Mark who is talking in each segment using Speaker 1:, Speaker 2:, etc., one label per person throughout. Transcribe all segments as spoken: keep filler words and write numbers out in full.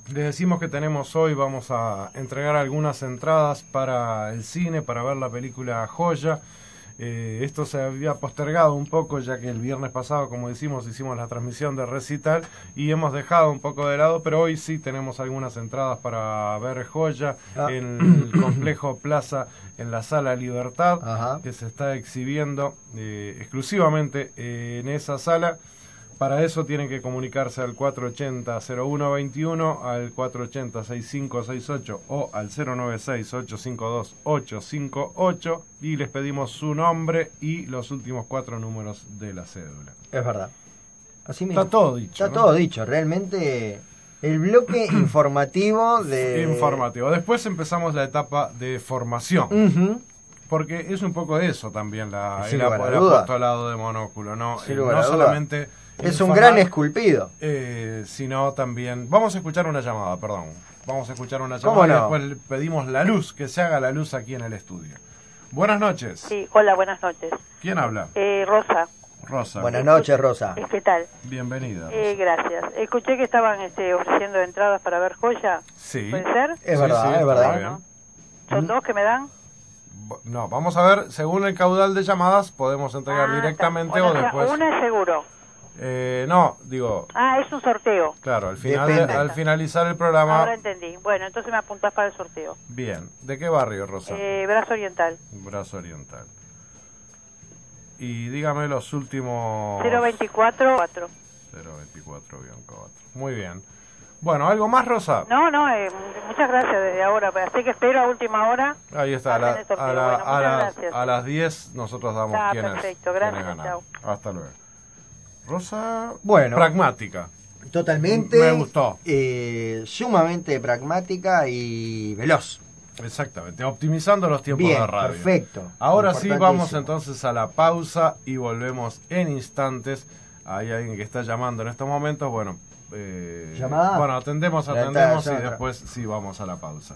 Speaker 1: Les decimos que tenemos hoy, vamos a entregar algunas entradas para el cine, para ver la película Joya. Eh, esto se había postergado un poco, ya que el viernes pasado, como decimos, hicimos la transmisión de recital y hemos dejado un poco de lado, pero hoy sí tenemos algunas entradas para ver Joya ah. en el complejo Plaza, en la Sala Libertad, Ajá. que se está exhibiendo eh, exclusivamente eh, en esa sala. Para eso tienen que comunicarse al cuatro ochenta, cero uno veintiuno, al cuatro ochenta, sesenta y cinco sesenta y ocho o al cero noventa y seis, ochocientos cincuenta y dos, ochocientos cincuenta y ocho y les pedimos su nombre y los últimos cuatro números de la cédula.
Speaker 2: Es verdad. Así mismo.
Speaker 1: Está todo dicho.
Speaker 2: Está
Speaker 1: ¿no?
Speaker 2: todo dicho. Realmente el bloque informativo de...
Speaker 1: Informativo. Después empezamos la etapa de formación.
Speaker 2: Uh-huh.
Speaker 1: Porque es un poco de eso también la,
Speaker 2: Sin
Speaker 1: el,
Speaker 2: lugar a
Speaker 1: el
Speaker 2: duda.
Speaker 1: apostolado de Monóculo. No,
Speaker 2: Sin
Speaker 1: eh,
Speaker 2: lugar
Speaker 1: no
Speaker 2: a duda.
Speaker 1: solamente...
Speaker 2: Es un gran esculpido.
Speaker 1: Eh, sino también... Vamos a escuchar una llamada, perdón. Vamos a escuchar una
Speaker 2: ¿Cómo
Speaker 1: llamada
Speaker 2: no?
Speaker 1: y después pedimos la luz, que se haga la luz aquí en el estudio. Buenas noches.
Speaker 3: Sí, hola, buenas noches.
Speaker 1: ¿Quién habla?
Speaker 3: Eh, Rosa.
Speaker 1: Rosa.
Speaker 2: Buenas noches, Rosa.
Speaker 3: ¿Qué tal?
Speaker 1: Bienvenida. Rosa.
Speaker 3: Eh, gracias. Escuché que estaban este, ofreciendo entradas para ver Joya.
Speaker 1: Sí.
Speaker 3: ¿Puede ser?
Speaker 2: Es
Speaker 1: Sí,
Speaker 2: verdad,
Speaker 1: sí,
Speaker 2: es verdad.
Speaker 3: Bueno, ¿son dos que me dan?
Speaker 1: No, vamos a ver, según el caudal de llamadas, podemos entregar
Speaker 3: Ah,
Speaker 1: directamente
Speaker 3: bueno,
Speaker 1: o
Speaker 3: o sea,
Speaker 1: después...
Speaker 3: una es seguro.
Speaker 1: Eh, no, digo...
Speaker 3: Ah, es un sorteo.
Speaker 1: Claro, al, final,
Speaker 2: Depende.
Speaker 1: al finalizar el programa...
Speaker 3: Ahora entendí. Bueno, entonces me apuntás para el sorteo.
Speaker 1: Bien. ¿De qué barrio, Rosa?
Speaker 3: Eh, Brazo Oriental.
Speaker 1: Brazo Oriental. Y dígame los últimos...
Speaker 3: cero veinticuatro cuatro.
Speaker 1: cero veinticuatro cuatro. Muy bien. Bueno, ¿algo más, Rosa?
Speaker 3: No, no, eh, muchas gracias desde ahora. Así que espero a última hora.
Speaker 1: Ahí está, a, la-
Speaker 3: hacen el sorteo.
Speaker 1: a, la-
Speaker 3: Bueno,
Speaker 1: a
Speaker 3: muchas
Speaker 1: las-
Speaker 3: gracias.
Speaker 1: a las diez nosotros damos
Speaker 3: Está
Speaker 1: quiénes,
Speaker 3: perfecto,
Speaker 1: quiénes
Speaker 3: gracias,
Speaker 1: ganaron. Hasta luego. Rosa,
Speaker 2: Bueno.
Speaker 1: pragmática.
Speaker 2: Totalmente.
Speaker 1: Me gustó.
Speaker 2: Eh, sumamente pragmática y veloz.
Speaker 1: Exactamente, optimizando los tiempos
Speaker 2: Bien,
Speaker 1: de radio.
Speaker 2: perfecto.
Speaker 1: Ahora sí vamos
Speaker 2: Importantísimo.
Speaker 1: entonces a la pausa y volvemos en instantes. Hay alguien que está llamando en estos momentos, bueno... Eh,
Speaker 2: ¿Llamada?
Speaker 1: Bueno, atendemos,
Speaker 2: Ya está,
Speaker 1: atendemos
Speaker 2: ya
Speaker 1: y
Speaker 2: está.
Speaker 1: después sí vamos a la pausa.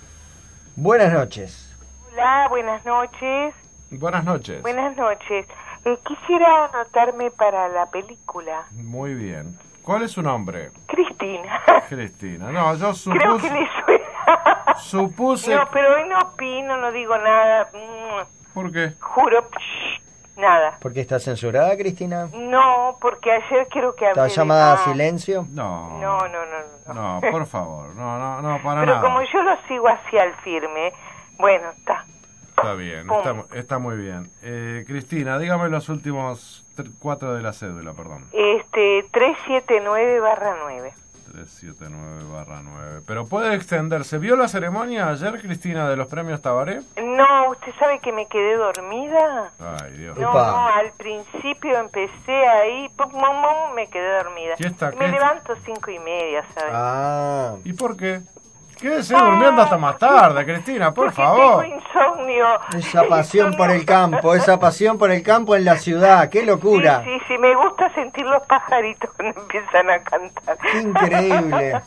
Speaker 2: Buenas noches.
Speaker 4: Hola, buenas noches.
Speaker 1: Buenas noches.
Speaker 4: Buenas noches. Eh, quisiera anotarme para la película.
Speaker 1: Muy bien. ¿Cuál es su nombre?
Speaker 4: Cristina.
Speaker 1: Cristina. No, yo
Speaker 4: Creo que
Speaker 1: supuse...
Speaker 4: le suena.
Speaker 1: supuse...
Speaker 4: No, pero hoy no opino, no digo nada. Mm,
Speaker 1: ¿Por qué?
Speaker 4: Juro, psh, nada.
Speaker 2: ¿Por qué está censurada, Cristina?
Speaker 4: No, porque ayer creo que hablé
Speaker 2: ¿Está
Speaker 4: de
Speaker 2: llamada a
Speaker 4: más.
Speaker 2: silencio?
Speaker 1: No.
Speaker 4: No, no, no, no.
Speaker 1: No, por favor. No, no, no, para
Speaker 4: Pero
Speaker 1: nada.
Speaker 4: como yo lo sigo así al firme, bueno, está.
Speaker 1: Está bien,
Speaker 4: Pum.
Speaker 1: está, está muy bien. Eh, Cristina, dígame los últimos tr- cuatro de la cédula, perdón.
Speaker 4: Este, trescientos setenta y nueve barra nueve.
Speaker 1: trescientos setenta y nueve barra nueve. Pero puede extenderse. ¿Vio la ceremonia ayer, Cristina, de los premios Tabaré?
Speaker 4: No, ¿usted sabe que me quedé dormida?
Speaker 1: Ay, Dios.
Speaker 4: No,
Speaker 2: Upa.
Speaker 4: no, al principio empecé ahí, pum, pum, pum, me quedé dormida.
Speaker 1: ¿Qué está-
Speaker 4: Y me
Speaker 1: qué-
Speaker 4: levanto cinco y media, ¿sabes?
Speaker 2: Ah,
Speaker 1: ¿Y por qué? Quédese durmiendo hasta más tarde, Cristina, por
Speaker 4: Porque
Speaker 1: favor.
Speaker 4: tengo insomnio.
Speaker 2: esa pasión por el campo, esa pasión por el campo en la ciudad, qué locura.
Speaker 4: Sí, sí, sí, me gusta sentir los pajaritos cuando empiezan a cantar.
Speaker 2: Qué increíble.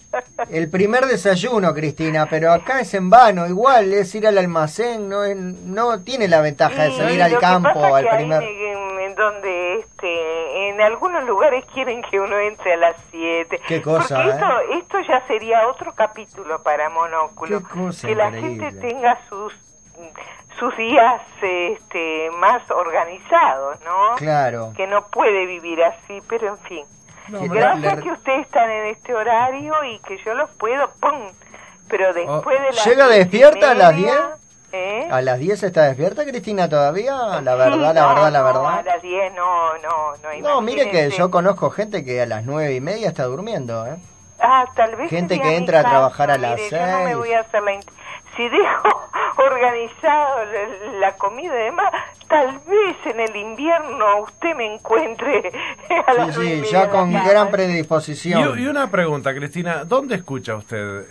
Speaker 2: El primer desayuno, Cristina, pero acá es en vano, igual es ir al almacén, no es- no tiene la ventaja de
Speaker 4: Y
Speaker 2: salir
Speaker 4: lo
Speaker 2: al
Speaker 4: que
Speaker 2: campo
Speaker 4: pasa
Speaker 2: al
Speaker 4: que ahí
Speaker 2: primer.
Speaker 4: me- en- en donde este en algunos lugares quieren que uno entre a las siete.
Speaker 2: Qué cosa,
Speaker 4: Porque
Speaker 2: ¿eh?
Speaker 4: esto, esto ya sería otro capítulo para Monóculo.
Speaker 2: Qué cosa
Speaker 4: que la
Speaker 2: increíble.
Speaker 4: gente tenga sus sus días este más organizados, ¿no?
Speaker 2: Claro.
Speaker 4: Que no puede vivir así, pero en fin.
Speaker 1: No,
Speaker 2: Que
Speaker 1: me-
Speaker 4: Gracias
Speaker 2: le-
Speaker 4: que ustedes están en este horario y que yo los puedo, ¡pum! Pero después de las
Speaker 2: ¿Llega
Speaker 4: diez y
Speaker 2: despierta a las
Speaker 4: media,
Speaker 2: diez?
Speaker 4: ¿eh?
Speaker 2: ¿A las diez está despierta, Cristina, todavía? La
Speaker 4: Sí,
Speaker 2: verdad, la
Speaker 4: no,
Speaker 2: verdad, la
Speaker 4: no,
Speaker 2: verdad.
Speaker 4: a las diez no, no, no.
Speaker 2: No, mire que
Speaker 4: imagínense.
Speaker 2: yo conozco gente que a las nueve y media está durmiendo, ¿eh?
Speaker 4: Ah, tal vez
Speaker 2: gente
Speaker 4: sería
Speaker 2: que
Speaker 4: mi
Speaker 2: entra a
Speaker 4: caso,
Speaker 2: trabajar a las
Speaker 4: mire, yo no me
Speaker 2: seis.
Speaker 4: voy a hacer la... int- Si dejo organizado la, la comida y demás, tal vez en el invierno usted me encuentre a las
Speaker 2: Sí,
Speaker 4: nueve y
Speaker 2: sí,
Speaker 4: media
Speaker 2: ya
Speaker 4: de
Speaker 2: con
Speaker 4: la cama.
Speaker 2: gran predisposición.
Speaker 1: Y, y una pregunta, Cristina, ¿dónde escucha usted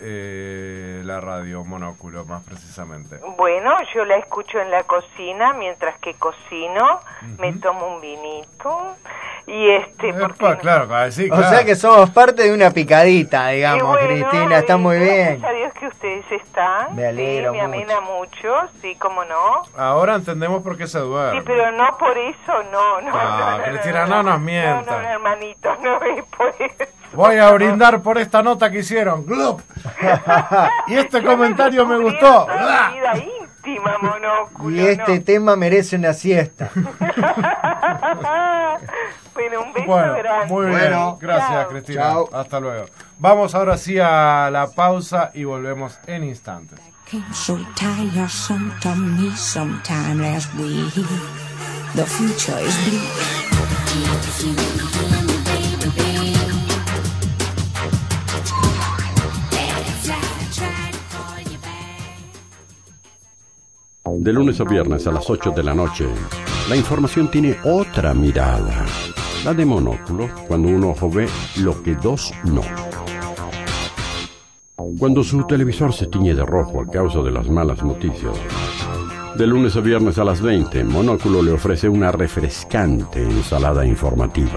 Speaker 1: eh, la radio Monóculo, más precisamente?
Speaker 4: Bueno, yo la escucho en la cocina mientras que cocino, me tomo un vinito y este...
Speaker 1: Epa,
Speaker 4: porque
Speaker 1: claro, sí,
Speaker 2: O
Speaker 1: claro.
Speaker 2: sea que somos parte de una picadita,
Speaker 4: Y
Speaker 2: digamos,
Speaker 4: bueno,
Speaker 2: Cristina, está
Speaker 4: y
Speaker 2: muy
Speaker 4: gracias
Speaker 2: bien.
Speaker 4: a Dios que ustedes está.
Speaker 2: Me alegro
Speaker 4: sí, me amena mucho, sí, cómo no.
Speaker 1: Ahora entendemos por qué se duerme.
Speaker 4: Sí, pero no por eso, no, no.
Speaker 1: Ah,
Speaker 4: no, no,
Speaker 1: Cristina,
Speaker 4: no,
Speaker 1: no
Speaker 4: no
Speaker 1: nos mientas.
Speaker 4: No, no, no, hermanito, no es por eso.
Speaker 1: Voy a brindar por esta nota que hicieron. ¡Glup! Y este
Speaker 4: Yo
Speaker 1: comentario me
Speaker 4: descubriendo
Speaker 1: gustó.
Speaker 4: toda mi vida íntima, Monóculo.
Speaker 2: Y este
Speaker 4: no.
Speaker 2: tema merece una siesta.
Speaker 4: Bueno, un beso
Speaker 1: Bueno,
Speaker 4: grande.
Speaker 1: muy bien.
Speaker 2: Bueno,
Speaker 1: Gracias,
Speaker 4: chao.
Speaker 1: Cristina.
Speaker 2: Chao.
Speaker 1: Hasta luego. Vamos ahora sí a la pausa y volvemos en instantes.
Speaker 5: Came so tiresome to me sometime last week. The future is bleak. If you hear me, baby, baby.
Speaker 6: De lunes a viernes a las ocho de la noche, la información tiene otra mirada. La de Monóculo, cuando un ojo ve lo que dos no. Cuando su televisor se tiñe de rojo a causa de las malas noticias. De lunes a viernes a las veinte, Monóculo le ofrece una refrescante ensalada informativa.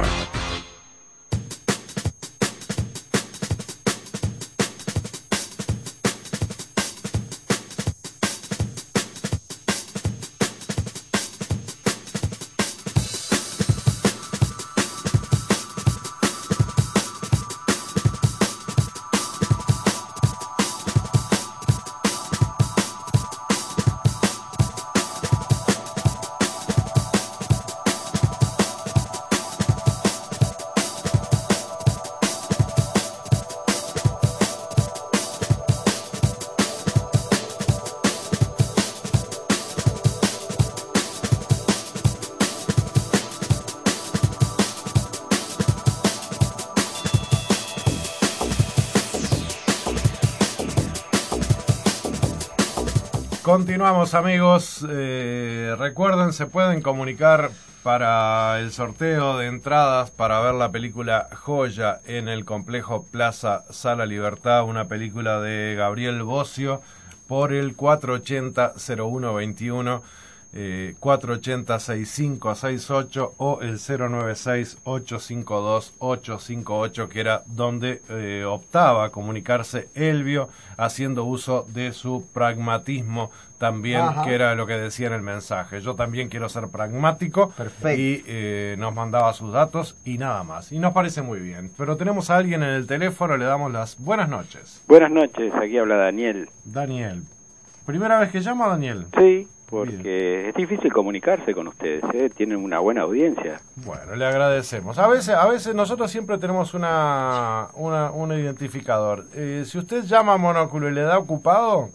Speaker 1: Continuamos, amigos. Eh, recuerden, se pueden comunicar para el sorteo de entradas para ver la película Joya en el complejo Plaza Sala Libertad, una película de Gabriel Bocio, por el cuatro ochenta cero uno veintiuno, eh, cuatro ochenta sesenta y cinco sesenta y ocho o el cero noventa y seis ocho cinco dos ocho cinco ocho, que era donde eh, optaba a comunicarse Elvio, haciendo uso de su pragmatismo también,
Speaker 2: Ajá.
Speaker 1: que era lo que decía en el mensaje. Yo también quiero ser pragmático.
Speaker 2: Perfecto.
Speaker 1: Y eh, nos mandaba sus datos y nada más. Y nos parece muy bien. Pero tenemos a alguien en el teléfono, le damos las buenas noches.
Speaker 7: Buenas noches, aquí habla Daniel.
Speaker 1: Daniel. ¿Primera vez que llama, Daniel?
Speaker 7: Sí, porque
Speaker 1: Bien.
Speaker 7: es difícil comunicarse con ustedes, ¿eh? Tienen una buena audiencia.
Speaker 1: Bueno, le agradecemos. A veces, a veces nosotros siempre tenemos una, una un identificador. Eh, si usted llama a Monóculo y le da ocupado,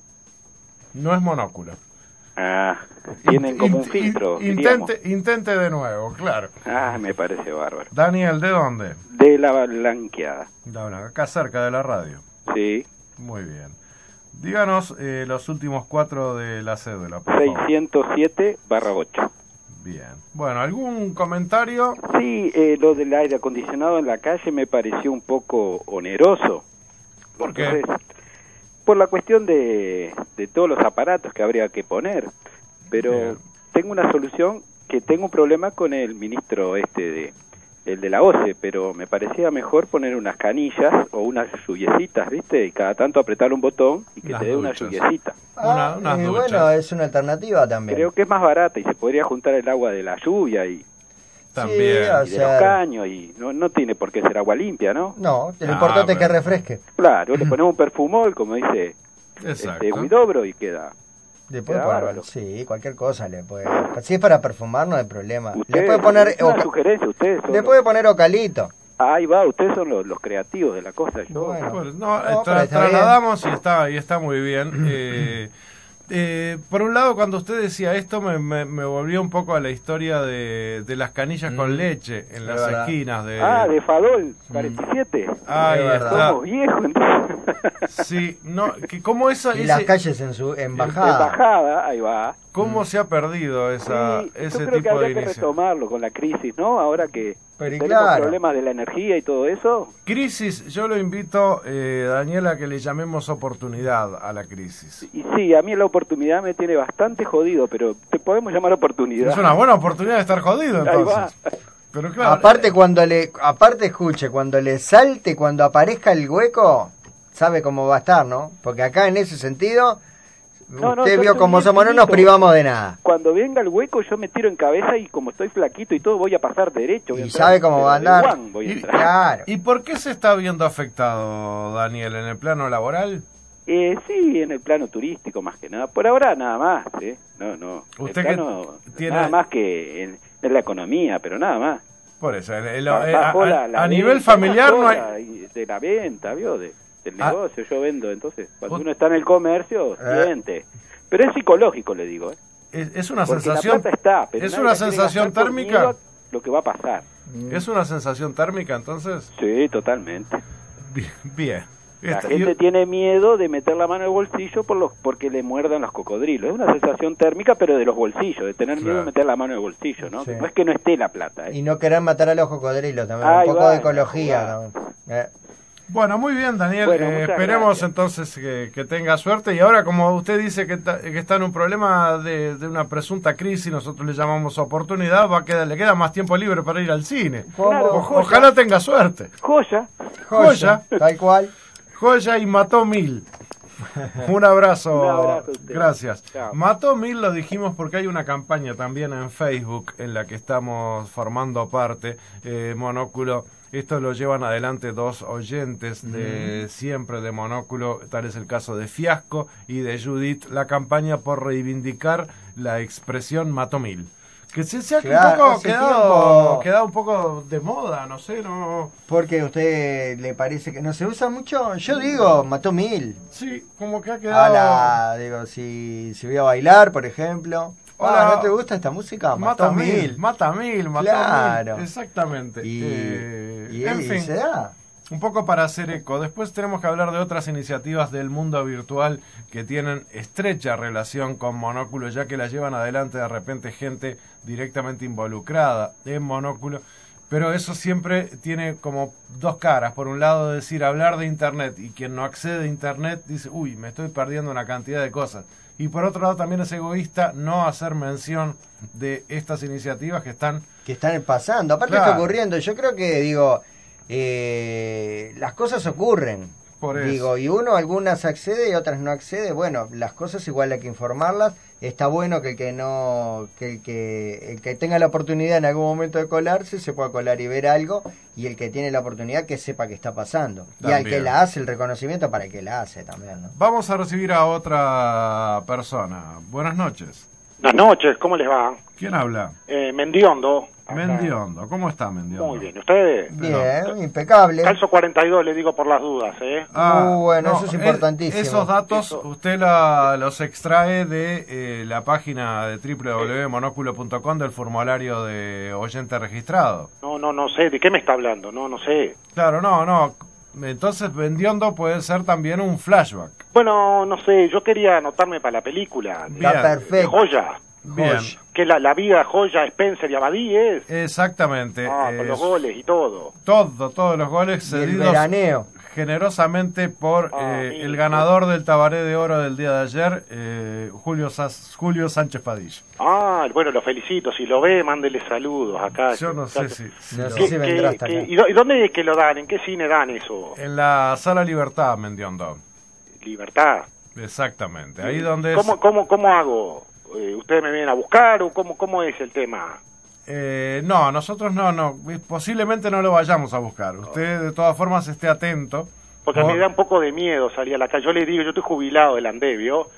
Speaker 1: no es Monóculo.
Speaker 7: Ah, tienen como un
Speaker 1: Int-
Speaker 7: filtro,
Speaker 1: in-
Speaker 7: diríamos.
Speaker 1: intente, intente de nuevo, claro.
Speaker 7: Ah, me parece bárbaro.
Speaker 1: Daniel, ¿de dónde?
Speaker 7: De la blanqueada.
Speaker 1: De Blanca, acá cerca de la radio.
Speaker 7: Sí,
Speaker 1: Muy bien. Díganos eh, los últimos cuatro de la cédula, por favor.
Speaker 7: seiscientos siete barra ocho.
Speaker 1: Bien. Bueno, ¿algún comentario?
Speaker 7: Sí, eh, lo del aire acondicionado en la calle me pareció un poco oneroso.
Speaker 1: ¿Por qué?
Speaker 7: Entonces, por la cuestión de, de todos los aparatos que habría que poner. Pero
Speaker 1: Bien.
Speaker 7: tengo una solución, que tengo un problema con el ministro este de el de la O C E, pero me parecía mejor poner unas canillas o unas lluviecitas, ¿viste? Y cada tanto apretar un botón y que
Speaker 1: Las
Speaker 7: te dé una
Speaker 1: duchas.
Speaker 7: lluviecita.
Speaker 1: Una-
Speaker 2: Ah,
Speaker 1: unas
Speaker 2: y
Speaker 1: duchas.
Speaker 2: bueno, es una alternativa también.
Speaker 7: Creo que es más barata y se podría juntar el agua de la lluvia y,
Speaker 1: También.
Speaker 2: o
Speaker 7: y de
Speaker 2: sea-
Speaker 7: los caños y no, no tiene por qué ser agua limpia, ¿no?
Speaker 2: No, lo
Speaker 1: Ah,
Speaker 2: importante es que
Speaker 1: pero-
Speaker 2: refresque.
Speaker 7: Claro, le ponemos un perfumol, como dice
Speaker 1: Exacto.
Speaker 7: este Huidobro, y queda.
Speaker 2: Le puede
Speaker 7: Queda
Speaker 2: poner,
Speaker 7: bárbaro.
Speaker 2: sí, cualquier cosa le puede. Si es para perfumar no hay problema.
Speaker 7: Usted,
Speaker 2: Le puede poner
Speaker 7: es una
Speaker 2: oca-
Speaker 7: sugerencia, ustedes son
Speaker 2: le
Speaker 7: los-
Speaker 2: puede poner ocalito.
Speaker 7: Ahí va, ustedes son los, los creativos de la cosa. Yo,
Speaker 2: Bueno.
Speaker 1: Bueno, no,
Speaker 2: No,
Speaker 1: eh,
Speaker 2: pero
Speaker 1: tra-
Speaker 2: está bien.
Speaker 1: trasladamos y está, y está muy bien. Eh, eh, por un lado, cuando usted decía esto, me, me, me volvió un poco a la historia de, de las canillas con leche en las
Speaker 2: verdad.
Speaker 1: esquinas de...
Speaker 7: Ah, de Fadol, cuarenta y siete.
Speaker 1: Ahí
Speaker 2: Es verdad.
Speaker 1: está.
Speaker 7: Somos viejos, entonces.
Speaker 1: Sí, no, que cómo esa,
Speaker 2: Y
Speaker 1: ese-
Speaker 2: las calles en su en
Speaker 7: En
Speaker 2: bajada.
Speaker 7: bajada, ahí va.
Speaker 1: cómo se ha perdido esa,
Speaker 7: Sí,
Speaker 1: ese
Speaker 7: yo creo que
Speaker 1: tipo de
Speaker 7: habría que
Speaker 1: inicio.
Speaker 7: retomarlo con la crisis, ¿no? Ahora que
Speaker 2: Pero y
Speaker 7: tenemos
Speaker 2: claro.
Speaker 7: problemas de la energía y todo eso.
Speaker 1: Crisis, yo lo invito, eh, Daniela, a que le llamemos oportunidad a la crisis.
Speaker 7: Y sí, a mí la oportunidad me tiene bastante jodido, pero te podemos llamar oportunidad.
Speaker 1: Es una buena oportunidad de estar jodido,
Speaker 7: Ahí va.
Speaker 1: entonces. Pero claro,
Speaker 2: Aparte cuando le aparte escuche, cuando le salte, cuando aparezca el hueco, sabe cómo va a estar, ¿no? Porque acá en ese sentido,
Speaker 7: No, no,
Speaker 2: usted
Speaker 7: yo
Speaker 2: vio
Speaker 7: estoy
Speaker 2: cómo
Speaker 7: bien
Speaker 2: somos, no nos
Speaker 7: finito.
Speaker 2: privamos de nada.
Speaker 7: Cuando venga el hueco yo me tiro en cabeza y como estoy flaquito y todo voy a pasar derecho. voy a
Speaker 2: Y
Speaker 7: entrar,
Speaker 2: sabe cómo
Speaker 7: pero
Speaker 2: va a
Speaker 7: de
Speaker 2: andar.
Speaker 7: guan voy a
Speaker 1: Y-
Speaker 7: entrar.
Speaker 2: Claro.
Speaker 1: ¿Y por qué se está viendo afectado, Daniel, en el plano laboral?
Speaker 7: Eh, sí, en el plano turístico más que nada. Por ahora nada más, ¿eh? No, no.
Speaker 1: Usted
Speaker 7: el
Speaker 1: que
Speaker 7: plano,
Speaker 1: tiene-
Speaker 7: nada más que en, en la economía, pero nada más.
Speaker 1: Por eso, el- el-
Speaker 7: Ba-
Speaker 1: eh,
Speaker 7: bajó
Speaker 1: a,
Speaker 7: la- la
Speaker 1: a nivel
Speaker 7: venta,
Speaker 1: familiar no hay...
Speaker 7: bajó la- y de la venta, ¿vio? De, del
Speaker 1: Ah.
Speaker 7: negocio, yo vendo. Entonces, cuando
Speaker 1: Ot-
Speaker 7: uno está en el comercio,
Speaker 2: Eh.
Speaker 7: siente. Pero es psicológico, le digo, ¿eh?
Speaker 1: Es, es una
Speaker 7: Porque
Speaker 1: sensación...
Speaker 7: la plata está, pero
Speaker 1: ¿Es
Speaker 7: nadie
Speaker 1: una
Speaker 7: la quiere
Speaker 1: sensación
Speaker 7: gastar por
Speaker 1: térmica?
Speaker 7: miedo a lo que va a pasar.
Speaker 1: ¿Es una sensación térmica, entonces?
Speaker 7: Sí, totalmente.
Speaker 1: Bien. bien.
Speaker 7: La
Speaker 1: Esta-
Speaker 7: gente
Speaker 1: y-
Speaker 7: tiene miedo de meter la mano en el bolsillo por los, porque le muerdan los cocodrilos. Es una sensación térmica, pero de los bolsillos, de tener miedo
Speaker 1: Claro.
Speaker 7: de meter la mano en el bolsillo, ¿no?
Speaker 2: Sí.
Speaker 7: No es que no esté la plata, ¿eh?
Speaker 2: Y no querer matar a los cocodrilos también,
Speaker 7: Ahí
Speaker 2: un poco
Speaker 7: va,
Speaker 2: de ecología
Speaker 7: va.
Speaker 2: también. Eh.
Speaker 1: Bueno, muy bien, Daniel.
Speaker 7: Bueno,
Speaker 1: Eh,
Speaker 7: muchas
Speaker 1: esperemos
Speaker 7: gracias.
Speaker 1: entonces que, que tenga suerte. Y ahora, como usted dice que, ta- que está en un problema de, de una presunta crisis, nosotros le llamamos oportunidad, va a quedar, le queda más tiempo libre para ir al cine.
Speaker 7: Claro,
Speaker 1: O-
Speaker 7: joya.
Speaker 1: ojalá tenga suerte.
Speaker 7: Joya.
Speaker 1: Joya.
Speaker 2: Tal cual.
Speaker 1: Joya y mató mil. Un abrazo.
Speaker 7: Un abrazo a usted.
Speaker 1: Gracias.
Speaker 7: Chao.
Speaker 1: Mató mil lo dijimos porque hay una campaña también en Facebook en la que estamos formando parte, eh, Monóculo. Esto lo llevan adelante dos oyentes de siempre de Monóculo, tal es el caso de Fiasco y de Judith, la campaña por reivindicar la expresión mató mil. Que se, se ha
Speaker 2: Claro,
Speaker 1: un poco
Speaker 2: hace
Speaker 1: quedado,
Speaker 2: tiempo.
Speaker 1: quedado un poco de moda, no sé, no...
Speaker 2: Porque a usted le parece que no se usa mucho. Yo digo, mató mil.
Speaker 1: Sí, como que ha quedado...
Speaker 2: A la, digo, si, si voy a bailar, por ejemplo.
Speaker 1: Hola.
Speaker 2: Ah, ¿no te gusta esta música?
Speaker 1: Mata
Speaker 2: Mató
Speaker 1: mil,
Speaker 2: mil.
Speaker 1: mata mil, mata
Speaker 2: Claro.
Speaker 1: mil. Exactamente.
Speaker 2: Y,
Speaker 1: Eh,
Speaker 2: y,
Speaker 1: en
Speaker 2: y
Speaker 1: fin,
Speaker 2: se da.
Speaker 1: un poco para hacer eco. Después tenemos que hablar de otras iniciativas del mundo virtual que tienen estrecha relación con Monóculo, ya que la llevan adelante de repente gente directamente involucrada en Monóculo. Pero eso siempre tiene como dos caras. Por un lado, decir hablar de Internet, y quien no accede a Internet dice, uy, me estoy perdiendo una cantidad de cosas. Y por otro lado también es egoísta no hacer mención de estas iniciativas que están...
Speaker 2: Que están pasando. Aparte
Speaker 1: Claro.
Speaker 2: está ocurriendo. Yo creo que, digo, eh, las cosas ocurren.
Speaker 1: Por eso.
Speaker 2: Digo, y uno algunas accede y otras no accede. Bueno, las cosas igual hay que informarlas. Está bueno que el que no, que el que el que tenga la oportunidad en algún momento de colarse se pueda colar y ver algo, y el que tiene la oportunidad que sepa que está pasando. Y al
Speaker 1: También.
Speaker 2: que la hace el reconocimiento para el que la hace también, ¿no?
Speaker 1: Vamos a recibir a otra persona. Buenas noches.
Speaker 8: Buenas noches, ¿cómo les va?
Speaker 1: ¿Quién habla?
Speaker 8: Eh, Mendiondo. Acá.
Speaker 1: Mendiondo. ¿Cómo está Mendiondo?
Speaker 8: Muy bien, ¿ustedes?
Speaker 2: Bien, impecable.
Speaker 8: Calzo cuarenta y dos, le digo por las dudas, ¿eh?
Speaker 1: Ah,
Speaker 2: Uh, bueno, eso es importantísimo.
Speaker 1: esos datos
Speaker 8: Eso.
Speaker 1: usted la- los extrae de eh, la página de doble u doble u doble u punto monóculo punto com del formulario de oyente registrado.
Speaker 8: No, no, no sé, ¿de qué me está hablando? No, no sé.
Speaker 1: Claro, no, no. Entonces Mendiondo puede ser también un flashback.
Speaker 8: Bueno, no sé, yo quería anotarme para la película. de-
Speaker 1: Bien.
Speaker 2: Está
Speaker 8: de
Speaker 2: perfecto.
Speaker 8: Joya.
Speaker 1: Bien.
Speaker 8: Que la, la vida Joya, Spencer y Abadí es.
Speaker 1: Exactamente.
Speaker 8: Ah, con
Speaker 1: eh,
Speaker 8: los goles y todo.
Speaker 1: Todo, todos los goles
Speaker 2: Y el
Speaker 1: cedidos
Speaker 2: veraneo.
Speaker 1: generosamente por
Speaker 8: Ah,
Speaker 1: eh,
Speaker 8: mira.
Speaker 1: el ganador del Tabaré de Oro del día de ayer, eh, Julio, Sas- Julio Sánchez Padilla.
Speaker 8: Ah, bueno, lo felicito. Si lo ve, mándele saludos acá.
Speaker 1: Yo no sé si... si
Speaker 2: No
Speaker 1: lo-
Speaker 2: sé
Speaker 8: ¿Qué-
Speaker 2: si
Speaker 8: qué-
Speaker 2: vendrá hasta
Speaker 8: qué-
Speaker 2: acá.
Speaker 8: y, dó- y dónde es que lo dan? ¿En qué cine dan eso?
Speaker 1: En la Sala Libertad, Mendiondo.
Speaker 8: Libertad.
Speaker 1: Exactamente. Ahí donde es...
Speaker 8: ¿Cómo, cómo, cómo hago? Eh, ¿Ustedes me vienen a buscar o cómo, cómo es el tema?
Speaker 1: Eh, no, nosotros no, no. Posiblemente no lo vayamos a buscar. Usted de todas formas esté atento.
Speaker 8: Porque
Speaker 1: Por-
Speaker 8: me da un poco de miedo salir a la calle. Yo le digo, yo estoy jubilado del Andevio.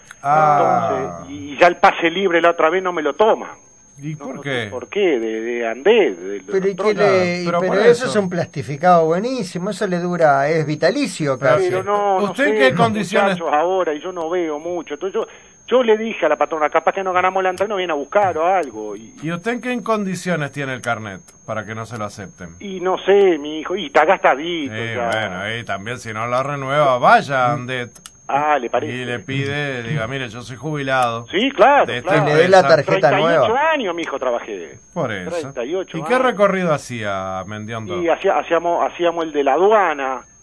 Speaker 1: Ah.
Speaker 8: Entonces, y ya el pase libre la otra vez no me lo toman.
Speaker 1: ¿Y
Speaker 8: No,
Speaker 1: por
Speaker 8: no
Speaker 1: qué?
Speaker 8: sé ¿Por qué? De, de Andés. de-
Speaker 2: Pero, ¿y
Speaker 8: de-
Speaker 2: qué le-
Speaker 1: pero
Speaker 2: pero
Speaker 1: por
Speaker 2: eso
Speaker 1: eso.
Speaker 2: es un plastificado buenísimo, eso le dura, es vitalicio
Speaker 1: Pero
Speaker 2: casi.
Speaker 8: Pero no, no
Speaker 1: ¿Usted
Speaker 8: sé,
Speaker 1: en qué
Speaker 8: los
Speaker 1: condiciones-
Speaker 8: muchachos ahora y yo no veo mucho. Entonces yo, yo le dije a la patrona, capaz que no ganamos la entrada, no viene a buscar o algo. Y,
Speaker 1: ¿Y usted en qué condiciones tiene el carnet para que no se lo acepten?
Speaker 8: y no sé, mi hijo, y está gastadito.
Speaker 1: Sí,
Speaker 8: ya.
Speaker 1: bueno, ahí también si no lo renueva, vaya a Andet
Speaker 8: Ah, le parece.
Speaker 1: y le pide, diga, mire, yo soy jubilado.
Speaker 8: Sí, claro.
Speaker 1: de esta
Speaker 8: claro.
Speaker 2: Que le dé la
Speaker 1: empresa.
Speaker 2: tarjeta
Speaker 8: treinta y ocho
Speaker 2: nueva.
Speaker 8: años, mi hijo, trabajé.
Speaker 1: Por eso.
Speaker 8: treinta y ocho
Speaker 1: ¿Y qué
Speaker 8: años.
Speaker 1: recorrido hacía Mendiondo?
Speaker 8: Y hacía- hacíamos, hacíamos el de la aduana,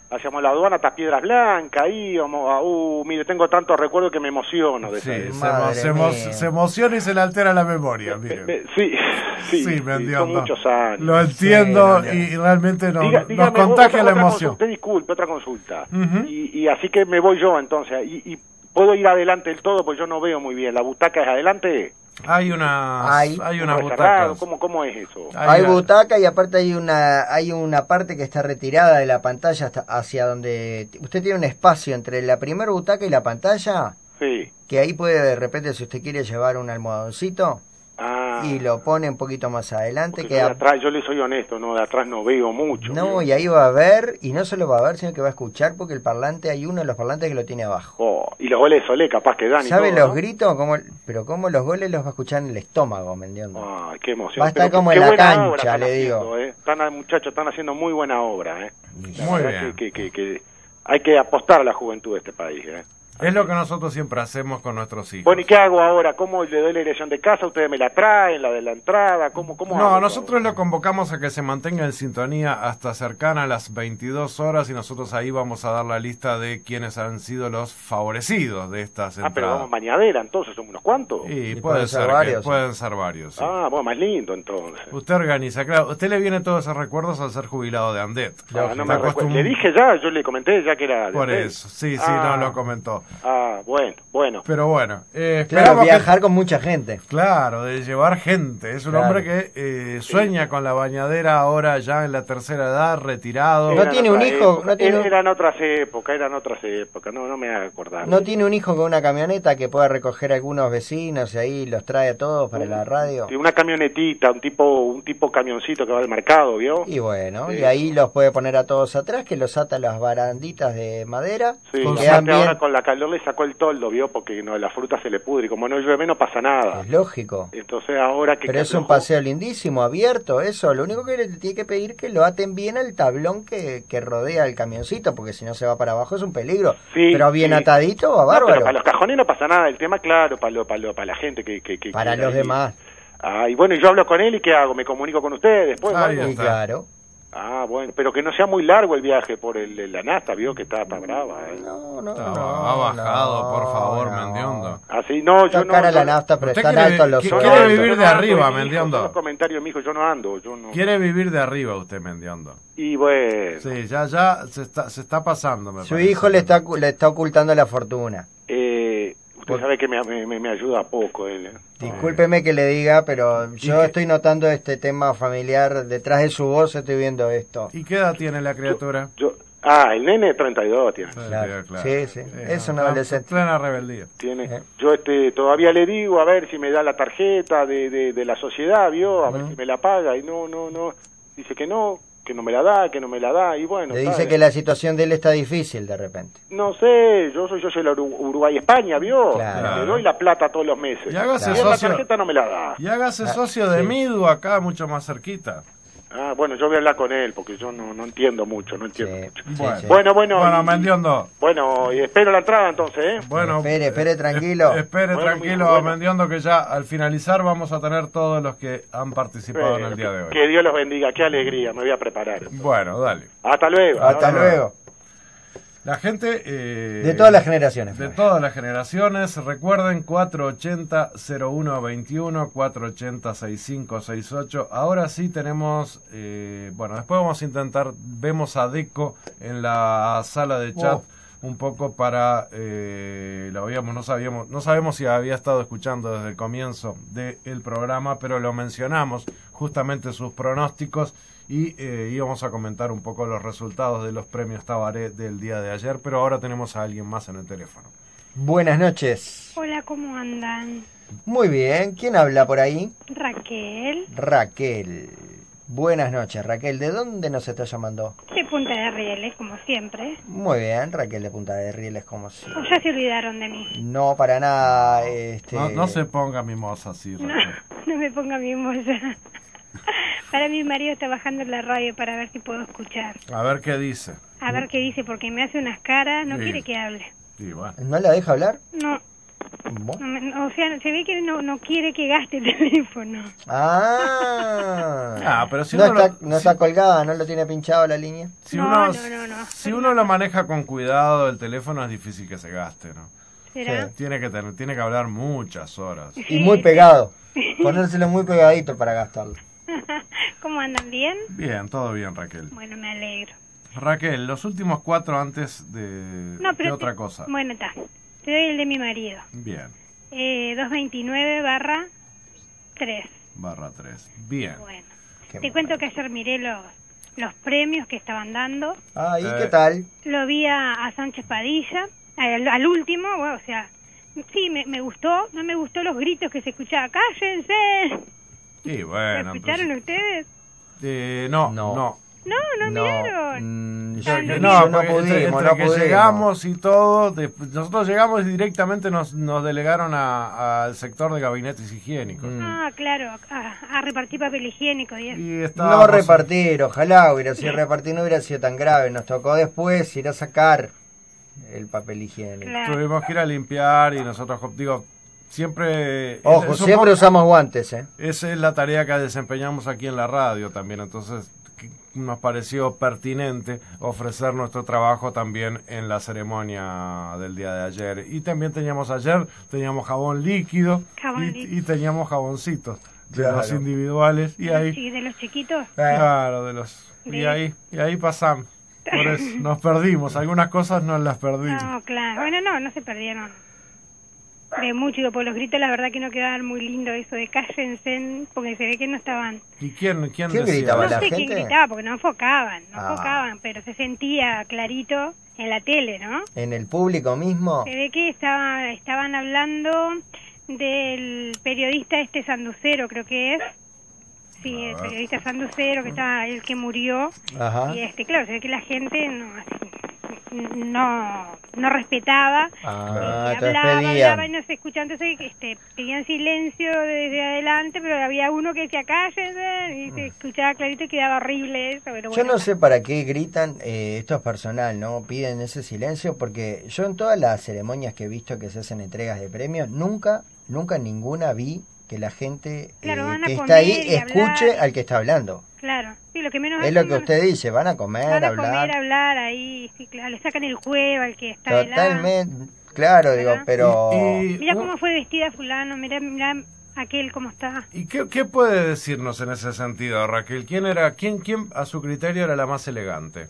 Speaker 8: hacíamos la aduana hasta Piedras Blancas, ahí íbamos a, uh, mire, tengo tantos recuerdos que me emociono de
Speaker 1: Sí,
Speaker 8: esa
Speaker 1: se, emo- se, emo- se emociona y se le altera la memoria, mire.
Speaker 8: Eh, Sí, sí,
Speaker 1: Sí,
Speaker 8: sí,
Speaker 1: me
Speaker 8: son
Speaker 1: entiendo.
Speaker 8: muchos años.
Speaker 1: Lo entiendo
Speaker 2: Sí,
Speaker 1: y realmente no,
Speaker 8: Diga-
Speaker 1: nos
Speaker 8: dígame,
Speaker 1: contagia
Speaker 8: otra-
Speaker 1: la
Speaker 8: otra
Speaker 1: emoción.
Speaker 8: consulta, disculpe, otra consulta.
Speaker 1: Ujú.
Speaker 8: y, y así que me voy yo entonces, y, y puedo ir adelante del todo, pues yo no veo muy bien. ¿La butaca es adelante?
Speaker 1: Hay unas,
Speaker 2: Hay.
Speaker 1: hay unas
Speaker 8: ¿Cómo es cerrado?
Speaker 1: butacas.
Speaker 8: ¿Cómo, ¿Cómo es eso?
Speaker 2: Hay
Speaker 1: la-
Speaker 2: butaca y aparte hay una hay una parte que está retirada de la pantalla hasta hacia donde usted tiene un espacio entre la primera butaca y la pantalla,
Speaker 8: Sí.
Speaker 2: que ahí puede de repente, si usted quiere, llevar un almohadoncito
Speaker 8: Ah,
Speaker 2: y lo pone un poquito más adelante,
Speaker 8: porque
Speaker 2: que
Speaker 8: yo de
Speaker 2: a-
Speaker 8: atrás, yo le soy honesto, no, de atrás no veo mucho.
Speaker 2: no,
Speaker 8: ¿vio?
Speaker 2: y ahí va a ver, y no solo va a ver, sino que va a escuchar, porque el parlante, hay uno de los parlantes que lo tiene abajo.
Speaker 8: Oh, y los goles de Solé capaz que dan y
Speaker 2: ¿Sabe
Speaker 8: todo,
Speaker 2: los
Speaker 8: ¿no?
Speaker 2: gritos? Cómo, pero cómo los goles los va a escuchar en el estómago, ¿me entiendes?
Speaker 8: Ay, qué emoción.
Speaker 2: Va a estar
Speaker 8: Pero
Speaker 2: como
Speaker 8: qué
Speaker 2: en la
Speaker 8: buena
Speaker 2: cancha,
Speaker 8: obra están
Speaker 2: le digo.
Speaker 8: haciendo, ¿eh? Están, muchachos, están haciendo muy buena obra, ¿eh? La
Speaker 1: Muy
Speaker 8: verdad
Speaker 1: bien.
Speaker 8: Que, que, que, que hay que apostar a la juventud de este país, ¿eh?
Speaker 1: Es lo que nosotros siempre hacemos con nuestros hijos.
Speaker 8: Bueno, ¿y qué hago ahora? ¿Cómo le doy la dirección de casa? ¿Ustedes me la traen, la de la entrada? ¿Cómo, cómo
Speaker 1: No,
Speaker 8: hago?
Speaker 1: nosotros lo convocamos a que se mantenga en sintonía hasta cercana a las veintidós horas y nosotros ahí vamos a dar la lista de quienes han sido los favorecidos de estas
Speaker 8: Ah, pero
Speaker 1: entradas.
Speaker 8: vamos mañadera, entonces, ¿son unos cuantos?
Speaker 1: Y,
Speaker 2: Y
Speaker 1: pueden
Speaker 2: pueden
Speaker 1: ser,
Speaker 2: ser
Speaker 1: que-
Speaker 2: varios, sí.
Speaker 1: pueden ser varios. Sí.
Speaker 8: Ah, bueno, más lindo entonces.
Speaker 1: Usted organiza, claro, usted le viene todos esos recuerdos al ser jubilado de Andet.
Speaker 8: Ah, no me
Speaker 1: Está
Speaker 8: recuerdo.
Speaker 1: acostum-
Speaker 8: Le dije ya, yo le comenté ya que era... de
Speaker 1: Por
Speaker 8: hotel.
Speaker 1: eso, sí, sí,
Speaker 8: Ah.
Speaker 1: no lo comentó.
Speaker 8: Ah, bueno, bueno.
Speaker 1: Pero bueno, eh,
Speaker 2: Claro,
Speaker 1: esperamos que-
Speaker 2: viajar con mucha gente.
Speaker 1: Claro, de llevar gente. Es un
Speaker 2: Claro.
Speaker 1: hombre que eh, sueña con la bañadera ahora ya en la tercera edad, retirado.
Speaker 2: No
Speaker 8: Eran
Speaker 2: tiene un
Speaker 8: otras
Speaker 2: hijo,
Speaker 8: épocas.
Speaker 2: no tiene un-
Speaker 8: Eran otras épocas, eran otras épocas, no, no me haga acordar.
Speaker 2: ¿No tiene un hijo con una camioneta que pueda recoger a algunos vecinos y ahí los trae a todos para la radio?
Speaker 8: Sí, una camionetita, un tipo un tipo camioncito que va al mercado, ¿vio?
Speaker 2: Y bueno,
Speaker 8: Sí.
Speaker 2: y ahí los puede poner a todos atrás, que los ata a las baranditas de madera.
Speaker 8: Sí,
Speaker 1: Con
Speaker 8: la
Speaker 2: quedan
Speaker 8: parte
Speaker 2: bien.
Speaker 8: ahora con la calor le sacó el toldo, ¿vio? Porque no, la fruta se le pudre, y como no llueve no pasa nada.
Speaker 2: Es lógico.
Speaker 8: Entonces ahora que...
Speaker 2: Pero es un paseo lindísimo, abierto, eso. Lo único que le tiene que pedir es que lo aten bien al tablón que, que rodea el camioncito, porque si no se va para abajo es un peligro.
Speaker 8: Sí,
Speaker 2: pero bien
Speaker 8: sí.
Speaker 2: atadito, va
Speaker 8: No,
Speaker 2: bárbaro.
Speaker 8: pero para los cajones no pasa nada, el tema claro, para, lo, para, lo, para la gente que... que, que
Speaker 2: Para
Speaker 8: quiera
Speaker 2: los
Speaker 8: ir.
Speaker 2: demás.
Speaker 8: Ah, y bueno, y yo hablo con él y ¿qué hago? ¿Me comunico con ustedes después? o
Speaker 1: Ahí
Speaker 8: algo?
Speaker 2: Y
Speaker 1: está.
Speaker 2: claro.
Speaker 8: Ah, bueno, pero que no sea muy largo el viaje por el, el- la nasta, ¿vio? Que está, está brava, ¿eh?
Speaker 2: No, no,
Speaker 1: Está-
Speaker 2: no,
Speaker 1: ha bajado,
Speaker 2: no,
Speaker 1: por favor,
Speaker 2: no.
Speaker 1: Mendiondo.
Speaker 8: Así, no, yo
Speaker 2: Está
Speaker 8: no...
Speaker 2: cara
Speaker 8: yo
Speaker 2: la
Speaker 8: no-
Speaker 2: nafta, pero
Speaker 1: ¿Usted
Speaker 2: están
Speaker 1: quiere-
Speaker 2: altos los
Speaker 1: qui-
Speaker 8: yo no
Speaker 1: quiere
Speaker 8: ando,
Speaker 1: vivir
Speaker 8: yo no
Speaker 1: de
Speaker 8: ando,
Speaker 1: arriba,
Speaker 8: hijo,
Speaker 1: Mendiondo?
Speaker 8: son los comentarios, mijo, yo no ando, yo no...
Speaker 1: Quiere vivir de arriba usted, Mendiondo.
Speaker 8: Y bueno,
Speaker 1: Sí, ya, ya se está, se está pasando, me
Speaker 2: Su
Speaker 1: parece.
Speaker 2: hijo le está, le está ocultando la fortuna.
Speaker 8: eh, usted
Speaker 2: Por-
Speaker 8: sabe que me, me, me ayuda poco él. ¿eh?
Speaker 2: Discúlpeme que le diga, pero yo
Speaker 1: qué-
Speaker 2: estoy notando este tema familiar. Detrás de su voz estoy viendo esto.
Speaker 1: ¿Y qué edad tiene la criatura?
Speaker 8: Yo, ah, el nene treinta y dos tiene.
Speaker 2: Claro.
Speaker 1: claro.
Speaker 2: Sí, sí.
Speaker 1: Eh,
Speaker 2: Es un
Speaker 1: está
Speaker 2: adolescente.
Speaker 1: en plena rebeldía.
Speaker 8: Tiene,
Speaker 2: Eh.
Speaker 8: yo este todavía le digo a ver si me da la tarjeta de, de, de la sociedad, vio, a ver
Speaker 2: Ujú.
Speaker 8: si me la paga y no, no, no, dice que no, que no me la da, que no me la da y bueno.
Speaker 2: Le dice
Speaker 8: ¿sabe?
Speaker 2: que la situación de él está difícil de repente.
Speaker 8: No sé, yo soy yo soy la Uru- Uruguay-España, vio,
Speaker 2: Claro.
Speaker 8: le doy la plata todos los meses.
Speaker 1: Y hágase
Speaker 8: Y él la
Speaker 1: socio.
Speaker 8: tarjeta no me la da.
Speaker 1: Y hágase
Speaker 2: Ah,
Speaker 1: socio de
Speaker 2: sí.
Speaker 1: Midu acá, mucho más cerquita.
Speaker 8: Ah, bueno, yo voy a hablar con él porque yo no, no entiendo mucho, no entiendo
Speaker 2: Sí,
Speaker 8: mucho.
Speaker 2: sí,
Speaker 1: Bueno.
Speaker 2: sí.
Speaker 8: Bueno, bueno.
Speaker 1: Bueno,
Speaker 8: y-
Speaker 1: Mendiondo.
Speaker 8: Bueno, y espero la entrada entonces, ¿eh?
Speaker 1: Bueno,
Speaker 2: Espere, espere,
Speaker 1: eh,
Speaker 2: tranquilo.
Speaker 1: eh, espere,
Speaker 8: Bueno,
Speaker 1: tranquilo,
Speaker 8: muy bueno.
Speaker 1: Mendiondo, que ya al finalizar vamos a tener todos los que han participado en el día de hoy.
Speaker 8: Que Dios los bendiga, qué alegría, me voy a preparar.
Speaker 1: Bueno, dale.
Speaker 8: Hasta luego.
Speaker 2: Hasta luego.
Speaker 1: La gente... eh,
Speaker 2: De todas las generaciones.
Speaker 1: De todas las generaciones, recuerden cuatro ochenta cero uno veintiuno, cuatro ochenta sesenta y cinco sesenta y ocho. Ahora sí tenemos, eh, bueno, después vamos a intentar, vemos a Deco en la sala de chat
Speaker 2: Oh.
Speaker 1: un poco para, eh, lo habíamos, no sabíamos, no sabemos si había estado escuchando desde el comienzo del programa, pero lo mencionamos, justamente sus pronósticos, y eh, íbamos a comentar un poco los resultados de los premios Tabaré del día de ayer, pero ahora tenemos a alguien más en el teléfono.
Speaker 2: Buenas noches.
Speaker 9: Hola, ¿cómo andan?
Speaker 2: Muy bien. ¿Quién habla por ahí?
Speaker 9: Raquel,
Speaker 2: Raquel. Buenas noches, Raquel. ¿De dónde nos está llamando?
Speaker 9: de Punta de Rieles, como siempre.
Speaker 2: Muy bien, Raquel de Punta de Rieles, como si.
Speaker 9: O ya se olvidaron de mí.
Speaker 2: No, para nada. Este...
Speaker 1: No, no se ponga mimosa así,
Speaker 9: No,
Speaker 1: Raquel.
Speaker 9: no me ponga mi moza. Para mi marido está bajando la radio para ver si puedo escuchar.
Speaker 1: A ver qué dice.
Speaker 9: A ver qué dice, porque me hace unas caras, no
Speaker 1: Sí.
Speaker 9: quiere que hable.
Speaker 1: Y bueno.
Speaker 2: ¿No la deja hablar?
Speaker 9: No,
Speaker 2: ¿Vos?
Speaker 9: No me- O sea, se ve que no, no quiere que gaste el teléfono.
Speaker 2: Ah,
Speaker 1: Ah, pero si
Speaker 2: no,
Speaker 1: uno
Speaker 2: está,
Speaker 1: lo-
Speaker 2: no está colgada, no lo tiene pinchado la línea.
Speaker 1: Si
Speaker 9: No,
Speaker 1: uno,
Speaker 9: no, no, no.
Speaker 1: si uno lo maneja con cuidado, el teléfono es difícil que se gaste, ¿no?
Speaker 9: ¿Será?
Speaker 1: Tiene que tener, tiene que hablar muchas horas.
Speaker 2: Y muy pegado. Ponérselo muy pegadito para gastarlo.
Speaker 9: ¿Cómo andan? ¿Bien?
Speaker 1: Bien, todo bien, Raquel.
Speaker 9: Bueno, me alegro.
Speaker 1: Raquel, los últimos cuatro antes de,
Speaker 9: No, pero
Speaker 1: de otra
Speaker 9: te-
Speaker 1: cosa.
Speaker 9: Bueno, está. Te doy el de mi marido.
Speaker 1: Bien,
Speaker 9: Eh, doscientos veintinueve barra tres.
Speaker 1: barra tres. Bien.
Speaker 9: Bueno.
Speaker 2: Qué
Speaker 9: Te cuento que ayer miré los, los premios que estaban dando.
Speaker 2: Ah, ¿y
Speaker 1: Eh.
Speaker 2: qué tal?
Speaker 9: Lo vi a, a Sánchez Padilla, al, al último, bueno, o sea, sí, me, me gustó. No me gustó los gritos que se escuchaban. ¡Cállense!
Speaker 1: Y
Speaker 9: ¿Lo
Speaker 1: bueno,
Speaker 9: escucharon
Speaker 1: pues,
Speaker 9: ustedes?
Speaker 1: eh, no,
Speaker 2: No.
Speaker 1: no.
Speaker 9: No, no, miraron.
Speaker 2: mm,
Speaker 9: Ah,
Speaker 2: yo,
Speaker 9: no,
Speaker 2: yo
Speaker 1: No,
Speaker 2: no,
Speaker 1: porque entre-
Speaker 2: pudimos,
Speaker 1: entre
Speaker 2: no
Speaker 1: que
Speaker 2: pudimos.
Speaker 1: llegamos y todo, de- nosotros llegamos y directamente nos, nos delegaron a- al sector de gabinetes higiénicos.
Speaker 2: Mm.
Speaker 9: Ah, claro, a, a repartir papel higiénico y eso.
Speaker 1: Y
Speaker 2: No
Speaker 1: estábamos-
Speaker 2: repartir, ojalá hubiera sido repartir, no hubiera sido tan grave. Nos tocó después ir a sacar el papel higiénico.
Speaker 9: Claro.
Speaker 1: Tuvimos que ir a limpiar y nosotros, digo, siempre...
Speaker 2: Ojo,
Speaker 1: es un
Speaker 2: siempre
Speaker 1: poco-
Speaker 2: usamos guantes, ¿eh?
Speaker 1: Esa es la tarea que desempeñamos aquí en la radio también, entonces que- nos pareció pertinente ofrecer nuestro trabajo también en la ceremonia del día de ayer. Y también teníamos ayer, teníamos jabón líquido,
Speaker 9: Jabón
Speaker 1: y,
Speaker 9: líquido.
Speaker 1: y teníamos jaboncitos de
Speaker 2: Claro.
Speaker 1: los individuales y ahí,
Speaker 9: Sí, de los chiquitos.
Speaker 1: claro, de los... Y
Speaker 9: De-
Speaker 1: ahí, y ahí pasamos. Por eso nos perdimos, algunas cosas nos las perdimos.
Speaker 9: No, claro. Bueno, no, no se perdieron. De mucho, digo, por los gritos, la verdad que no quedaban muy lindo eso de cállense, porque se ve que no estaban...
Speaker 1: ¿Y quién, quién,
Speaker 2: ¿Quién
Speaker 1: decía?
Speaker 2: gritaba?
Speaker 9: No
Speaker 2: la
Speaker 9: sé quién
Speaker 2: gente?
Speaker 9: gritaba, porque no enfocaban, no
Speaker 2: Ah.
Speaker 9: enfocaban, pero se sentía clarito en la tele, ¿no?
Speaker 2: En el público mismo.
Speaker 9: Se ve que estaba, estaban hablando del periodista este Sanducero, creo que es. Sí, el
Speaker 1: Ah.
Speaker 9: periodista Sanducero, que está el que murió.
Speaker 2: Ajá.
Speaker 9: Y este, claro, se ve que la gente no no, no respetaba.
Speaker 2: Ah,
Speaker 9: y
Speaker 2: entonces
Speaker 9: hablaba,
Speaker 2: pedían.
Speaker 9: hablaba y no se escuchaba. Entonces este, pedían silencio desde adelante, pero había uno que decía cállense y se escuchaba clarito y quedaba horrible eso. Pero
Speaker 2: Yo
Speaker 9: bueno,
Speaker 2: no sé para qué gritan, eh, esto es personal, ¿no? Piden ese silencio porque yo en todas las ceremonias que he visto que se hacen entregas de premios, nunca, nunca en ninguna vi que la gente
Speaker 9: Claro,
Speaker 2: eh,
Speaker 9: van a
Speaker 2: que
Speaker 9: comer
Speaker 2: está ahí
Speaker 9: y
Speaker 2: escuche
Speaker 9: hablar.
Speaker 2: al que está hablando.
Speaker 9: claro, sí, lo que menos
Speaker 2: Es lo
Speaker 9: hacen
Speaker 2: que
Speaker 9: van-
Speaker 2: usted dice, van a comer,
Speaker 9: van a
Speaker 2: hablar.
Speaker 9: comer, hablar ahí, sí, claro, le sacan el juego al que está delante.
Speaker 2: Totalmente, claro, digo,
Speaker 9: ¿Verdad?
Speaker 2: pero...
Speaker 1: Y- y-
Speaker 9: Mira cómo fue vestida fulano, mira, mira aquel cómo está.
Speaker 1: ¿Y qué, qué puede decirnos en ese sentido, Raquel? ¿Quién era, quién, quién a su criterio era la más elegante?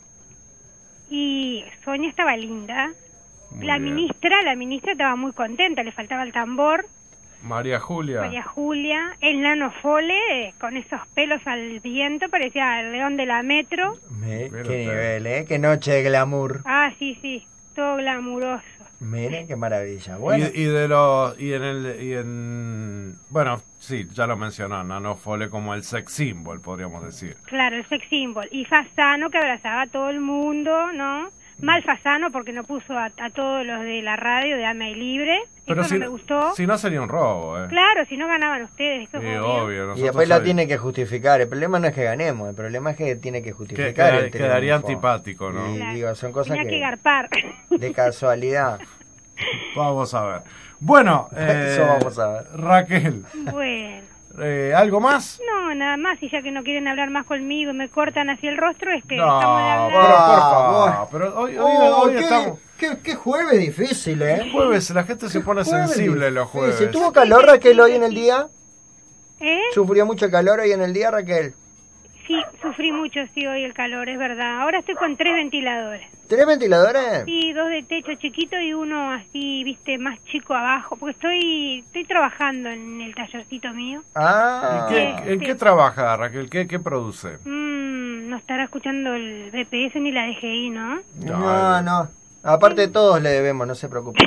Speaker 9: Y Sonia estaba linda.
Speaker 1: Muy
Speaker 9: la
Speaker 1: bien.
Speaker 9: ministra, la ministra estaba muy contenta, le faltaba el tambor.
Speaker 1: María Julia.
Speaker 9: María Julia, el nano Fole, eh, con esos pelos al viento, parecía el león de la metro.
Speaker 2: Me-
Speaker 1: Mira
Speaker 2: qué
Speaker 1: usted.
Speaker 2: nivel, ¿eh? Qué noche de glamour.
Speaker 9: Ah, sí, sí, todo glamuroso.
Speaker 2: Miren qué maravilla. Bueno,
Speaker 1: Y, y de los y en el y en bueno, sí, ya lo mencionó, Nano Fole como el sex symbol, podríamos decir.
Speaker 9: Claro, el sex symbol. Y Fasano, que abrazaba a todo el mundo, ¿no? Mal Fasano, porque no puso a, a todos los de la radio de Ama y Libre.
Speaker 1: Pero
Speaker 9: Eso
Speaker 1: si,
Speaker 9: no me gustó.
Speaker 1: si no sería un robo, eh.
Speaker 9: Claro, si no ganaban ustedes, eso
Speaker 1: Sí,
Speaker 9: es
Speaker 1: obvio.
Speaker 9: obvio.
Speaker 1: nosotros
Speaker 2: y después la
Speaker 1: hoy-
Speaker 2: tiene que justificar. El problema no es que ganemos, el problema es que tiene que
Speaker 1: que,
Speaker 2: justificar.
Speaker 1: queda-
Speaker 2: el
Speaker 1: quedaría
Speaker 2: triunfo.
Speaker 1: antipático, ¿no?
Speaker 2: Y
Speaker 9: Claro.
Speaker 2: digo, son cosas
Speaker 9: Tenía que,
Speaker 2: que
Speaker 9: garpar.
Speaker 2: de casualidad.
Speaker 1: Vamos a ver. Bueno, eh,
Speaker 2: Eso vamos a ver.
Speaker 1: Raquel,
Speaker 9: Bueno,
Speaker 1: eh, ¿algo más?
Speaker 9: no, nada más. Y ya que no quieren hablar más conmigo, me cortan así el rostro, este,
Speaker 1: No,
Speaker 9: estamos
Speaker 1: pero
Speaker 9: hablando.
Speaker 1: por
Speaker 2: Ah,
Speaker 1: favor, pero hoy, hoy,
Speaker 2: Oh,
Speaker 1: hoy
Speaker 2: qué,
Speaker 1: estamos
Speaker 2: qué- qué jueves difícil, ¿eh?
Speaker 1: jueves, la gente se pone
Speaker 2: Jueves
Speaker 1: sensible los
Speaker 2: difícil.
Speaker 1: jueves.
Speaker 2: ¿Tuvo calor Raquel hoy en el día?
Speaker 9: ¿Eh?
Speaker 2: ¿Sufrió mucho calor hoy en el día, Raquel?
Speaker 9: Sí, sufrí mucho, sí, hoy el calor, es verdad. Ahora estoy con tres ventiladores.
Speaker 2: ¿Tres ventiladores?
Speaker 9: Sí, dos de techo chiquito y uno así, viste, más chico abajo, porque estoy estoy trabajando en el tallercito mío.
Speaker 2: Ah,
Speaker 1: ¿Y qué- ¿En qué trabaja, Raquel? ¿Qué, qué produce?
Speaker 9: Mm, no estará escuchando el B P S ni la D G I, ¿no?
Speaker 2: no, no. Aparte todos le debemos, no se preocupe.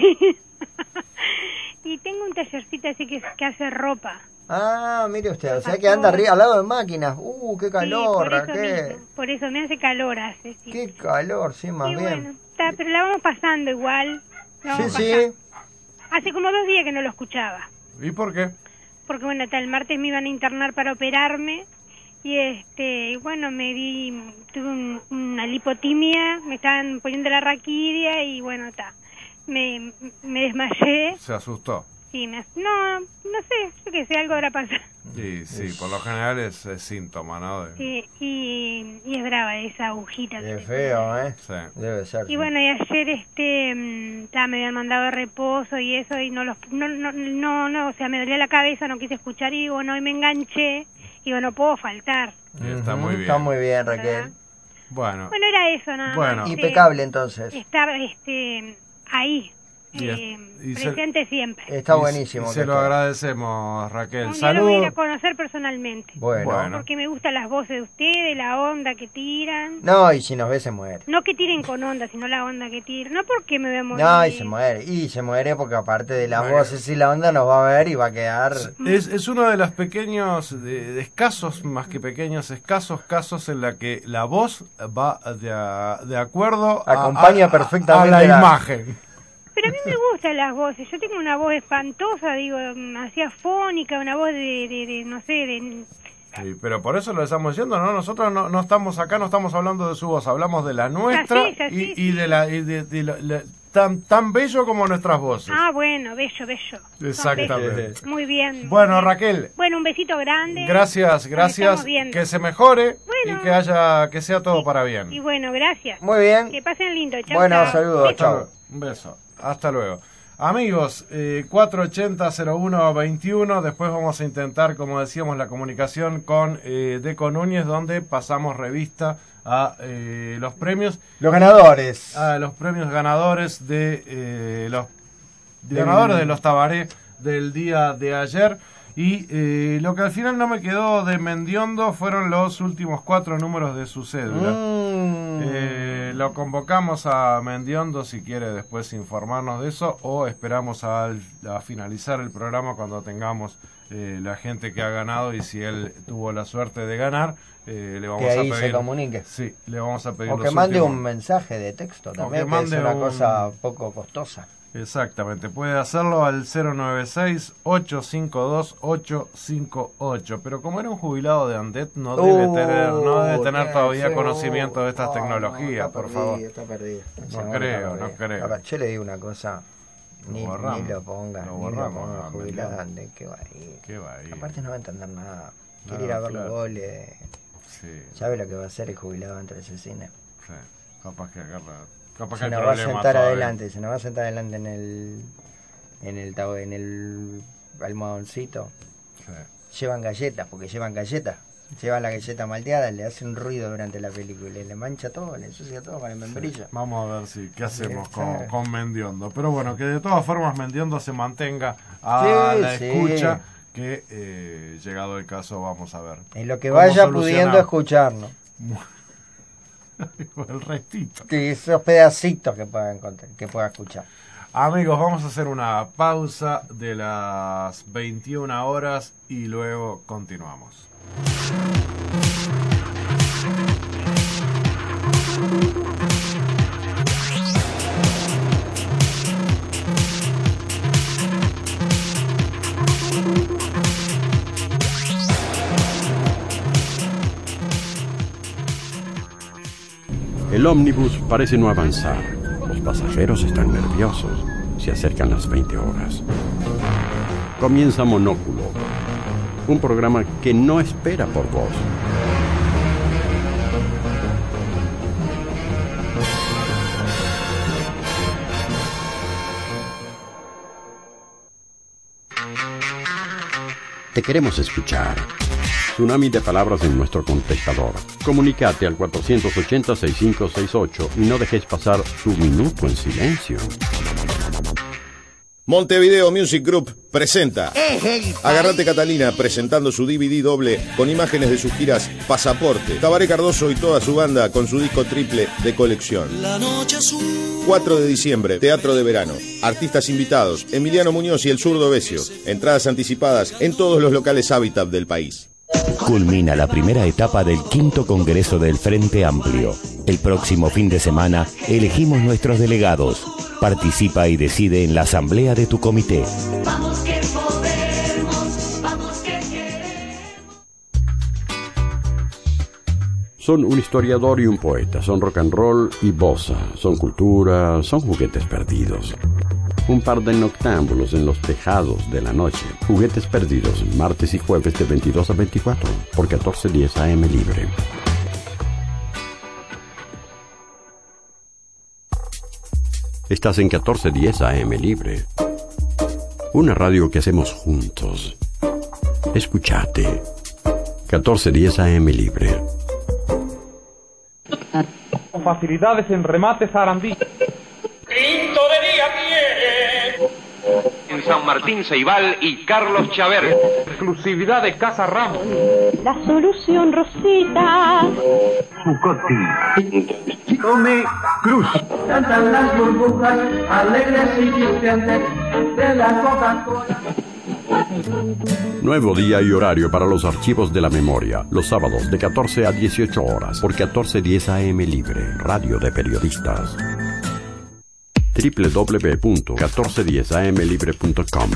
Speaker 9: Y tengo un tallercito así que, que hace ropa.
Speaker 2: Ah, mire usted, o sea que anda arriba al lado de máquinas. Uh, qué
Speaker 9: Sí,
Speaker 2: calor,
Speaker 9: por eso
Speaker 2: Raquel.
Speaker 9: mismo, por eso me hace calor hace, sí.
Speaker 2: Qué calor, sí, más
Speaker 9: Y
Speaker 2: bien.
Speaker 9: bueno, está, pero la vamos pasando igual. la
Speaker 2: Sí,
Speaker 9: vamos
Speaker 2: sí.
Speaker 9: pasando. Hace como dos días que no lo escuchaba.
Speaker 1: ¿Y por qué?
Speaker 9: Porque bueno, hasta el martes me iban a internar para operarme. Y este, y bueno, me di, tuve un- una lipotimia, me estaban poniendo la raquidia y bueno, está. Me, me desmayé.
Speaker 1: Se asustó.
Speaker 9: sí, me, no, no sé, yo qué sé, algo habrá pasado.
Speaker 1: Sí, sí, por lo general es, es síntoma, ¿no? De...
Speaker 9: Sí, y, y es brava esa agujita.
Speaker 2: Qué feo, ¿eh?
Speaker 1: Sí.
Speaker 2: Debe ser.
Speaker 9: Y bueno, y ayer este mm, ya me habían mandado de reposo y eso, y no los no, no, no, no, o sea, me dolía la cabeza, no quise escuchar, y digo, no, y me enganché, y digo, no puedo faltar.
Speaker 1: Está muy bien.
Speaker 2: Está muy bien, Raquel.
Speaker 1: Bueno.
Speaker 9: Bueno, era eso, nada
Speaker 1: Bueno.
Speaker 9: más.
Speaker 2: Impecable, entonces.
Speaker 9: Estar este, ahí,
Speaker 1: Y es-
Speaker 9: eh,
Speaker 1: y se-
Speaker 9: presente siempre.
Speaker 2: Está
Speaker 1: Y-
Speaker 2: buenísimo.
Speaker 1: y
Speaker 2: que
Speaker 1: se lo
Speaker 2: esté.
Speaker 1: agradecemos, Raquel.
Speaker 9: Un día lo voy a ir a
Speaker 1: Saludos.
Speaker 9: conocer personalmente.
Speaker 2: Bueno.
Speaker 1: Bueno.
Speaker 9: Porque me gustan las voces de ustedes, la onda que tiran.
Speaker 2: No, y si nos ve se muere.
Speaker 9: No que tiren con onda, sino la onda que tiran. No porque me vemos.
Speaker 2: No, y se muere. Y se muere porque aparte de las
Speaker 1: Bueno.
Speaker 2: voces y la onda nos va a ver y va a quedar...
Speaker 1: Es, es uno de los pequeños, de, de escasos, más que pequeños, escasos casos en la que la voz va de, a- de acuerdo a-
Speaker 2: Acompaña
Speaker 1: a, a-
Speaker 2: perfectamente
Speaker 1: a la
Speaker 2: la-
Speaker 1: imagen.
Speaker 9: Pero a mí me gustan las voces. Yo tengo una voz espantosa, digo, mm, así afónica, una voz de, de, de, no sé, de...
Speaker 1: Sí, pero por eso lo estamos diciendo, ¿no? Nosotros no, no estamos acá, no estamos hablando de su voz, hablamos de la nuestra
Speaker 9: Ya sí, ya
Speaker 1: y,
Speaker 9: sí,
Speaker 1: y de la... Y de, de la- la- tan, tan bello como nuestras voces.
Speaker 9: Ah, bueno, bello, bello. Son
Speaker 1: Exactamente.
Speaker 9: bellos. Muy bien.
Speaker 1: Bueno, Raquel,
Speaker 9: Bueno, un besito grande.
Speaker 1: gracias,
Speaker 9: Nos
Speaker 1: gracias,
Speaker 9: estamos viendo.
Speaker 1: que se mejore
Speaker 9: Bueno.
Speaker 1: y que haya, que sea todo para bien.
Speaker 9: Y bueno, gracias.
Speaker 2: Muy bien.
Speaker 9: Que pasen lindo. Chau,
Speaker 2: Bueno,
Speaker 9: chau.
Speaker 2: saludos.
Speaker 1: Hasta
Speaker 2: Chao.
Speaker 1: luego. Un beso. Hasta luego. Amigos, eh, cuatro ochenta cero uno veintiuno. Después vamos a intentar, como decíamos, la comunicación con eh, Deco Núñez, donde pasamos revista a eh, los premios.
Speaker 2: Los ganadores.
Speaker 1: A los premios ganadores de eh, los
Speaker 2: Del-
Speaker 1: ganadores de los Tabaré del día de ayer. Y eh, lo que al final no me quedó de Mendiondo fueron los últimos cuatro números de su cédula.
Speaker 2: Mm.
Speaker 1: Eh, lo convocamos a Mendiondo si quiere después informarnos de eso, o esperamos al- a finalizar el programa cuando tengamos eh, la gente que ha ganado, y si él tuvo la suerte de ganar, eh, le vamos
Speaker 2: Que ahí
Speaker 1: a
Speaker 2: se
Speaker 1: pedir,
Speaker 2: comunique.
Speaker 1: sí, le vamos a pedir
Speaker 2: O
Speaker 1: los
Speaker 2: que mande
Speaker 1: últimos-
Speaker 2: un mensaje de texto también,
Speaker 1: que
Speaker 2: que, es
Speaker 1: mande
Speaker 2: una
Speaker 1: un-
Speaker 2: cosa poco costosa.
Speaker 1: Exactamente, puede hacerlo al cero nueve seis, ocho cinco dos, ocho cinco ocho. Pero como era un jubilado de Andet, no debe
Speaker 2: Uh,
Speaker 1: tener, no debe tener
Speaker 2: sí,
Speaker 1: todavía
Speaker 2: sí,
Speaker 1: conocimiento de estas
Speaker 2: no,
Speaker 1: tecnologías,
Speaker 2: no, está
Speaker 1: por
Speaker 2: perdido,
Speaker 1: favor.
Speaker 2: Está perdido.
Speaker 1: No
Speaker 2: Ese hombre
Speaker 1: creo,
Speaker 2: está
Speaker 1: no
Speaker 2: perdido.
Speaker 1: creo.
Speaker 2: Ahora, yo le digo una cosa, ni,
Speaker 1: Lo borramos,
Speaker 2: ni lo ponga,
Speaker 1: lo
Speaker 2: ni
Speaker 1: borramos,
Speaker 2: lo ponga
Speaker 1: ah,
Speaker 2: jubilado,
Speaker 1: Mendiondo.
Speaker 2: ande, que va a ir.
Speaker 1: ¿Qué va a ir?
Speaker 2: Aparte no va a entender nada. Quiere
Speaker 1: No,
Speaker 2: ir a ver
Speaker 1: claro.
Speaker 2: los goles.
Speaker 1: Sí,
Speaker 2: ¿Sabe lo que va a hacer el jubilado entre ese cine?
Speaker 1: sí. Capaz que agarra. Capaz que
Speaker 2: Se
Speaker 1: hay
Speaker 2: nos va a
Speaker 1: problemas
Speaker 2: sentar
Speaker 1: todavía.
Speaker 2: adelante, se nos va a sentar adelante en el en el tabo- en el almohadoncito.
Speaker 1: Sí.
Speaker 2: Llevan galletas, porque llevan galletas. Llevan la galleta malteada, le hace un ruido durante la película, le mancha todo, le ensucia todo con el membrillo.
Speaker 1: Vamos a ver si qué hacemos
Speaker 2: Sí,
Speaker 1: con,
Speaker 2: sí.
Speaker 1: con Mendiondo. Pero bueno, que de todas formas Mendiondo se mantenga a
Speaker 2: Sí,
Speaker 1: la
Speaker 2: sí.
Speaker 1: escucha, que eh, llegado el caso vamos a ver.
Speaker 2: En lo que
Speaker 1: cómo
Speaker 2: vaya
Speaker 1: solucionamos.
Speaker 2: pudiendo escucharnos.
Speaker 1: El restito.
Speaker 2: Que esos pedacitos que pueda encontrar, que pueda escuchar.
Speaker 1: Amigos, vamos a hacer una pausa de las veintiuna horas y luego continuamos.
Speaker 6: El ómnibus parece no avanzar. Los pasajeros están nerviosos. Se acercan las veinte horas. Comienza Monóculo, un programa que no espera por vos. Te queremos escuchar. Tsunami de palabras en nuestro contestador. Comunícate al cuatrocientos ochenta, sesenta y cinco sesenta y ocho y no dejes pasar tu minuto en silencio.
Speaker 10: Montevideo Music Group presenta Agarrate Catalina, presentando su D V D doble con imágenes de sus giras Pasaporte, Tabaré Cardoso y toda su banda con su disco triple de colección. cuatro de diciembre, Teatro de Verano. Artistas invitados, Emiliano Muñoz y el Zurdo Besio. Entradas anticipadas en todos los locales Habitat del país.
Speaker 11: Culmina la primera etapa del quinto Congreso del Frente Amplio. El próximo fin de semana elegimos nuestros delegados. Participa y decide en la asamblea de tu comité.
Speaker 12: Vamos que podemos, vamos que queremos.
Speaker 6: Son un historiador y un poeta, son rock and roll y bossa, son cultura, son juguetes perdidos. Un par de noctámbulos en los tejados de la noche. Juguetes perdidos, martes y jueves de veintidós a veinticuatro, por catorce diez A M libre. Estás en catorce diez A M libre. Una radio que hacemos juntos. Escuchate. catorce diez A M libre.
Speaker 13: Facilidades en remates Sarandí.
Speaker 14: Quinto de día tiene.
Speaker 15: En San Martín Ceibal y Carlos Chaver.
Speaker 13: Exclusividad de Casa Ramos.
Speaker 16: La solución, Rosita.
Speaker 14: Bucotti. Come Cruz. Cantan las burbujas alegres y chispeantes de la Coca-Cola.
Speaker 6: Nuevo día y horario para los archivos de la memoria. Los sábados de catorce a dieciocho horas por catorce diez A M libre. Radio de periodistas. doble u doble u doble u punto catorce diez a m libre punto com.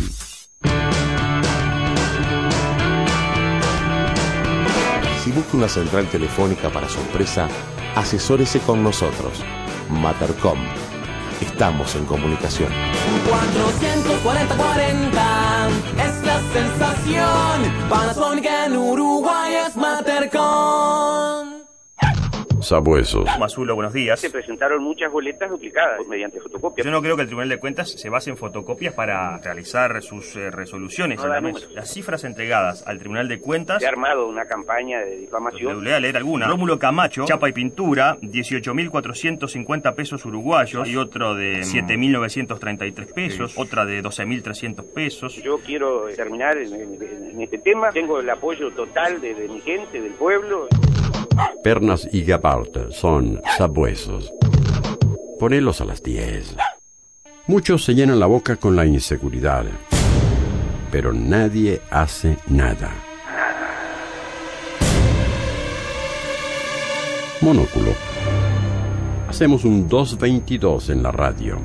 Speaker 17: Si busca una central telefónica para su empresa, asesórese con nosotros. Matercom. Estamos en comunicación.
Speaker 18: cuatrocientos cuarenta cuarenta es la sensación. Panasonic en Uruguay es Matercom.
Speaker 6: Sabuesos.
Speaker 19: Mazulo, buenos días.
Speaker 20: Se presentaron muchas boletas duplicadas mediante fotocopia.
Speaker 19: Yo no creo que el Tribunal de Cuentas se base en fotocopias para realizar sus eh, resoluciones.
Speaker 20: No da números.
Speaker 19: Las cifras entregadas al Tribunal de Cuentas...
Speaker 20: Se ha armado una campaña de difamación.
Speaker 19: Le voy a leer alguna. Rómulo Camacho, chapa y pintura, dieciocho mil cuatrocientos cincuenta pesos uruguayos. Y otro de siete mil novecientos treinta y tres pesos. Sí. Otra de doce mil trescientos pesos.
Speaker 20: Yo quiero terminar en, en, en este tema. Tengo el apoyo total de, de mi gente, del pueblo.
Speaker 6: Pernas y Gabart son sabuesos. Ponelos a las diez. Muchos se llenan la boca con la inseguridad, pero nadie hace nada. Monóculo. Hacemos un dos veintidós en la radio.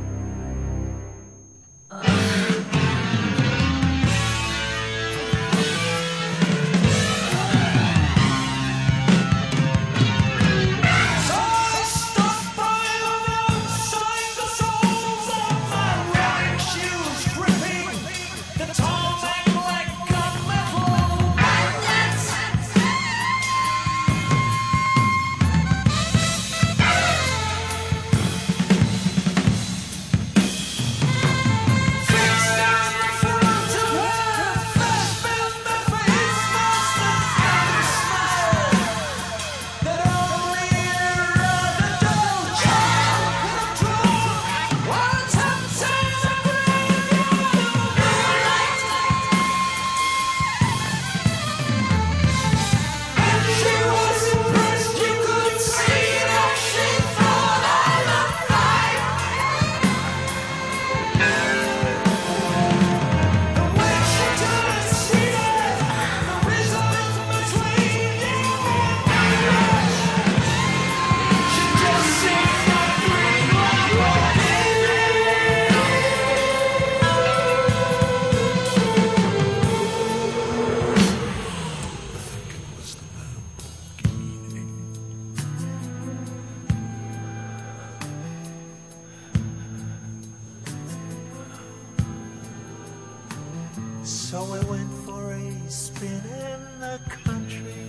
Speaker 14: So we went for a spin in the country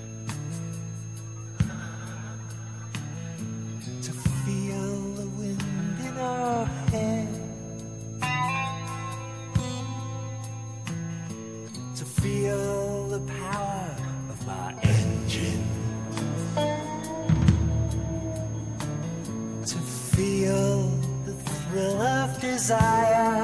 Speaker 14: to feel the wind in our hair, to feel the power of my engine, to feel the thrill of desire.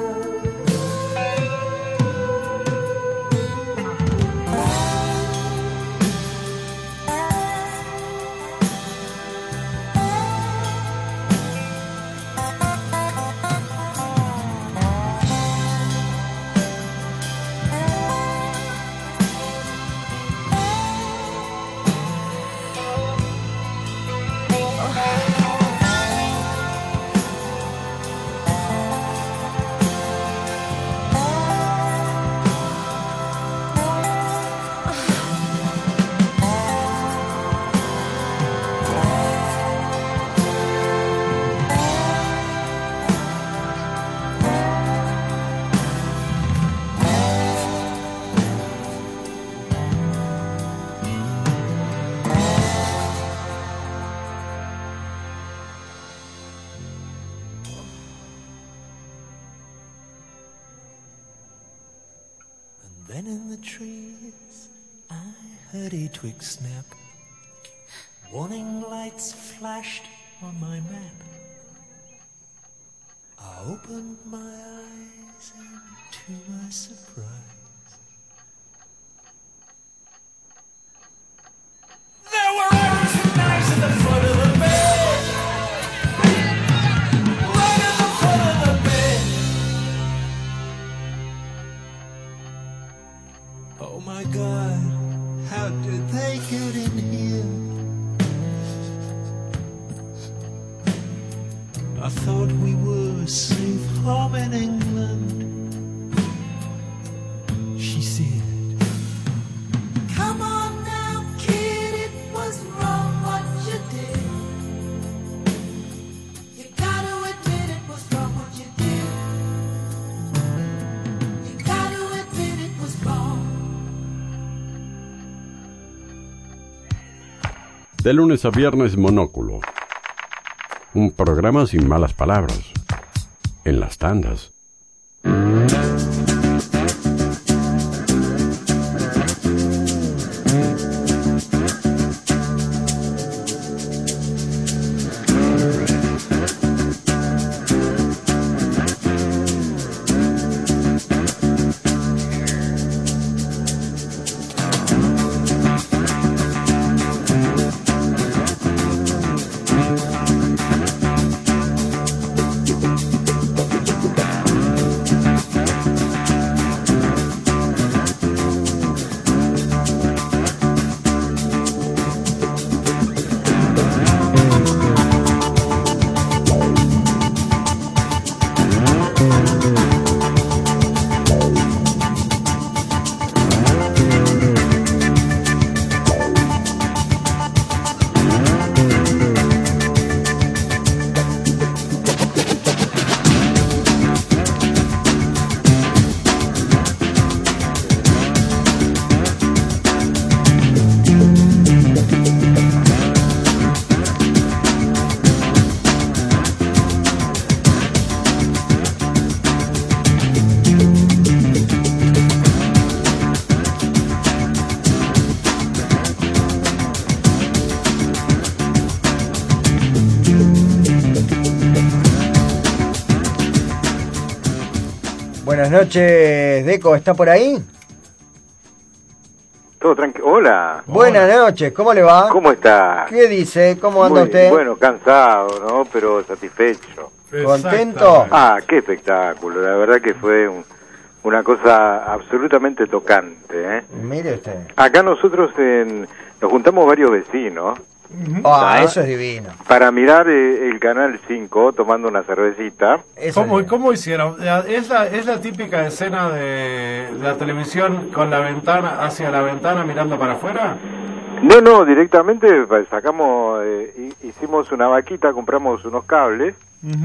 Speaker 21: Then in the trees I heard a twig snap. Warning lights flashed on my map. I opened my eyes and to my surprise there were arrows and knives in the foot of the bed. Right in the foot of the bed. Oh my God, how did they get in here? I thought we were safe home in England. She said, come on now, kid, it was wrong what you did. You gotta admit it was wrong what you did. You gotta admit it was wrong.
Speaker 6: De lunes a viernes, Monóculo. Un programa sin malas palabras. En las tandas.
Speaker 2: Buenas noches, Deco, ¿está por ahí?
Speaker 22: Todo tranquilo. Hola.
Speaker 2: Buenas noches, ¿cómo le va?
Speaker 22: ¿Cómo está?
Speaker 2: ¿Qué dice? ¿Cómo anda
Speaker 22: Muy-
Speaker 2: usted?
Speaker 22: Bueno, cansado, ¿no? Pero satisfecho.
Speaker 2: ¿Contento?
Speaker 22: Ah, qué espectáculo. La verdad que fue un- una cosa absolutamente tocante, ¿eh?
Speaker 2: Mire usted.
Speaker 22: Acá nosotros en- nos juntamos varios vecinos.
Speaker 2: Ah,
Speaker 22: ¿ah?
Speaker 2: eso es divino.
Speaker 22: Para mirar eh, el Canal cinco tomando una cervecita.
Speaker 1: ¿Cómo, ¿Cómo hicieron? ¿Es la, ¿Es la típica escena de la televisión con la ventana, hacia la ventana mirando para afuera?
Speaker 22: No, no, directamente pues, sacamos, eh, hi- hicimos una vaquita, compramos unos cables,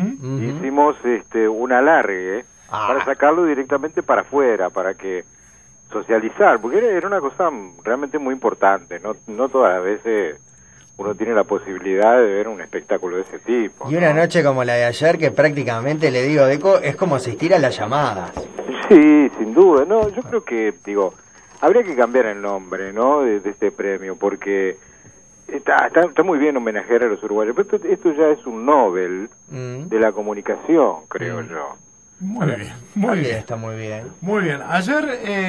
Speaker 22: hicimos este un alargue
Speaker 2: Ah.
Speaker 22: para sacarlo directamente para afuera, para que socializar, porque era, era una cosa realmente muy importante, no, no todas las veces uno tiene la posibilidad de ver un espectáculo de ese tipo.
Speaker 2: Y una noche como la de ayer, que prácticamente, le digo, Deco, es como asistir a las llamadas.
Speaker 22: Sí, sin duda, no, yo creo que, digo, habría que cambiar el nombre, ¿no?, de, de este premio, porque está, está, está muy bien homenajear a los uruguayos, pero esto, esto ya es un Nobel de la comunicación, creo yo.
Speaker 1: Muy bien, muy bien.
Speaker 2: Está muy bien.
Speaker 1: Muy bien. Ayer,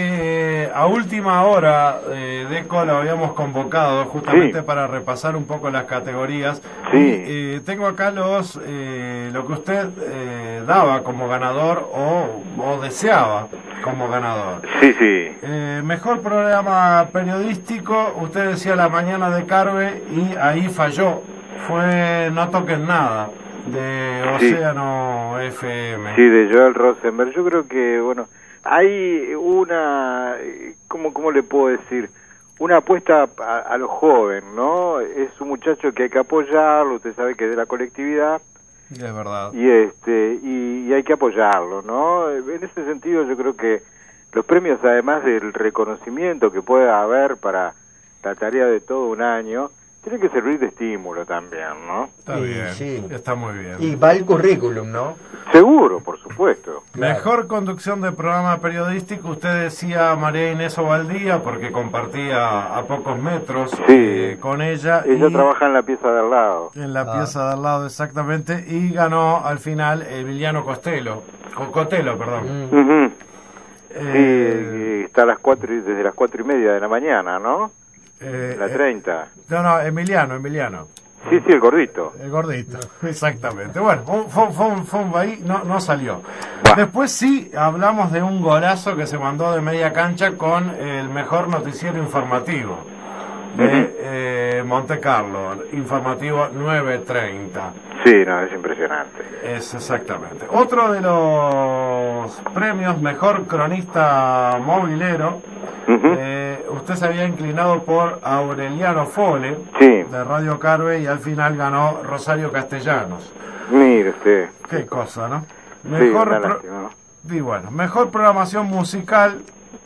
Speaker 1: eh, a última hora, eh, Deco lo habíamos convocado justamente
Speaker 22: Sí.
Speaker 1: para repasar un poco las categorías.
Speaker 22: Sí.
Speaker 1: Y, eh, tengo acá los eh, lo que usted eh, daba como ganador o, o deseaba como ganador.
Speaker 22: Sí, sí.
Speaker 1: Eh, mejor programa periodístico, usted decía La Mañana de Carve y ahí falló. Fue No Toquen Nada, de
Speaker 22: Sí.
Speaker 1: Océano F M.
Speaker 22: Sí, de Joel Rosenberg. Yo creo que, bueno, hay una, ¿cómo, cómo le puedo decir? Una apuesta a, a lo joven, ¿no? Es un muchacho que hay que apoyarlo, usted sabe que es de la colectividad,
Speaker 1: Es verdad.
Speaker 22: y este y, y hay que apoyarlo, ¿no? En ese sentido yo creo que los premios, además del reconocimiento que pueda haber para la tarea de todo un año, tiene que servir de estímulo también, ¿no?
Speaker 1: Está
Speaker 2: Y
Speaker 1: bien,
Speaker 2: sí.
Speaker 1: está muy bien.
Speaker 2: Y va el currículum, ¿no?
Speaker 22: Seguro, por supuesto.
Speaker 1: Mejor conducción de programa periodístico, usted decía María Inés Ovaldía, porque compartía a pocos metros
Speaker 22: Sí.
Speaker 1: eh, con ella.
Speaker 22: Ella
Speaker 1: y
Speaker 22: trabaja en la pieza de al lado.
Speaker 1: en la
Speaker 22: Ah.
Speaker 1: pieza de al lado, exactamente, y ganó al final Emiliano Costello, Co- Cotelo, perdón.
Speaker 22: Ujú.
Speaker 1: Eh,
Speaker 22: Sí, está a las cuatro y, desde las cuatro y media de la mañana, ¿no?
Speaker 1: Eh,
Speaker 22: la
Speaker 1: eh,
Speaker 22: treinta.
Speaker 1: No, no, Emiliano, Emiliano.
Speaker 22: Sí, sí, el gordito.
Speaker 1: El gordito, exactamente. Bueno, un- fue, fue, un- fue un- ahí no, no salió. Después sí hablamos de un golazo que se mandó de media cancha con el mejor noticiero informativo de eh, Monte Carlo, informativo nueve treinta.
Speaker 22: Sí, no, es impresionante.
Speaker 1: Es exactamente. Otro de los premios, mejor cronista movilero, eh, usted se había inclinado por Aureliano Fole,
Speaker 22: Sí.
Speaker 1: de Radio Carve, y al final ganó Rosario Castellanos.
Speaker 22: Mire usted.
Speaker 1: Qué cosa, ¿no?
Speaker 22: Sí,
Speaker 1: Mejor,
Speaker 22: una
Speaker 1: pro-
Speaker 22: lástima, ¿no?
Speaker 1: y bueno, mejor programación musical.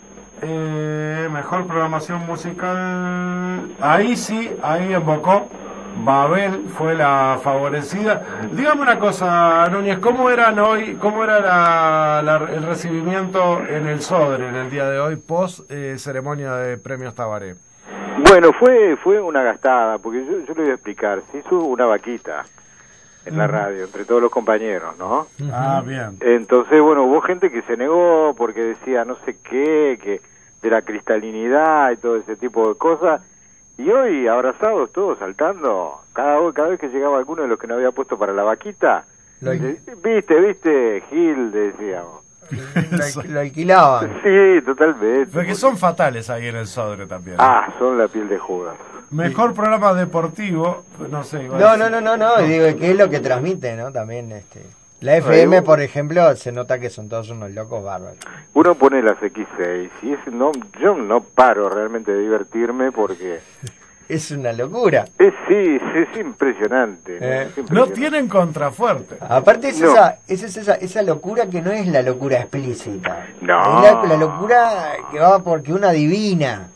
Speaker 1: eh, mejor programación musical. Ahí sí, ahí embocó. Babel fue la favorecida. Dígame una cosa, Núñez, ¿cómo eran hoy, cómo era la, la- el recibimiento en el Sodre en el día de hoy, post eh, ceremonia de premios Tabaré?
Speaker 22: Bueno, fue fue una gastada, porque yo, yo le voy a explicar. Se hizo una vaquita en la
Speaker 1: Ujú.
Speaker 22: radio, entre todos los compañeros, ¿no?
Speaker 1: Ah, bien.
Speaker 22: Entonces, bueno, hubo gente que se negó porque decía no sé qué, que de la cristalinidad y todo ese tipo de cosas. Y hoy, abrazados todos, saltando, cada, cada vez que llegaba alguno de los que no había puesto para la vaquita,
Speaker 2: Lo,
Speaker 22: de- viste, viste, Gil, decíamos.
Speaker 2: lo- lo alquilaban.
Speaker 22: Sí, totalmente.
Speaker 1: Porque son fatales ahí en el Sodre también.
Speaker 22: Ah, son la piel de Judas.
Speaker 1: Mejor programa deportivo, no sé. igual
Speaker 2: No,
Speaker 1: sí.
Speaker 2: no, no, no, no, y digo, ¿qué es lo que transmite, no? También, este... La F M, por ejemplo, se nota que son todos unos locos bárbaros.
Speaker 22: Uno pone las equis seis y es, no, yo no paro realmente de divertirme porque...
Speaker 2: Es una locura.
Speaker 22: Es, sí, sí, es impresionante. ¿no?
Speaker 2: Eh.
Speaker 22: Es
Speaker 1: No
Speaker 22: impresionante.
Speaker 1: tienen contrafuerte.
Speaker 2: Aparte es,
Speaker 22: No.
Speaker 2: esa, es esa, esa locura que no es la locura explícita.
Speaker 22: No.
Speaker 2: Es la, la locura que va porque una adivina,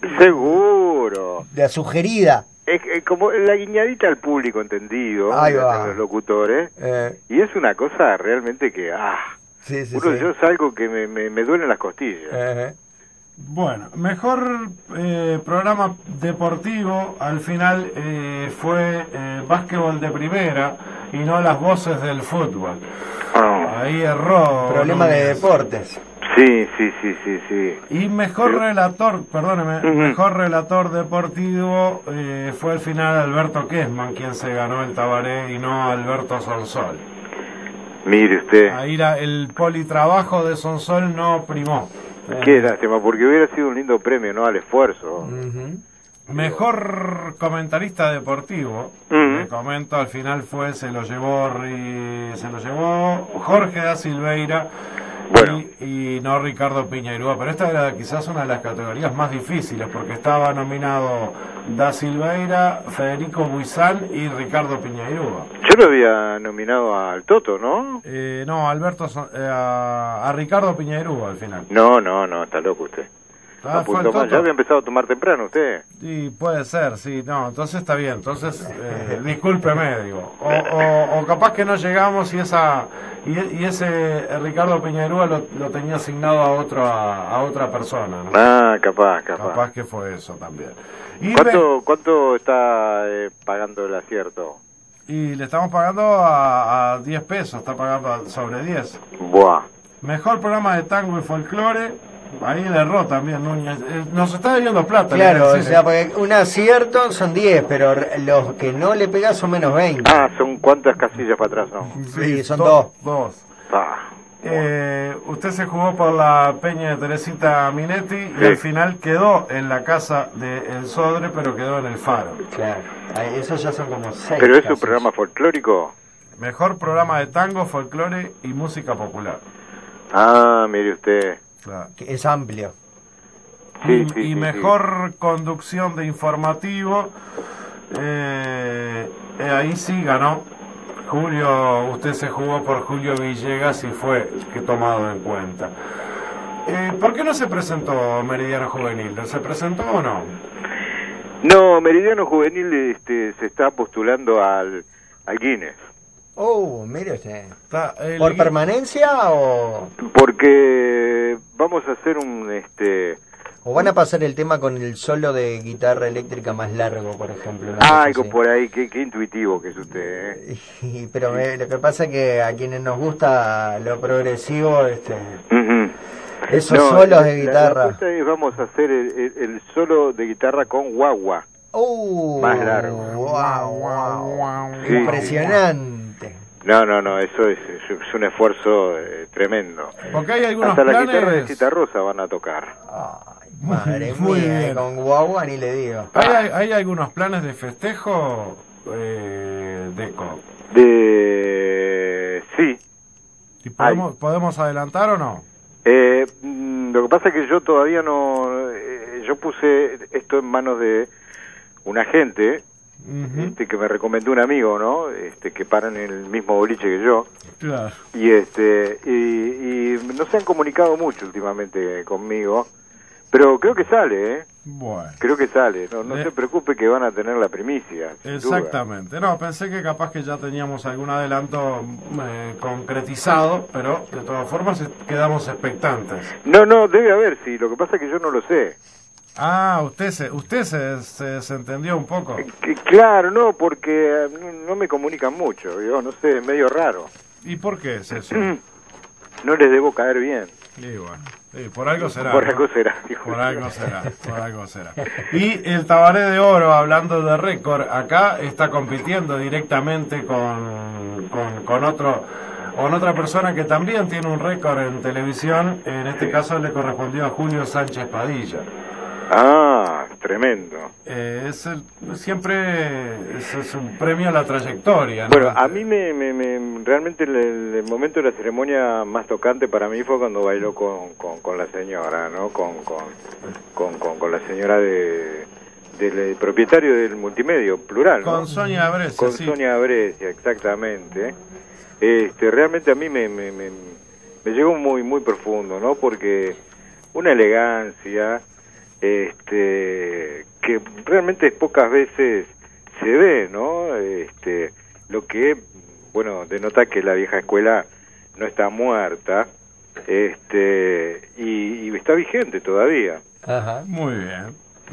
Speaker 22: Seguro.
Speaker 2: la sugerida.
Speaker 22: Es, es como la guiñadita al público entendido,
Speaker 2: Ahí
Speaker 22: de
Speaker 2: va.
Speaker 22: los locutores,
Speaker 2: Eh,
Speaker 22: y es una cosa realmente que, ah,
Speaker 2: sí, sí,
Speaker 22: uno,
Speaker 2: sí.
Speaker 22: yo salgo que me, me, me duelen las costillas.
Speaker 2: Eh,
Speaker 1: Bueno, mejor eh, programa deportivo al final eh, fue eh, básquetbol de primera y no las voces del fútbol. Ahí erró.
Speaker 2: Problema de
Speaker 1: Núñez.
Speaker 2: deportes.
Speaker 22: Sí, sí, sí, sí, sí.
Speaker 1: Y mejor
Speaker 22: Sí.
Speaker 1: relator, perdóneme,
Speaker 22: Ujú.
Speaker 1: mejor relator deportivo eh, fue al final Alberto Kessman quien se ganó el Tabaré y no Alberto Sonsol.
Speaker 22: Mire usted,
Speaker 1: Ahí la- el politrabajo de Sonsol no primó. Eh,
Speaker 22: qué lástima, porque hubiera sido un lindo premio, ¿no? Al esfuerzo.
Speaker 1: Mejor comentarista deportivo,
Speaker 22: Ujú.
Speaker 1: le comento, al final fue, se lo llevó Ri- se lo llevó Jorge da Silveira
Speaker 22: Bueno.
Speaker 1: y, y no Ricardo Piñeirúa, pero esta era quizás una de las categorías más difíciles porque estaba nominado da Silveira, Federico Buizán y Ricardo Piñeirúa.
Speaker 22: Yo lo había nominado al Toto, ¿no?
Speaker 1: Eh, no, Alberto, Son- eh, a, a Ricardo Piñeirúa al final.
Speaker 22: No, no, no, está loco usted.
Speaker 1: Ah, fue el
Speaker 22: Apuntó mal.
Speaker 1: Toto.
Speaker 22: Ya había empezado a tomar temprano usted.
Speaker 1: Sí, puede ser, sí, no, entonces está bien, entonces eh, discúlpeme, digo, o, o, o capaz que no llegamos y esa y, y ese eh, Ricardo Piñerúa lo, lo tenía asignado a otro a, a otra persona, ¿no?
Speaker 22: Ah, capaz, capaz.
Speaker 1: Capaz que fue eso también. Y,
Speaker 22: ¿Cuánto, ¿Cuánto está eh, pagando el acierto?
Speaker 1: ve- y le estamos pagando a, a diez pesos, está pagando a- sobre diez.
Speaker 22: Buah.
Speaker 1: Mejor programa de tango y folclore, ahí le erró también Núñez, Eh, nos está debiendo plata. le
Speaker 2: Claro,
Speaker 1: voy a
Speaker 2: o
Speaker 1: decir,
Speaker 2: sea,
Speaker 1: eh.
Speaker 2: porque un acierto son diez, pero r- los que no le pegan son menos veinte.
Speaker 22: Ah, ¿son cuántas casillas para atrás son?
Speaker 2: Sí, son
Speaker 1: do-
Speaker 2: dos.
Speaker 1: Dos.
Speaker 22: Ah,
Speaker 1: Eh, usted se jugó por la Peña de Teresita Minetti y
Speaker 22: Sí.
Speaker 1: al final quedó en la casa de El Sodre, pero quedó en el Faro.
Speaker 2: Claro, ahí, esos ya son como seis.
Speaker 22: ¿Pero es un
Speaker 2: casos.
Speaker 22: programa folclórico?
Speaker 1: Mejor programa de tango, folclore y música popular.
Speaker 22: Ah, mire usted.
Speaker 1: Claro.
Speaker 2: Que es amplio.
Speaker 22: Sí,
Speaker 1: y
Speaker 22: sí,
Speaker 1: y
Speaker 22: sí,
Speaker 1: mejor conducción de informativo, eh, eh, ahí sí ganó Julio. Usted se jugó por Julio Villegas y fue que tomado en cuenta. Eh, ¿Por qué no se presentó Meridiano Juvenil? ¿Se presentó o no?
Speaker 22: No, Meridiano Juvenil este, se está postulando al, al Guinness.
Speaker 2: Oh, mire usted.
Speaker 1: Está el
Speaker 2: ¿Por
Speaker 1: Gui-
Speaker 2: permanencia o,
Speaker 22: Porque vamos a hacer un... este
Speaker 2: o van a pasar el tema con el solo de guitarra eléctrica más largo, por ejemplo? una
Speaker 22: Ah,
Speaker 2: cosa
Speaker 22: algo
Speaker 2: así?
Speaker 22: por ahí, qué, qué intuitivo que es usted, ¿eh?
Speaker 2: Y- Pero me- lo que pasa es que a quienes nos gusta lo progresivo, este,
Speaker 22: Ujú.
Speaker 2: esos
Speaker 22: No,
Speaker 2: solos
Speaker 22: la-
Speaker 2: de
Speaker 22: la-
Speaker 2: guitarra.
Speaker 22: La apuesta es vamos a hacer el, el- el solo de guitarra con guagua.
Speaker 2: Uh,
Speaker 22: Más largo.
Speaker 2: Wow, wow.
Speaker 22: Sí,
Speaker 2: Impresionante.
Speaker 22: No, no, no, eso es, es- es un esfuerzo eh, tremendo.
Speaker 1: Porque hay algunos
Speaker 22: Hasta la
Speaker 1: planes...
Speaker 22: guitarra de Citarrosa van a tocar.
Speaker 2: Madre
Speaker 1: Muy
Speaker 2: mía,
Speaker 1: bien.
Speaker 2: con guagua ni le digo.
Speaker 1: ¿Hay, hay, hay algunos planes de festejo, eh, Deco?
Speaker 22: De... Sí.
Speaker 1: ¿Y podemos, ¿Podemos adelantar o no?
Speaker 22: Eh, mm, lo que pasa es que yo todavía no... eh, yo puse esto en manos de un agente este, que me recomendó un amigo, ¿no? Este, que para en el mismo boliche que yo.
Speaker 1: Claro.
Speaker 22: Y este y, y no se han comunicado mucho últimamente conmigo, pero creo que sale, ¿eh?
Speaker 1: Bueno.
Speaker 22: Creo que sale. No, no
Speaker 1: Eh.
Speaker 22: se preocupe que van a tener la primicia. sin duda.
Speaker 1: Exactamente. No, pensé que capaz que ya teníamos algún adelanto eh, concretizado, pero de todas formas es- quedamos expectantes.
Speaker 22: No, no, debe haber, sí. Lo que pasa es que yo no lo sé.
Speaker 1: Ah, usted se usted se, se desentendió un poco.
Speaker 22: Que- claro, no, porque eh, no, no me comunican mucho. Yo no sé, es medio raro.
Speaker 1: ¿Y por qué es eso?
Speaker 22: No les debo caer bien.
Speaker 1: Y bueno, sí, por algo será.
Speaker 22: Por
Speaker 1: ¿no?
Speaker 22: algo será.
Speaker 1: Por algo será, por algo será. Y el Tabaré de Oro, hablando de récord, acá está compitiendo directamente con, con, con otro con otra persona que también tiene un récord en televisión. En este caso le correspondió a Julio Sánchez Padilla.
Speaker 22: Ah, tremendo.
Speaker 1: Eh, es el- siempre es, es un premio a la trayectoria, ¿no?
Speaker 22: Bueno, a mí me, me, me- realmente el, el momento de la ceremonia más tocante para mí fue cuando bailó con, con, con la señora, ¿no? Con, con, con, con, con la señora de del propietario del multimedio, plural, ¿no?
Speaker 1: Con Sonia Brescia,
Speaker 22: Con
Speaker 1: sí.
Speaker 22: Sonia Brescia, exactamente. Este, realmente a mí me, me, me, me llegó muy muy profundo, ¿no? Porque una elegancia, este, que realmente pocas veces se ve, ¿no? Este, lo que, bueno, denota que la vieja escuela no está muerta, este, y, y está vigente todavía.
Speaker 2: Ajá.
Speaker 1: Muy bien.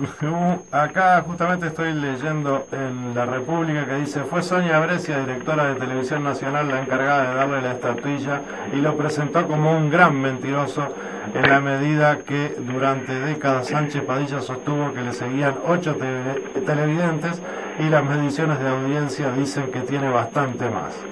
Speaker 1: Acá justamente estoy leyendo en La República que dice: fue Sonia Brescia, directora de Televisión Nacional, la encargada de darle la estatuilla y lo presentó como un gran mentiroso en la medida que durante décadas Sánchez Padilla sostuvo que le seguían ocho tele- televidentes y las mediciones de audiencia dicen que tiene bastante más.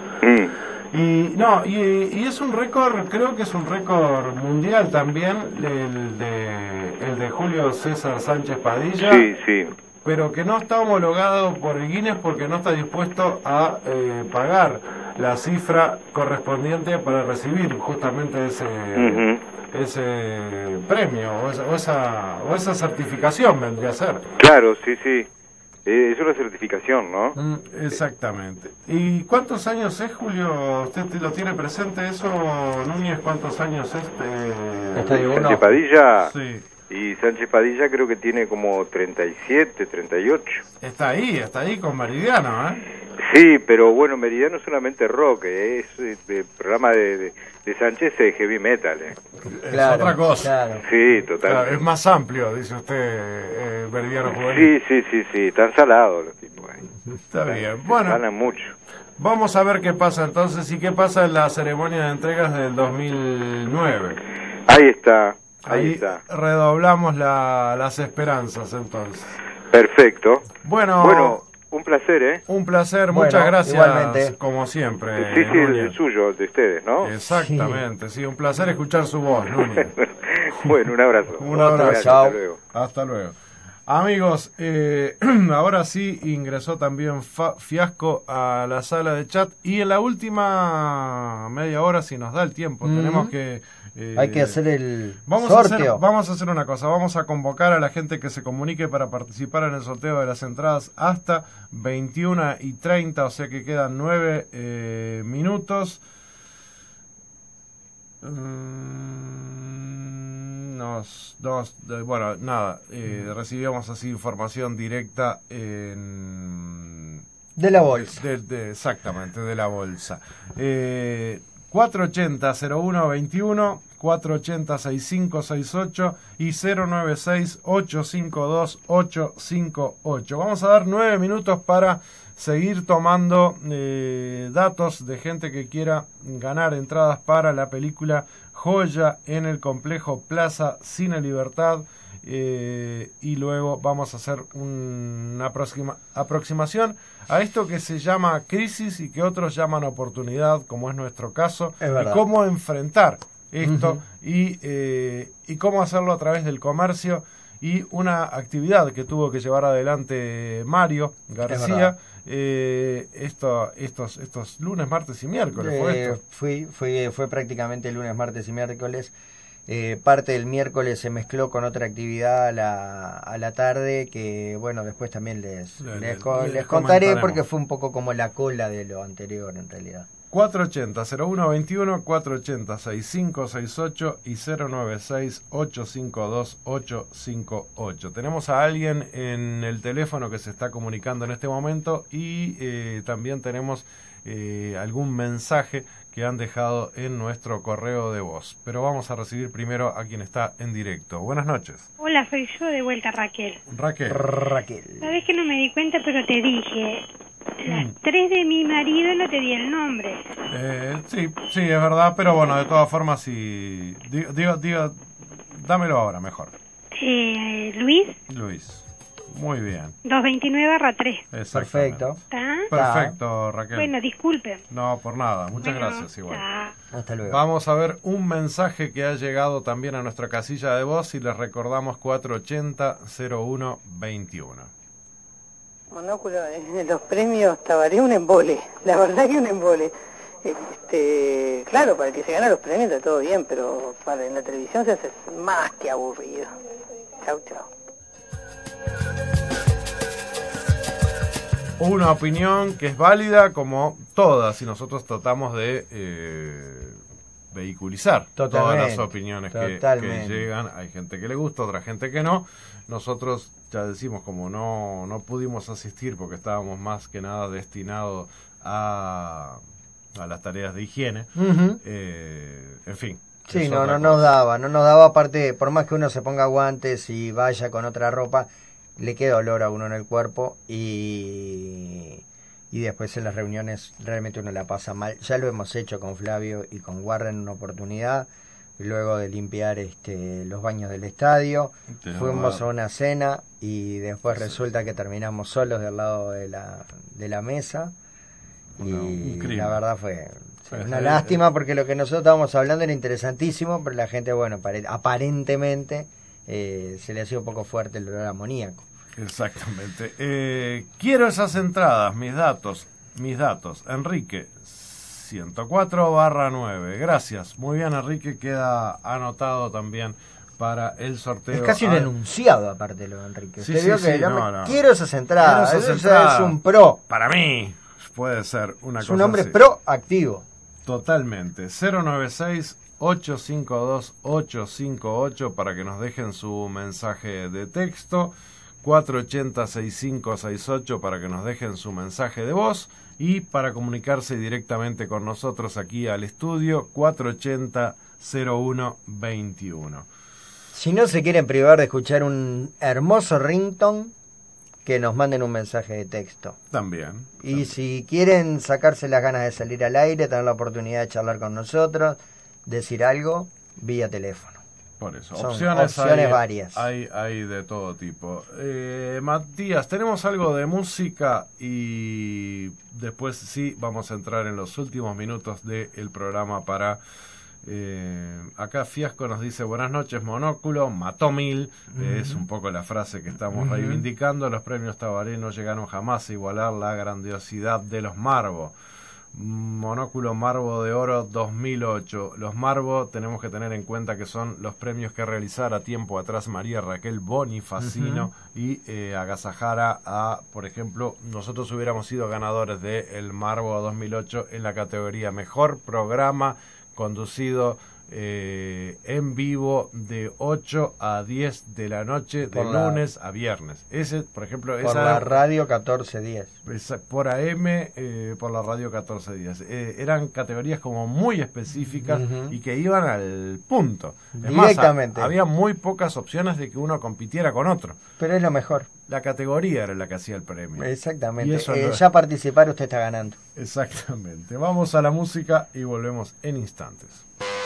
Speaker 1: Y no, y, y es un récord, creo que es un récord mundial también, el de, el de Julio César Sánchez Padilla,
Speaker 22: Sí, sí.
Speaker 1: pero que no está homologado por el Guinness porque no está dispuesto a eh, pagar la cifra correspondiente para recibir justamente ese,
Speaker 22: Ujú.
Speaker 1: ese premio o esa, o, esa, o esa certificación vendría a ser.
Speaker 22: Claro, sí, sí. Eh, es una certificación, ¿no?
Speaker 1: Mm, exactamente. ¿Y cuántos años es, Julio? ¿Usted te- lo tiene presente eso, Núñez? ¿Cuántos años es? Eh,
Speaker 22: Sánchez Padilla.
Speaker 1: Sí.
Speaker 22: Y Sánchez Padilla creo que tiene como treinta y siete, treinta y ocho.
Speaker 1: Está ahí, está ahí con Meridiano, ¿eh?
Speaker 22: Sí, pero bueno, Meridiano es solamente rock, eh, es eh, el programa de, de, de Sánchez es heavy metal. Eh.
Speaker 1: Es otra cosa.
Speaker 22: Sí,
Speaker 1: Claro,
Speaker 22: totalmente.
Speaker 1: es más amplio, dice usted, eh, Meridiano Juvenil.
Speaker 22: Sí, sí, sí, sí, están salados los tipos ahí.
Speaker 1: Está bien. Bueno,
Speaker 22: Ganan mucho.
Speaker 1: vamos a ver qué pasa entonces y qué pasa en la ceremonia de entregas del dos mil nueve.
Speaker 22: Ahí está, ahí,
Speaker 1: Ahí
Speaker 22: está.
Speaker 1: redoblamos la- las esperanzas entonces.
Speaker 22: Perfecto.
Speaker 1: Bueno,
Speaker 22: Bueno, un placer, ¿eh?
Speaker 1: un placer,
Speaker 2: Bueno,
Speaker 1: muchas gracias,
Speaker 2: igualmente.
Speaker 1: como siempre.
Speaker 22: Sí, sí, el,
Speaker 1: Núñez.
Speaker 22: el suyo, de ustedes, ¿no?
Speaker 1: Exactamente, sí, un placer escuchar su voz, Núñez.
Speaker 22: Bueno, un abrazo.
Speaker 1: Un abrazo.
Speaker 22: Gracias, hasta luego.
Speaker 1: Hasta luego. Amigos, eh, ahora sí ingresó también Fa- Fiasco a la sala de chat y en la última media hora, si nos da el tiempo,
Speaker 2: Ujú.
Speaker 1: tenemos que... eh,
Speaker 2: Hay que hacer el
Speaker 1: Vamos a, hacer,
Speaker 2: sorteo.
Speaker 1: vamos a hacer una cosa, vamos a convocar a la gente que se comunique para participar en el sorteo de las entradas hasta veintiuna y treinta, o sea que quedan nueve eh, minutos. Mm, no, nos, nos de- bueno, nada, eh, recibíamos así información directa en...
Speaker 2: De la bolsa.
Speaker 1: De- de- exactamente, de la bolsa. Eh, cuatro ochenta, cero uno veintiuno, cuatro ochenta, sesenta y cinco sesenta y ocho y cero noventa y seis, ochocientos cincuenta y dos, ochocientos cincuenta y ocho. Vamos a dar nueve minutos para seguir tomando eh, datos de gente que quiera ganar entradas para la película Joya en el complejo Plaza Cine Libertad. Eh, y luego vamos a hacer un- una aproxima- aproximación a esto que se llama crisis y que otros llaman oportunidad, como es nuestro caso,
Speaker 2: Es
Speaker 1: y
Speaker 2: verdad.
Speaker 1: cómo enfrentar esto
Speaker 2: Ujú.
Speaker 1: y, eh, y cómo hacerlo a través del comercio y una actividad que tuvo que llevar adelante Mario García
Speaker 2: verdad.
Speaker 1: eh, esto, estos, estos lunes, martes y miércoles. ¿Fue
Speaker 2: Eh,
Speaker 1: esto?
Speaker 2: fui, fui, fue prácticamente lunes, martes y miércoles. Eh, parte del miércoles se mezcló con otra actividad a la, a la tarde que, bueno, después también les,
Speaker 1: Le-
Speaker 2: les,
Speaker 1: le-
Speaker 2: co-
Speaker 1: les
Speaker 2: les contaré
Speaker 1: comentaremos.
Speaker 2: porque fue un poco como la cola de lo anterior en realidad.
Speaker 1: cuatro ochenta, cero uno veintiuno, cuatro ochenta, sesenta y cinco sesenta y ocho y cero noventa y seis, ochocientos cincuenta y dos, ochocientos cincuenta y ocho. Tenemos a alguien en el teléfono que se está comunicando en este momento y eh, también tenemos eh, algún mensaje que han dejado en nuestro correo de voz. Pero vamos a recibir primero a quien está en directo. Buenas noches.
Speaker 9: Hola, soy yo de vuelta, Raquel.
Speaker 1: Raquel.
Speaker 2: Raquel.
Speaker 9: Sabes que no me di cuenta, pero te dije. Las
Speaker 1: Mm.
Speaker 9: tres de mi marido no te di el nombre.
Speaker 1: Eh, sí, sí, es verdad, pero bueno, de todas formas, si... Digo, digo, digo, dámelo ahora, mejor.
Speaker 9: Eh, Luis,
Speaker 1: Luis. Muy bien.
Speaker 9: doscientos veintinueve barra tres.
Speaker 1: Exactamente.
Speaker 2: Perfecto.
Speaker 9: ¿Está?
Speaker 1: Perfecto, Raquel.
Speaker 9: Bueno, disculpen.
Speaker 1: No, por nada. Muchas
Speaker 9: Bueno,
Speaker 1: gracias igual.
Speaker 9: chao.
Speaker 2: Hasta luego.
Speaker 1: Vamos a ver un mensaje que ha llegado también a nuestra casilla de voz y les recordamos cuatro ochenta, cero uno veintiuno.
Speaker 3: Monóculo, eh, los premios Tabaré un embole, la verdad que un embole. Este, claro, para el que se gana los premios está todo bien, pero para en la televisión se hace más que aburrido. Chau, chau.
Speaker 1: Una opinión que es válida como todas y nosotros tratamos de eh, vehiculizar todas
Speaker 2: Totalmente,
Speaker 1: las opiniones que, que
Speaker 2: totalmente.
Speaker 1: llegan. Hay gente que le gusta, otra gente que no. Nosotros ya decimos, como no, no pudimos asistir porque estábamos más que nada destinados a, a las tareas de higiene.
Speaker 2: Ujú.
Speaker 1: eh, en fin.
Speaker 2: Sí,
Speaker 1: es
Speaker 2: no,
Speaker 1: otra
Speaker 2: no nos
Speaker 1: cosa.
Speaker 2: daba, no nos daba, aparte, por más que uno se ponga guantes y vaya con otra ropa, le queda olor a uno en el cuerpo y, y después en las reuniones realmente uno la pasa mal. Ya lo hemos hecho con Flavio y con Warren en una oportunidad, luego de limpiar este los baños del estadio,
Speaker 1: Te
Speaker 2: fuimos
Speaker 1: va-
Speaker 2: a una cena y después resulta que terminamos solos del lado de la, de la mesa.
Speaker 1: Una-
Speaker 2: Y
Speaker 1: un crimen.
Speaker 2: la verdad fue sí,
Speaker 1: Pues,
Speaker 2: una
Speaker 1: eh,
Speaker 2: lástima porque lo que nosotros estábamos hablando era interesantísimo, pero la gente, bueno, pare- aparentemente eh, se le hacía un poco fuerte el olor amoníaco.
Speaker 1: Exactamente. Eh, quiero esas entradas, mis datos, mis datos. Enrique, ciento cuatro barra nueve. Gracias. Muy bien, Enrique, queda anotado también para el sorteo.
Speaker 2: Es casi un
Speaker 1: Ah,
Speaker 2: enunciado aparte lo de Enrique.
Speaker 1: Sí,
Speaker 2: Usted
Speaker 1: sí,
Speaker 2: vio
Speaker 1: sí,
Speaker 2: que el
Speaker 1: no,
Speaker 2: hombre,
Speaker 1: no.
Speaker 2: quiero esas entradas,
Speaker 1: Quiero esas
Speaker 2: eso
Speaker 1: entradas.
Speaker 2: es un pro,
Speaker 1: Para mí puede ser una
Speaker 2: es
Speaker 1: cosa
Speaker 2: un hombre
Speaker 1: así.
Speaker 2: proactivo.
Speaker 1: Totalmente. cero noventa y seis, ochocientos cincuenta y dos, ochocientos cincuenta y ocho para que nos dejen su mensaje de texto. cuatro ochenta, sesenta y cinco sesenta y ocho para que nos dejen su mensaje de voz. Y para comunicarse directamente con nosotros aquí al estudio, cuatro ochenta, cero uno veintiuno.
Speaker 2: Si no se quieren privar de escuchar un hermoso ringtone, que nos manden un mensaje de texto.
Speaker 1: También.
Speaker 2: Y si quieren sacarse las ganas de salir al aire, tener la oportunidad de charlar con nosotros, decir algo, vía teléfono.
Speaker 1: Por eso,
Speaker 2: Son
Speaker 1: opciones,
Speaker 2: opciones
Speaker 1: hay,
Speaker 2: varias.
Speaker 1: Hay, hay de todo tipo. Eh, Matías, tenemos algo de música y después sí vamos a entrar en los últimos minutos del programa para... Eh, acá Fiasco nos dice buenas noches Monóculo, mató mil. Eh, es un poco la frase que estamos
Speaker 2: Ujú.
Speaker 1: reivindicando. Los premios Tabaré no llegaron jamás a igualar la grandiosidad de los Marvo. Monóculo Marvo de Oro dos mil ocho. Los Marvo tenemos que tener en cuenta que son los premios que realizara tiempo atrás María Raquel Bonifacino
Speaker 2: Ujú.
Speaker 1: y eh, agasajara a, por ejemplo, nosotros hubiéramos sido ganadores de el Marvo dos mil ocho en la categoría Mejor Programa conducido eh, en vivo de ocho a diez de la noche, de
Speaker 2: Por la-
Speaker 1: lunes a viernes. Ese, por ejemplo,
Speaker 2: Por
Speaker 1: esa
Speaker 2: la radio catorce diez.
Speaker 1: esa- por A M, eh, por la radio catorce días. Eh, eran categorías como muy específicas
Speaker 2: Ujú.
Speaker 1: y que iban al punto. Es más,
Speaker 2: Directamente.
Speaker 1: ha- había muy pocas opciones de que uno compitiera con otro.
Speaker 2: Pero es lo mejor.
Speaker 1: La categoría era la que hacía el premio.
Speaker 2: Exactamente.
Speaker 1: Y eso
Speaker 2: Eh,
Speaker 1: no-
Speaker 2: Ya participar usted está ganando.
Speaker 1: Exactamente. Vamos a la música y volvemos en instantes.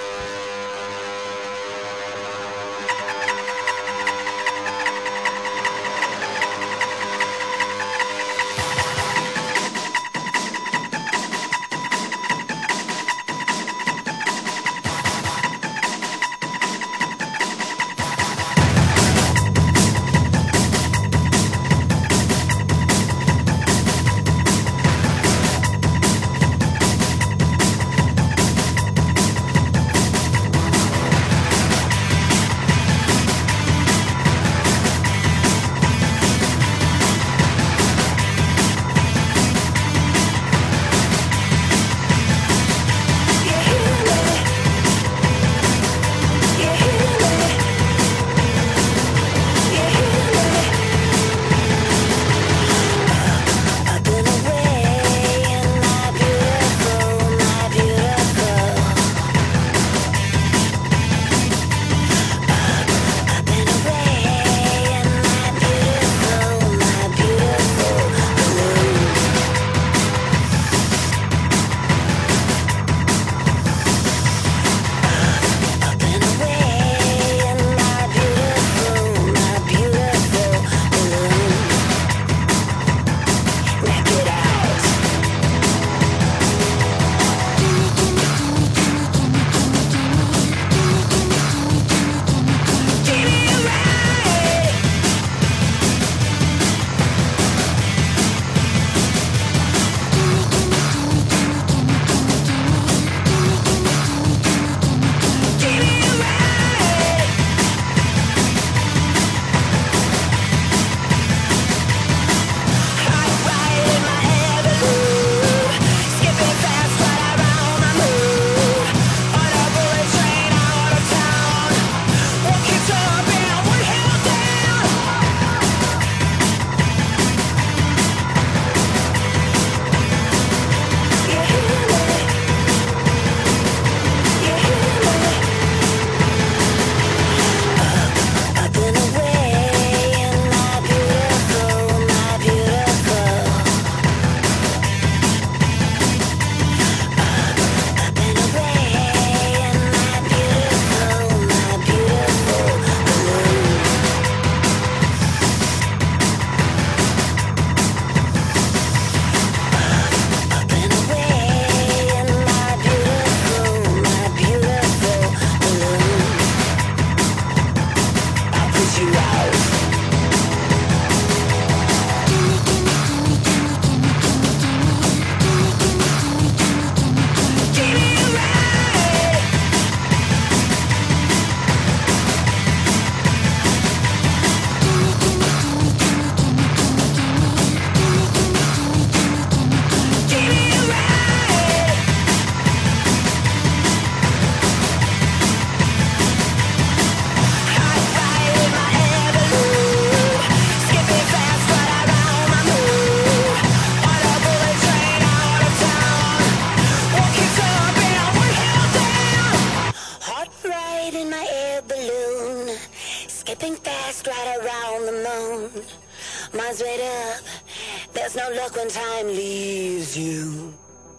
Speaker 4: Mine's right up. There's no luck when time leaves you.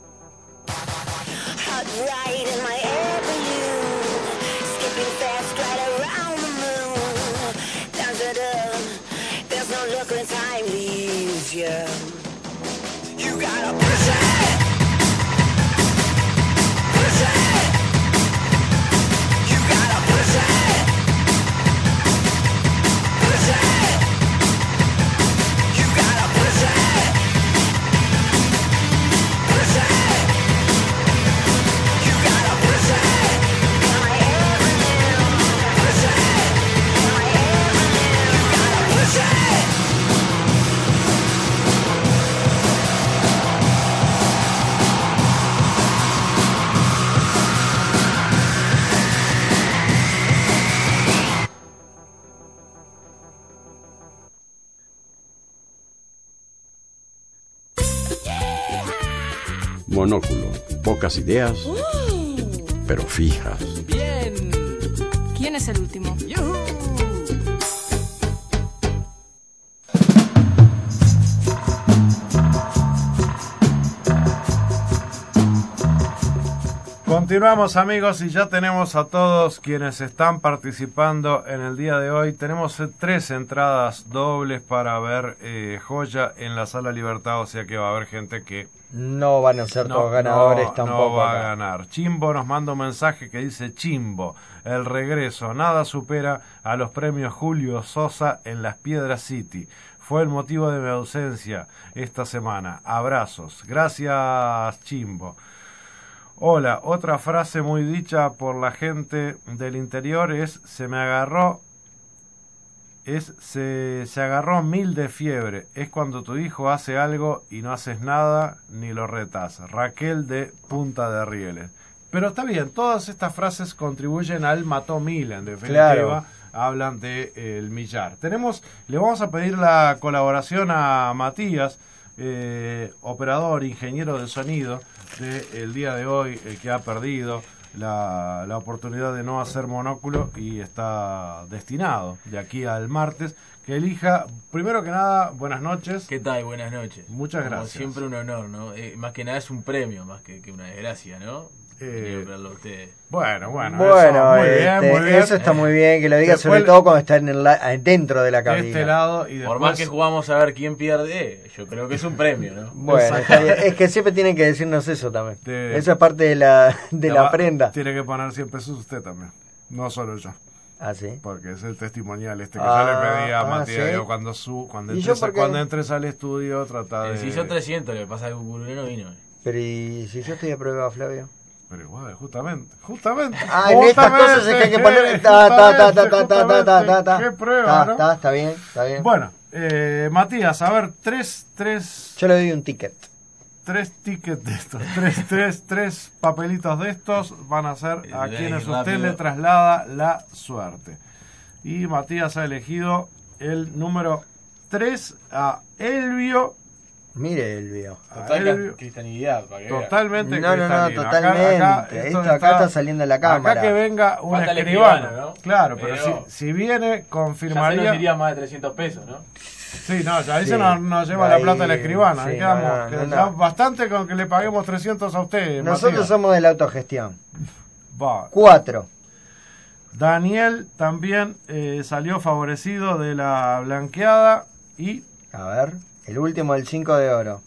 Speaker 4: Hot ride in my air balloon, skipping fast right around the moon. Down to the, there's no luck when time leaves you. You gotta push it, push it. You gotta push it, push it. You gotta push it, push it. You gotta push it. My air balloon, push it. My air balloon, you gotta push it.
Speaker 6: Monóculo. Pocas ideas, pero fijas.
Speaker 5: Bien. ¿Quién es el último?
Speaker 1: Continuamos, amigos, y ya tenemos a todos quienes están participando en el día de hoy. Tenemos eh, tres entradas dobles para ver eh, Joya en la Sala Libertad, o sea que va a haber gente que
Speaker 2: no van a ser
Speaker 1: no,
Speaker 2: todos ganadores
Speaker 1: no,
Speaker 2: tampoco.
Speaker 1: No va
Speaker 2: acá.
Speaker 1: a ganar. Chimbo nos manda un mensaje que dice: Chimbo, el regreso, nada supera a los premios Julio Sosa en las Piedras City. Fue el motivo de mi ausencia esta semana. Abrazos. Gracias, Chimbo. Hola, otra frase muy dicha por la gente del interior es: se me agarró, es se, se agarró mil de fiebre. Es cuando tu hijo hace algo y no haces nada ni lo retas. Raquel de Punta de Rieles. Pero está bien, todas estas frases contribuyen al mató mil, en definitiva.
Speaker 2: Claro.
Speaker 1: Hablan de eh, el millar. Tenemos, le vamos a pedir la colaboración a Matías, eh, operador, ingeniero de sonido, de el día de hoy, el que ha perdido la, la oportunidad de no hacer monóculo y está destinado de aquí al martes, que elija, primero que nada, buenas noches.
Speaker 7: ¿Qué tal? Buenas noches.
Speaker 1: Muchas
Speaker 7: Como
Speaker 1: gracias.
Speaker 7: siempre un honor, ¿no? Eh, más que nada es un premio, más que, que una desgracia, ¿no?
Speaker 1: Eh,
Speaker 7: Verlo a ustedes.
Speaker 1: Bueno, bueno,
Speaker 2: Bueno,
Speaker 1: eso, muy bien,
Speaker 2: este,
Speaker 1: muy bien.
Speaker 2: eso está muy bien que lo diga,
Speaker 1: Después,
Speaker 2: sobre todo cuando está en el, la- dentro de la
Speaker 1: de
Speaker 2: cabina.
Speaker 1: este lado y después,
Speaker 7: Por más que jugamos a ver quién pierde, eh, yo creo que es un premio, ¿no?
Speaker 2: Bueno, está bien. Es que siempre tienen que decirnos eso también.
Speaker 1: De-
Speaker 2: Eso es parte de la, de la
Speaker 1: va-
Speaker 2: prenda.
Speaker 1: Tiene que poner cien pesos usted también, no solo yo.
Speaker 2: Ah, sí.
Speaker 1: Porque es el testimonial este que
Speaker 2: Ah,
Speaker 1: yo le pedí a
Speaker 2: ah,
Speaker 1: Matías.
Speaker 2: ¿sí?
Speaker 1: Digo, cuando, su, cuando,
Speaker 2: ¿Y yo
Speaker 1: entres,
Speaker 2: por qué?
Speaker 1: cuando entres al estudio, trata de...
Speaker 7: Eh, si hizo trescientos, le pasa que Cucurulé no vino. eh.
Speaker 2: Pero ¿y si yo estoy a prueba, Flavio?
Speaker 1: Pero igual, justamente, justamente.
Speaker 2: Ah, en estas cosas es que hay que poner... Ta, ta, ta, ta, ta, ta, ta, ta, ta, ta.
Speaker 1: Qué prueba,
Speaker 2: Ta,
Speaker 1: ¿no?
Speaker 2: ta, está bien, está bien.
Speaker 1: Bueno, eh, Matías, a ver, tres, tres...
Speaker 2: Yo le doy un ticket.
Speaker 1: Tres tickets de estos, tres, tres, tres papelitos de estos van a ser a
Speaker 7: Eh,
Speaker 1: quienes usted
Speaker 7: rápido.
Speaker 1: le traslada la suerte. Y Matías ha elegido el número tres a Elvio.
Speaker 2: Mire, Elvio.
Speaker 1: A
Speaker 7: Total
Speaker 1: Elvio.
Speaker 7: cristianidad, para que vea.
Speaker 1: Totalmente
Speaker 2: No, no, no,
Speaker 1: cristalino. Acá-
Speaker 2: totalmente.
Speaker 1: acá
Speaker 2: Esto acá está saliendo en la cámara.
Speaker 1: Acá que venga un
Speaker 7: Falta el
Speaker 1: escribano.
Speaker 7: escribano, ¿no?
Speaker 1: Claro, pero,
Speaker 7: Pero-
Speaker 1: si, si viene,
Speaker 7: Ya se nos
Speaker 1: confirmaría.
Speaker 7: iría más de trescientos pesos, ¿no?
Speaker 1: Sí, no, ya ahí
Speaker 2: Sí.
Speaker 1: se nos, nos lleva
Speaker 2: Ahí,
Speaker 1: la plata el escribano.
Speaker 2: sí,
Speaker 1: ahí quedamos.
Speaker 2: no, no,
Speaker 1: que
Speaker 2: no,
Speaker 1: ya
Speaker 2: no.
Speaker 1: Bastante con que le paguemos trescientos a usted.
Speaker 2: Nosotros
Speaker 1: Matías.
Speaker 2: somos de la autogestión.
Speaker 1: Va.
Speaker 2: Cuatro.
Speaker 1: Daniel también eh, salió favorecido de la blanqueada y
Speaker 2: A ver, el último, el cinco de oro.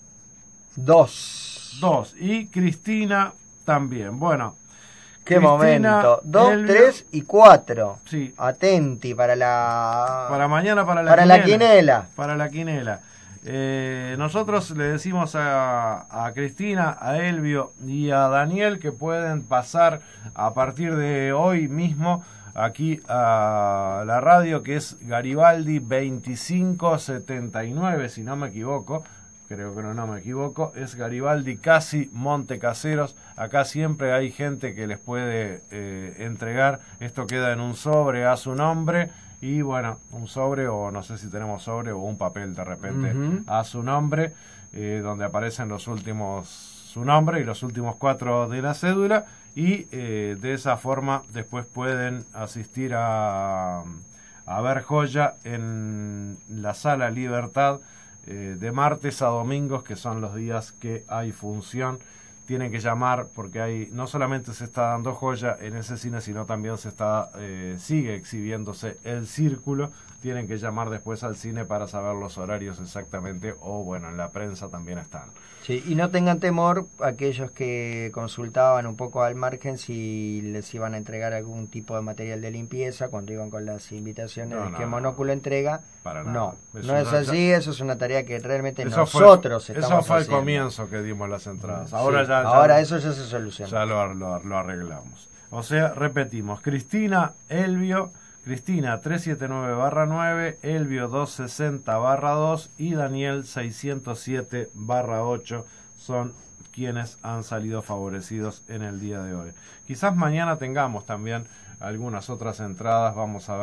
Speaker 2: Dos.
Speaker 1: dos. Y Cristina también. Bueno,
Speaker 2: Qué
Speaker 1: Cristina,
Speaker 2: momento. Dos,
Speaker 1: Elvio-
Speaker 2: tres y cuatro.
Speaker 1: Sí.
Speaker 2: Atenti para la...
Speaker 1: Para mañana, para la
Speaker 2: Para
Speaker 1: quinela.
Speaker 2: la quinela.
Speaker 1: Para la quinela. Eh, nosotros le decimos a, a Cristina, a Elvio y a Daniel que pueden pasar a partir de hoy mismo aquí a la radio, que es Garibaldi veinticinco setenta y nueve, si no me equivoco. Creo que no, no me equivoco. Es Garibaldi casi Monte Caseros. Acá siempre hay gente que les puede eh, entregar. Esto queda en un sobre a su nombre. Y bueno, un sobre, o no sé si tenemos sobre, o un papel de repente
Speaker 2: Ujú.
Speaker 1: a su nombre, eh, donde aparecen los últimos, su nombre y los últimos cuatro de la cédula. Y eh, de esa forma después pueden asistir a, a ver Joya en la Sala Libertad, eh, de martes a domingos, que son los días que hay función. Tienen que llamar porque hay, no solamente se está dando Joya en ese cine, sino también se está eh, sigue exhibiéndose El Círculo. Tienen que llamar después al cine para saber los horarios exactamente, o bueno, en la prensa también están.
Speaker 2: Sí, y no tengan temor aquellos que consultaban un poco al margen si les iban a entregar algún tipo de material de limpieza cuando iban con las invitaciones
Speaker 1: No,
Speaker 2: de
Speaker 1: no,
Speaker 2: que
Speaker 1: no.
Speaker 2: Monóculo entrega.
Speaker 1: Para nada.
Speaker 2: No,
Speaker 1: Eso
Speaker 2: no es
Speaker 1: no-
Speaker 2: así, eso es una tarea que realmente
Speaker 1: Eso fue-
Speaker 2: nosotros estamos
Speaker 1: Eso fue el
Speaker 2: haciendo.
Speaker 1: comienzo que dimos las entradas.
Speaker 2: Sí,
Speaker 1: Ahora ya, ya-
Speaker 2: ahora eso ya se soluciona.
Speaker 1: Ya lo, lo- lo arreglamos. O sea, repetimos, Cristina, Elvio, Cristina trescientos setenta y nueve barra nueve, Elvio doscientos sesenta barra dos y Daniel seiscientos siete barra ocho son quienes han salido favorecidos en el día de hoy. Quizás mañana tengamos también algunas otras entradas, vamos a ver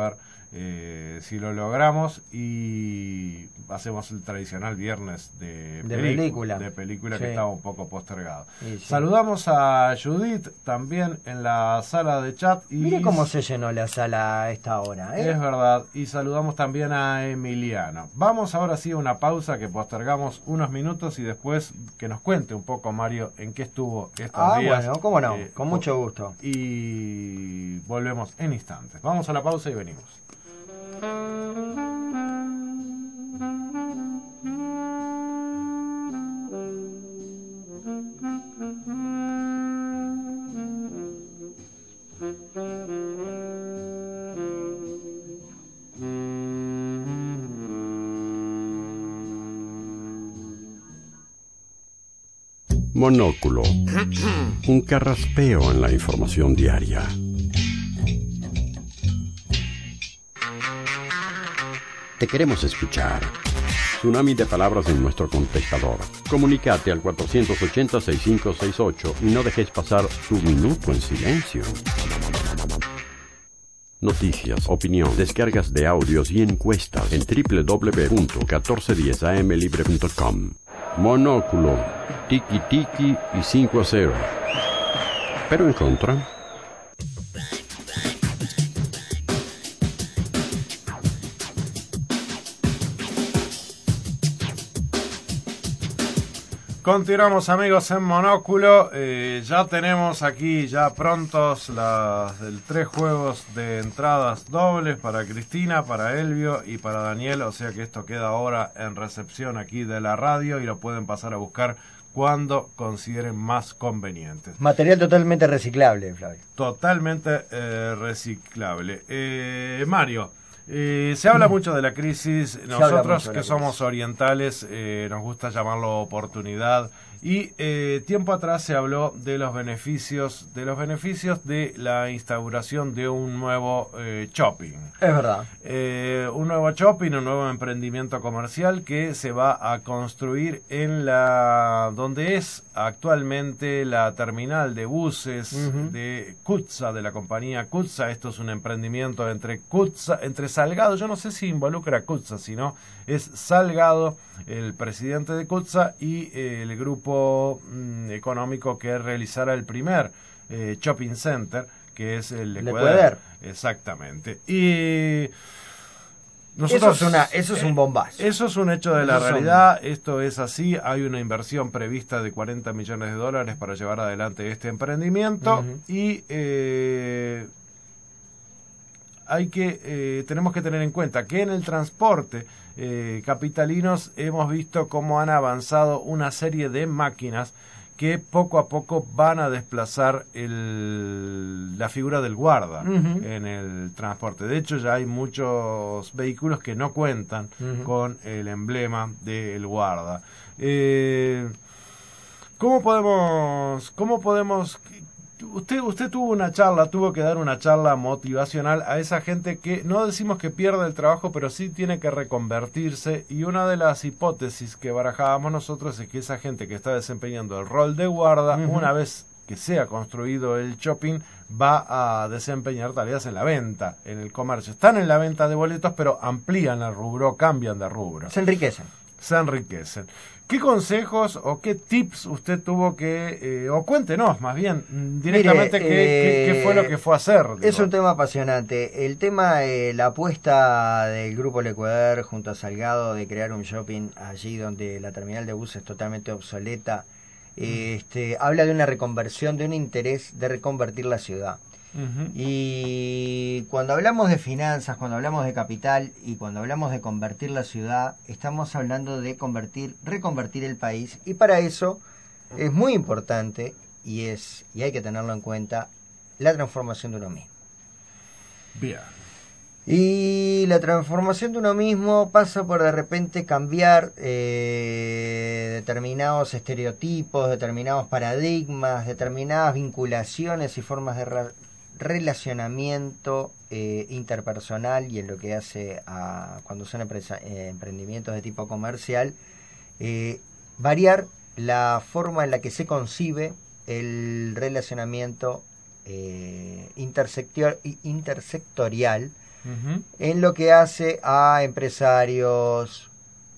Speaker 1: eh, si lo logramos, y hacemos el tradicional viernes de,
Speaker 2: De
Speaker 1: pelicu-
Speaker 2: película.
Speaker 1: de película
Speaker 2: Sí.
Speaker 1: que estaba un poco postergado.
Speaker 2: Sí, sí.
Speaker 1: Saludamos a Judith también en la sala de chat. Y
Speaker 2: Mire cómo se llenó la sala a esta hora, ¿eh?
Speaker 1: es verdad, y saludamos también a Emiliano. Vamos ahora sí a una pausa que postergamos unos minutos y después que nos cuente un poco, Mario, en qué estuvo estos
Speaker 2: Ah,
Speaker 1: días.
Speaker 2: bueno, cómo no,
Speaker 1: Eh,
Speaker 2: con mucho gusto.
Speaker 1: Y volvemos en instantes. Vamos a la pausa y venimos.
Speaker 6: Monóculo. Un carraspeo en la información diaria. Te queremos escuchar. Tsunami de palabras en nuestro contestador. Comunicate al cuatrocientos ochenta, sesenta y cinco sesenta y ocho y no dejes pasar tu minuto en silencio. Noticias, opinión, descargas de audios y encuestas en doble u doble u doble u punto catorce diez a m libre punto com. Monóculo, tiki tiki y cinco a cero. Pero en contra.
Speaker 1: Continuamos, amigos, en Monóculo. Eh, ya tenemos aquí ya prontos las el, tres juegos de entradas dobles para Cristina, para Elvio y para Daniel. O sea que esto queda ahora en recepción aquí de la radio y lo pueden pasar a buscar cuando consideren más convenientes.
Speaker 2: Material totalmente reciclable, Flavio.
Speaker 1: Totalmente eh, reciclable. Eh, Mario, eh, se habla mucho de la crisis. Nosotros que
Speaker 2: crisis.
Speaker 1: somos orientales eh, nos gusta llamarlo oportunidad. Y eh, tiempo atrás se habló de los beneficios de los beneficios de la instauración de un nuevo eh, shopping.
Speaker 2: Es verdad.
Speaker 1: Eh, un nuevo shopping, un nuevo emprendimiento comercial que se va a construir en la donde es actualmente la terminal de buses
Speaker 2: Ujú.
Speaker 1: de Cutsa, de la compañía Cutsa. Esto es un emprendimiento entre Cutsa, entre Salgado, yo no sé si involucra a Cutsa, sino es Salgado, el presidente de Cutsa, y eh, el grupo mm, económico que realizará el primer eh, shopping center, que es el
Speaker 2: Le
Speaker 1: Ecuador.
Speaker 2: Ecuador.
Speaker 1: Exactamente. Y
Speaker 2: Eso es una- eso es un bombazo.
Speaker 1: Eso es un hecho de la
Speaker 2: Eso son-
Speaker 1: realidad. Esto es así. Hay una inversión prevista de cuarenta millones de dólares para llevar adelante este emprendimiento.
Speaker 2: Ujú.
Speaker 1: Y eh, hay que eh, tenemos que tener en cuenta que en el transporte eh, capitalinos hemos visto cómo han avanzado una serie de máquinas que poco a poco van a desplazar el, la figura del guarda
Speaker 2: Ujú.
Speaker 1: en el transporte. De hecho, ya hay muchos vehículos que no cuentan
Speaker 2: Ujú.
Speaker 1: con el emblema del guarda. Eh, ¿Cómo podemos, cómo podemos? Usted, usted tuvo una charla, tuvo que dar una charla motivacional a esa gente que no decimos que pierde el trabajo, pero sí tiene que reconvertirse. Y una de las hipótesis que barajábamos nosotros es que esa gente que está desempeñando el rol de guarda,
Speaker 2: Ujú.
Speaker 1: una vez que sea construido el shopping, va a desempeñar tareas en la venta, en el comercio. Están en la venta de boletos, pero amplían el rubro, cambian de rubro.
Speaker 2: Se enriquecen.
Speaker 1: Se enriquecen. ¿Qué consejos o qué tips usted tuvo que, eh, o cuéntenos más bien mm, directamente
Speaker 2: Mire,
Speaker 1: qué, qué- qué fue lo que fue a hacer?
Speaker 2: Es
Speaker 1: digo?
Speaker 2: un tema apasionante. El tema, eh, la apuesta del Grupo Le Ecuador junto a Salgado de crear un shopping allí donde la terminal de buses es totalmente obsoleta, eh, este, habla de una reconversión, de un interés de reconvertir la ciudad.
Speaker 1: Ujú.
Speaker 2: Y cuando hablamos de finanzas, cuando hablamos de capital y cuando hablamos de convertir la ciudad, estamos hablando de convertir, reconvertir el país. Y para eso es muy importante y es y hay que tenerlo en cuenta la transformación de uno mismo.
Speaker 1: Bien.
Speaker 2: Y la transformación de uno mismo pasa por de repente cambiar eh, determinados estereotipos, determinados paradigmas, determinadas vinculaciones y formas de ra- relacionamiento eh, interpersonal y en lo que hace a cuando son empresa- eh, emprendimientos de tipo comercial, eh, variar la forma en la que se concibe el relacionamiento eh, intersector- intersectorial
Speaker 1: Ujú.
Speaker 2: en lo que hace a empresarios,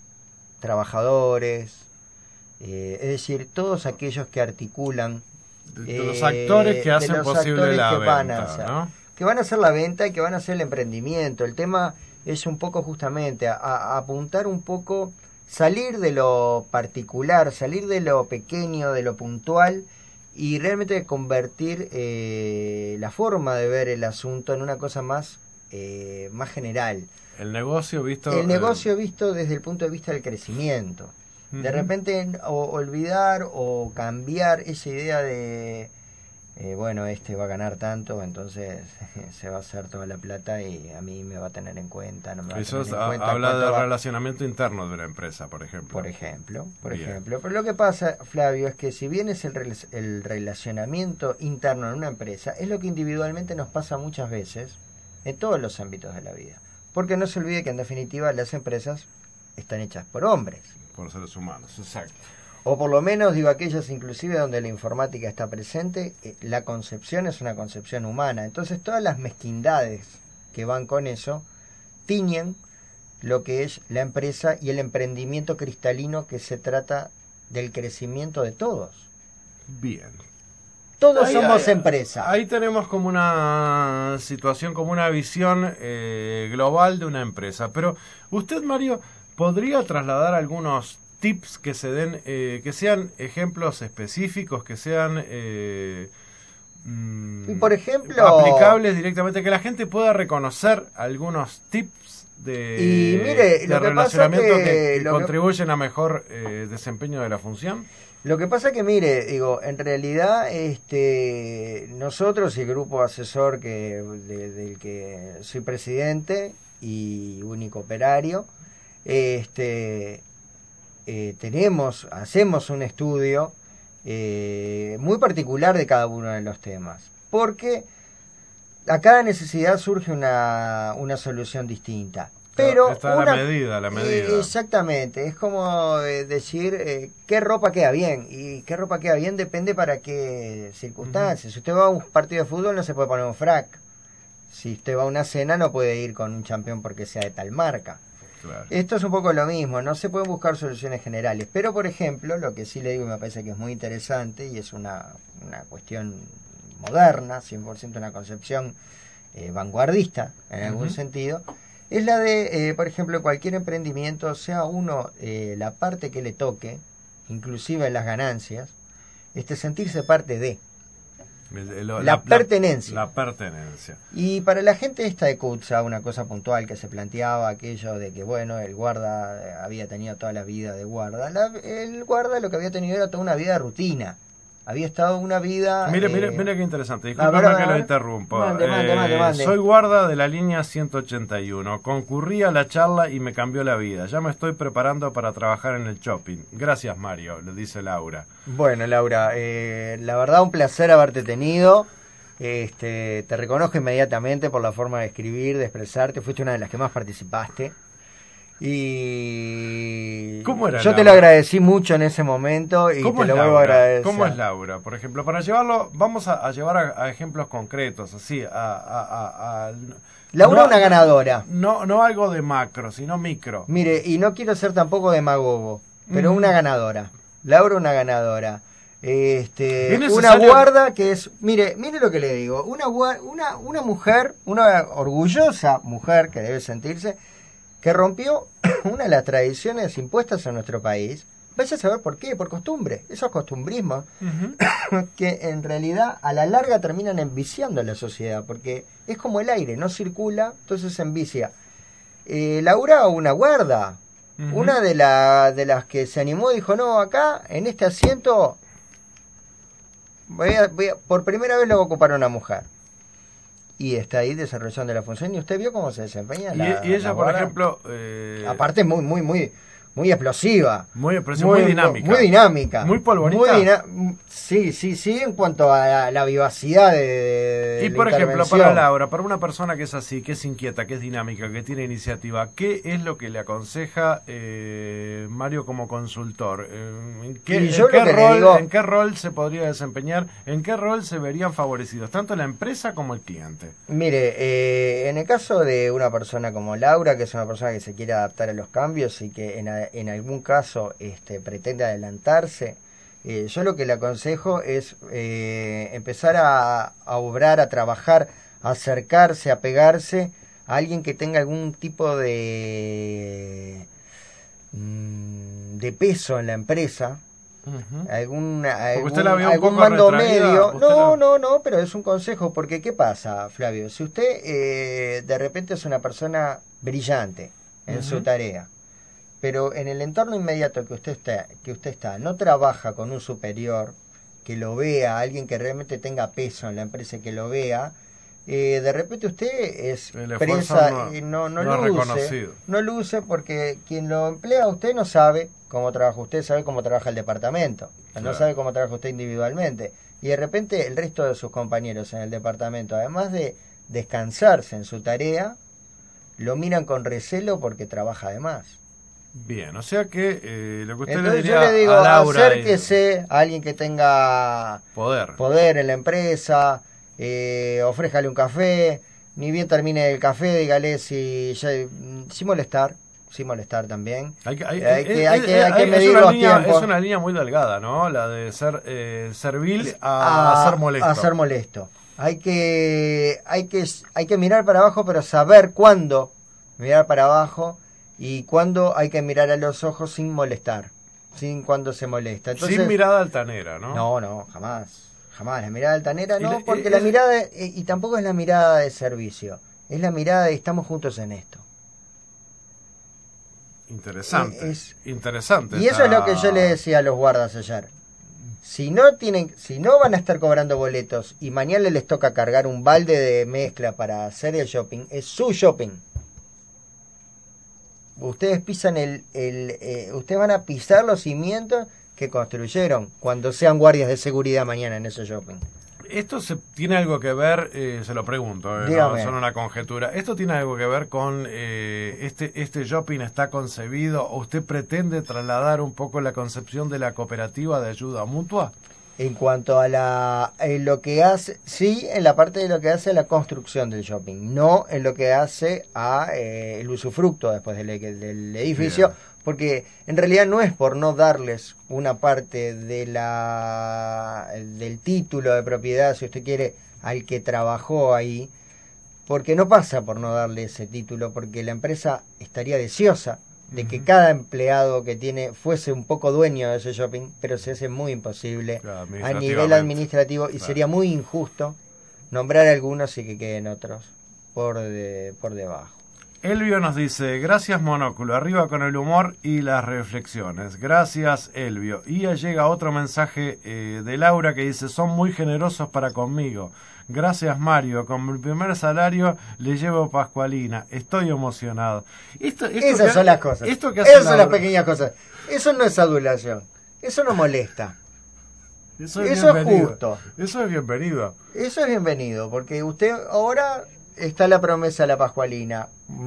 Speaker 2: trabajadores, eh, es decir, todos aquellos que articulan,
Speaker 1: De los
Speaker 2: eh,
Speaker 1: actores que
Speaker 2: de
Speaker 1: hacen
Speaker 2: los
Speaker 1: posible
Speaker 2: actores
Speaker 1: la
Speaker 2: que van a
Speaker 1: venta,
Speaker 2: hacer,
Speaker 1: ¿no?
Speaker 2: que van a hacer la venta y que van a hacer el emprendimiento. El tema es un poco justamente a, a apuntar un poco, salir de lo particular, salir de lo pequeño, de lo puntual, y realmente convertir eh, la forma de ver el asunto en una cosa más, eh, más general.
Speaker 1: El negocio visto...
Speaker 2: El
Speaker 1: eh,
Speaker 2: negocio visto desde el punto de vista del crecimiento. De
Speaker 1: Ujú.
Speaker 2: repente o, olvidar o cambiar esa idea de, eh, bueno, este va a ganar tanto, entonces se va a hacer toda la plata y a mí me va a tener en cuenta. No me va a
Speaker 1: Eso
Speaker 2: tener
Speaker 1: es-
Speaker 2: en
Speaker 1: ha-
Speaker 2: cuenta
Speaker 1: habla
Speaker 2: cuánto
Speaker 1: del
Speaker 2: va-
Speaker 1: relacionamiento interno de la empresa, por ejemplo.
Speaker 2: Por ejemplo, por
Speaker 1: Bien.
Speaker 2: ejemplo. Pero lo que pasa, Flavio, es que si bien es el, rel- el relacionamiento interno en una empresa, es lo que individualmente nos pasa muchas veces en todos los ámbitos de la vida. Porque no se olvide que en definitiva las empresas están hechas por hombres.
Speaker 1: Por seres humanos, exacto.
Speaker 2: O por lo menos, digo, aquellas inclusive donde la informática está presente, eh, la concepción es una concepción humana. Entonces todas las mezquindades que van con eso tiñen lo que es la empresa y el emprendimiento cristalino, que se trata del crecimiento de todos.
Speaker 1: Bien.
Speaker 2: Todos
Speaker 1: Ahí-
Speaker 2: somos
Speaker 1: ahí-
Speaker 2: empresa.
Speaker 1: Ahí tenemos como una situación, como una visión eh, global de una empresa. Pero usted, Mario, ¿podría trasladar algunos tips que se den, eh, que sean ejemplos específicos, que sean eh, mm,
Speaker 2: Y por ejemplo,
Speaker 1: aplicables directamente, que la gente pueda reconocer algunos tips de,
Speaker 2: Y mire,
Speaker 1: de
Speaker 2: lo que pasa
Speaker 1: relacionamiento
Speaker 2: que-
Speaker 1: que, que
Speaker 2: lo que-
Speaker 1: contribuyen a mejor eh, desempeño de la función?
Speaker 2: Lo que pasa que, mire, digo, en realidad este nosotros y el grupo asesor que de- del que soy presidente y único operario, este eh, tenemos, hacemos un estudio eh, muy particular de cada uno de los temas, porque a cada necesidad surge una, una solución distinta. Pero
Speaker 1: Está
Speaker 2: una-
Speaker 1: la medida, la
Speaker 2: eh,
Speaker 1: medida.
Speaker 2: exactamente, es como eh, decir eh, qué ropa queda bien, y qué ropa queda bien depende para qué circunstancias. Si usted va a un partido de fútbol no se puede poner un frac. Si usted va a una cena no puede ir con un champión porque sea de tal marca.
Speaker 1: Claro.
Speaker 2: Esto es un poco lo mismo, no se pueden buscar soluciones generales. Pero, por ejemplo, lo que sí le digo y me parece que es muy interesante y es una, una cuestión moderna, cien por ciento una concepción eh, vanguardista en algún
Speaker 1: Ujú.
Speaker 2: sentido, es la de, eh, por ejemplo, cualquier emprendimiento, sea uno eh, la parte que le toque, inclusive en las ganancias, este sentirse parte de.
Speaker 1: El- el-
Speaker 2: La pertenencia.
Speaker 1: La, pertenencia.
Speaker 2: Y para la gente esta de Kutza, una cosa puntual que se planteaba, aquello de que, bueno, el guarda eh, había tenido toda la vida de guarda. La- el guarda lo que había tenido era toda una vida de rutina. Había estado una vida...
Speaker 1: Mire,
Speaker 2: eh,
Speaker 1: mire, mire qué interesante.
Speaker 2: a
Speaker 1: Disculpame
Speaker 2: ver, a
Speaker 1: que lo
Speaker 2: ver.
Speaker 1: interrumpo.
Speaker 2: Mande, mande, mande, mande.
Speaker 1: Soy guarda de la línea ciento ochenta y uno. Concurrí a la charla y me cambió la vida. Ya me estoy preparando para trabajar en el shopping. Gracias, Mario, le dice Laura.
Speaker 2: Bueno, Laura, eh, la verdad un placer haberte tenido. Este, te reconozco inmediatamente por la forma de escribir, de expresarte. Fuiste una de las que más participaste. Y
Speaker 1: ¿Cómo era
Speaker 2: yo te
Speaker 1: Laura?
Speaker 2: lo agradecí mucho en ese momento y
Speaker 1: ¿Cómo
Speaker 2: te
Speaker 1: es
Speaker 2: lo vuelvo a
Speaker 1: Laura?
Speaker 2: agradecer.
Speaker 1: ¿Cómo es Laura? Por ejemplo, para llevarlo, vamos a, a llevar a, a ejemplos concretos, así, a... a, a- a-
Speaker 2: Laura
Speaker 1: no-
Speaker 2: una ganadora.
Speaker 1: No, no algo de macro, sino micro.
Speaker 2: Mire, y no quiero ser tampoco demagogo, pero
Speaker 1: Ujú.
Speaker 2: una ganadora. Laura una ganadora. Este,
Speaker 1: ¿Es
Speaker 2: una
Speaker 1: necesario-
Speaker 2: guarda que es, mire, mire lo que le digo, una gua- una una mujer, una orgullosa mujer que debe sentirse, que rompió una de las tradiciones impuestas en nuestro país. Vaya a saber por qué, por costumbre, esos costumbrismos que en realidad a la larga terminan enviciando a la sociedad, porque es como el aire, no circula, entonces se envicia. Eh, Laura, una guarda,
Speaker 1: Ujú.
Speaker 2: una de, la, de las que se animó, dijo, no, acá, en este asiento, voy a, voy a- por primera vez lo va a ocupar una mujer. Y está ahí desarrollando la función, y usted vio cómo se desempeña
Speaker 1: Y,
Speaker 2: la
Speaker 1: y ella,
Speaker 2: la
Speaker 1: por
Speaker 2: guarda.
Speaker 1: ejemplo... eh,
Speaker 2: Aparte muy, muy, muy, muy explosiva.
Speaker 1: Muy explosiva, muy, muy dinámica.
Speaker 2: Muy dinámica.
Speaker 1: Muy polvorita.
Speaker 2: Muy dina- sí, sí, sí, en cuanto a la, la vivacidad de, de
Speaker 1: Y
Speaker 2: la
Speaker 1: por ejemplo,
Speaker 2: intervención.
Speaker 1: para Laura, para una persona que es así, que es inquieta, que es dinámica, que tiene iniciativa, ¿qué es lo que le aconseja eh, Mario como consultor? Eh, ¿En qué,
Speaker 2: Y
Speaker 1: en
Speaker 2: yo
Speaker 1: qué
Speaker 2: lo que le
Speaker 1: rol,
Speaker 2: digo-
Speaker 1: ¿En qué rol se podría desempeñar? ¿En qué rol se verían favorecidos tanto la empresa como el cliente?
Speaker 2: Mire, eh, en el caso de una persona como Laura, que es una persona que se quiere adaptar a los cambios y que en, a- en algún caso este, pretende adelantarse, eh, yo lo que le aconsejo es eh, empezar a, a obrar, a trabajar, a acercarse, a pegarse a alguien que tenga algún tipo de, mm, de peso en la empresa. Algún, algún,
Speaker 1: usted la vio un
Speaker 2: algún
Speaker 1: poco
Speaker 2: mando
Speaker 1: retraída,
Speaker 2: medio.
Speaker 1: usted
Speaker 2: No,
Speaker 1: la-
Speaker 2: no, no, pero es un consejo, porque ¿qué pasa, Flavio? Si usted eh, de repente es una persona brillante en
Speaker 1: Ujú.
Speaker 2: su tarea, pero en el entorno inmediato que usted está, que usted está, no trabaja con un superior que lo vea, alguien que realmente tenga peso en la empresa y que lo vea, eh, de repente usted es
Speaker 1: El esfuerzo
Speaker 2: presa,
Speaker 1: no-
Speaker 2: eh, no, no,
Speaker 1: no es
Speaker 2: luce,
Speaker 1: reconocido.
Speaker 2: no luce porque quien lo emplea a usted no sabe cómo trabaja usted, sabe cómo trabaja el departamento, no
Speaker 1: Claro.
Speaker 2: sabe cómo trabaja usted individualmente. Y de repente el resto de sus compañeros en el departamento, además de descansarse en su tarea, lo miran con recelo porque trabaja de más.
Speaker 1: Bien, o sea que eh, lo que usted
Speaker 2: Entonces
Speaker 1: le
Speaker 2: yo
Speaker 1: diría
Speaker 2: le digo,
Speaker 1: a Laura
Speaker 2: acérquese a alguien que tenga
Speaker 1: poder.
Speaker 2: poder en la empresa, eh, ofréjale un café, ni bien termine el café, dígale si ya, sin molestar, sin molestar también.
Speaker 1: Hay que, hay,
Speaker 2: Hay que-
Speaker 1: es-
Speaker 2: hay que- hay que
Speaker 1: es
Speaker 2: medir
Speaker 1: una
Speaker 2: los
Speaker 1: línea,
Speaker 2: tiempos.
Speaker 1: Es una línea muy delgada, ¿no? La de ser eh, servil a, a ser molesto.
Speaker 2: A ser molesto. Hay que, hay que, hay que mirar para abajo, pero saber cuándo mirar para abajo y cuándo hay que mirar a los ojos sin molestar, sin cuando se molesta. Entonces,
Speaker 1: Sin mirada altanera, ¿no?
Speaker 2: No, no, jamás. Jamás. La mirada altanera
Speaker 1: Y
Speaker 2: no,
Speaker 1: la-
Speaker 2: porque
Speaker 1: eh,
Speaker 2: la
Speaker 1: es-
Speaker 2: mirada, eh, y tampoco es la mirada de servicio, es la mirada de estamos juntos en esto.
Speaker 1: Interesante.
Speaker 2: Es-
Speaker 1: Interesante.
Speaker 2: Y eso es
Speaker 1: esta-
Speaker 2: lo que yo le decía a los guardas ayer. Si no tienen, si no van a estar cobrando boletos y mañana les toca cargar un balde de mezcla para hacer el shopping, es su shopping. Ustedes pisan el, el eh, ustedes van a pisar los cimientos que construyeron cuando sean guardias de seguridad mañana en ese shopping.
Speaker 1: Esto se, tiene algo que ver, eh, se lo pregunto, eh, no
Speaker 2: Dígame.
Speaker 1: son una conjetura. ¿Esto tiene algo que ver con eh, este este shopping está concebido o usted pretende trasladar un poco la concepción de la cooperativa de ayuda mutua?
Speaker 2: En cuanto a la en lo que hace, sí, en la parte de lo que hace a la construcción del shopping, no en lo que hace a eh, el usufructo después del, del edificio,
Speaker 1: Bien.
Speaker 2: porque en realidad no es por no darles una parte de la del título de propiedad, si usted quiere, al que trabajó ahí, porque no pasa por no darle ese título, porque la empresa estaría deseosa de que cada empleado que tiene fuese un poco dueño de ese shopping, pero se hace muy imposible
Speaker 1: Claro,
Speaker 2: a nivel
Speaker 1: administrativamente.
Speaker 2: administrativo y
Speaker 1: Claro.
Speaker 2: sería muy injusto nombrar a algunos y que queden otros por de, por debajo.
Speaker 1: Elvio nos dice, gracias Monóculo, arriba con el humor y las reflexiones. Gracias Elvio. Y ya llega otro mensaje eh, de Laura que dice, son muy generosos para conmigo. Gracias Mario, con mi primer salario le llevo Pascualina. Estoy emocionado. Esto, esto
Speaker 2: Esas
Speaker 1: que-
Speaker 2: son las cosas.
Speaker 1: Esto que hace
Speaker 2: Esas son las
Speaker 1: Laura-
Speaker 2: pequeñas cosas. Eso no es adulación. Eso no molesta.
Speaker 1: Eso es,
Speaker 2: Eso es
Speaker 1: bienvenido.
Speaker 2: justo.
Speaker 1: Eso es bienvenido.
Speaker 2: Eso es bienvenido, porque usted ahora está la promesa de la Pascualina.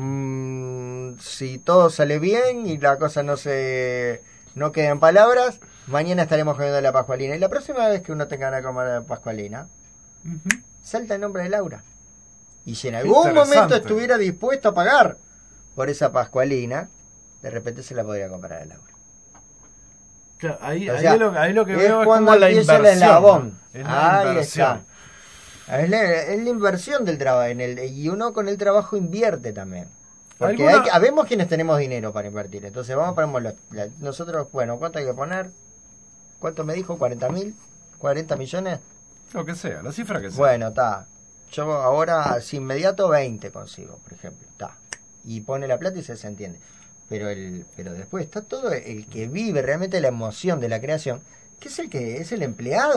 Speaker 2: Mm, si todo sale bien y la cosa no se no queda en palabras, mañana estaremos comiendo la Pascualina. Y la próxima vez que uno tenga ganas de comer la Pascualina, salta el nombre de Laura. Y si en algún
Speaker 1: Interesante.
Speaker 2: momento estuviera dispuesto a pagar por esa Pascualina, de repente se la podría comprar a Laura.
Speaker 1: Claro, ahí,
Speaker 2: O
Speaker 1: ahí
Speaker 2: sea,
Speaker 1: lo, ahí lo que
Speaker 2: es
Speaker 1: veo es
Speaker 2: cuando
Speaker 1: como la
Speaker 2: empieza el
Speaker 1: inversión.
Speaker 2: eslabón.
Speaker 1: ¿no? Es la
Speaker 2: Ahí
Speaker 1: inversión.
Speaker 2: está. Es la, es la inversión del trabajo. En el, y uno con el trabajo invierte también. Porque
Speaker 1: ¿Alguna-
Speaker 2: hay que- habemos quienes tenemos dinero para invertir. Entonces vamos a poner los- la- nosotros, bueno, ¿cuánto hay que poner? ¿Cuánto me dijo? ¿cuarenta mil? ¿cuarenta millones?
Speaker 1: Lo que sea, la cifra que sea.
Speaker 2: Bueno, está. Yo ahora, así inmediato, veinte consigo, por ejemplo. Está. Y pone la plata y se, se entiende. Pero el pero después está todo el que vive realmente la emoción de la creación, que es el que es el empleado.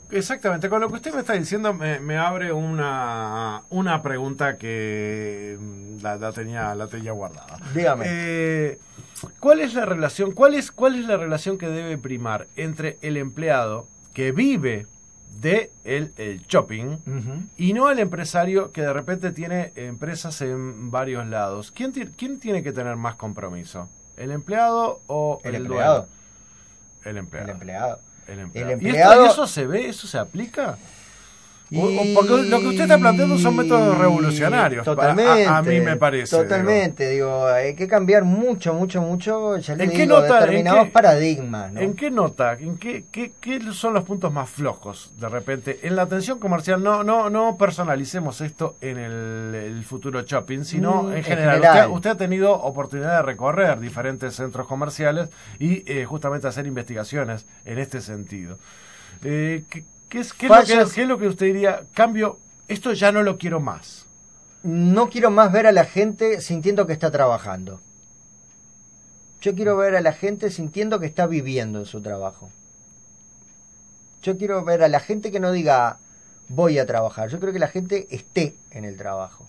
Speaker 1: Exactamente, con lo que usted me está diciendo me, me abre una una pregunta que la, la tenía la tenía guardada.
Speaker 2: Dígame.
Speaker 1: Eh, ¿Cuál es la relación, cuál es cuál es la relación que debe primar entre el empleado que vive de el, el shopping
Speaker 2: Uh-huh.
Speaker 1: y no el empresario que de repente tiene empresas en varios lados? ¿Quién, ti- quién tiene que tener más compromiso? ¿El empleado o
Speaker 2: El
Speaker 1: el,
Speaker 2: empleado.
Speaker 1: dueño? El empleado.
Speaker 2: El empleado.
Speaker 1: El empleado.
Speaker 2: El
Speaker 1: ¿Y esto-
Speaker 2: empleado-
Speaker 1: ¿Y eso se ve? ¿Eso se aplica? O- o
Speaker 2: Y-
Speaker 1: porque lo que usted está planteando son métodos revolucionarios.
Speaker 2: Totalmente.
Speaker 1: A, a mí me parece.
Speaker 2: Totalmente. Digo. hay que cambiar mucho, mucho, mucho. Ya le
Speaker 1: ¿En qué
Speaker 2: digo,
Speaker 1: nota-
Speaker 2: determinados
Speaker 1: en qué-
Speaker 2: paradigmas, ¿no?
Speaker 1: ¿En qué nota? ¿En qué, qué, qué son los puntos más flojos de repente? En la atención comercial, no no no personalicemos esto en el, el futuro shopping, sino
Speaker 2: Mm,
Speaker 1: en
Speaker 2: en
Speaker 1: general.
Speaker 2: general.
Speaker 1: Usted, usted ha tenido oportunidad de recorrer diferentes centros comerciales y eh, justamente hacer investigaciones en este sentido. Eh, ¿qué, qué es, qué, es lo que,
Speaker 2: Fallas-
Speaker 1: qué es lo que usted diría? Cambio, esto ya no lo quiero más.
Speaker 2: No quiero más ver a la gente sintiendo que está trabajando. Yo quiero ver a la gente sintiendo que está viviendo en su trabajo. Yo quiero ver a la gente que no diga voy a trabajar. Yo creo que la gente esté en el trabajo.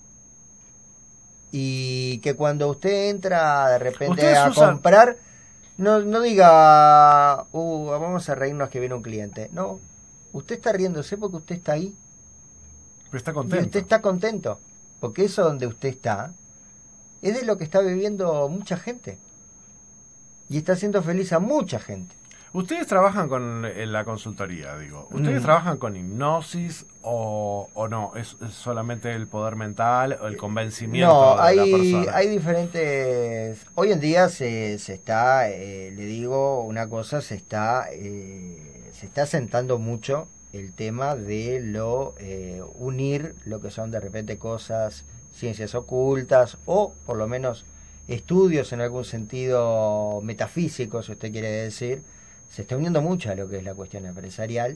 Speaker 2: Y que cuando usted entra de repente
Speaker 1: Ustedes
Speaker 2: a
Speaker 1: usan-
Speaker 2: comprar, no, no diga, uh, vamos a reírnos que viene un cliente. No, usted está riéndose porque usted está ahí.
Speaker 1: Pero está
Speaker 2: Y
Speaker 1: contento.
Speaker 2: usted está contento. Porque eso donde usted está es de lo que está viviendo mucha gente. Y está haciendo feliz a mucha gente.
Speaker 1: Ustedes trabajan con en la consultoría, digo. ¿Ustedes
Speaker 2: Mm.
Speaker 1: trabajan con hipnosis o, o no? ¿Es, es solamente el poder mental o el convencimiento
Speaker 2: No,
Speaker 1: de la
Speaker 2: hay,
Speaker 1: persona?
Speaker 2: hay diferentes... Hoy en día se, se está, eh, le digo una cosa, se está, eh, se está sentando mucho el tema de lo eh, unir lo que son de repente cosas, ciencias ocultas o por lo menos estudios en algún sentido metafísico, si usted quiere decir. Se está uniendo mucho a lo que es la cuestión empresarial,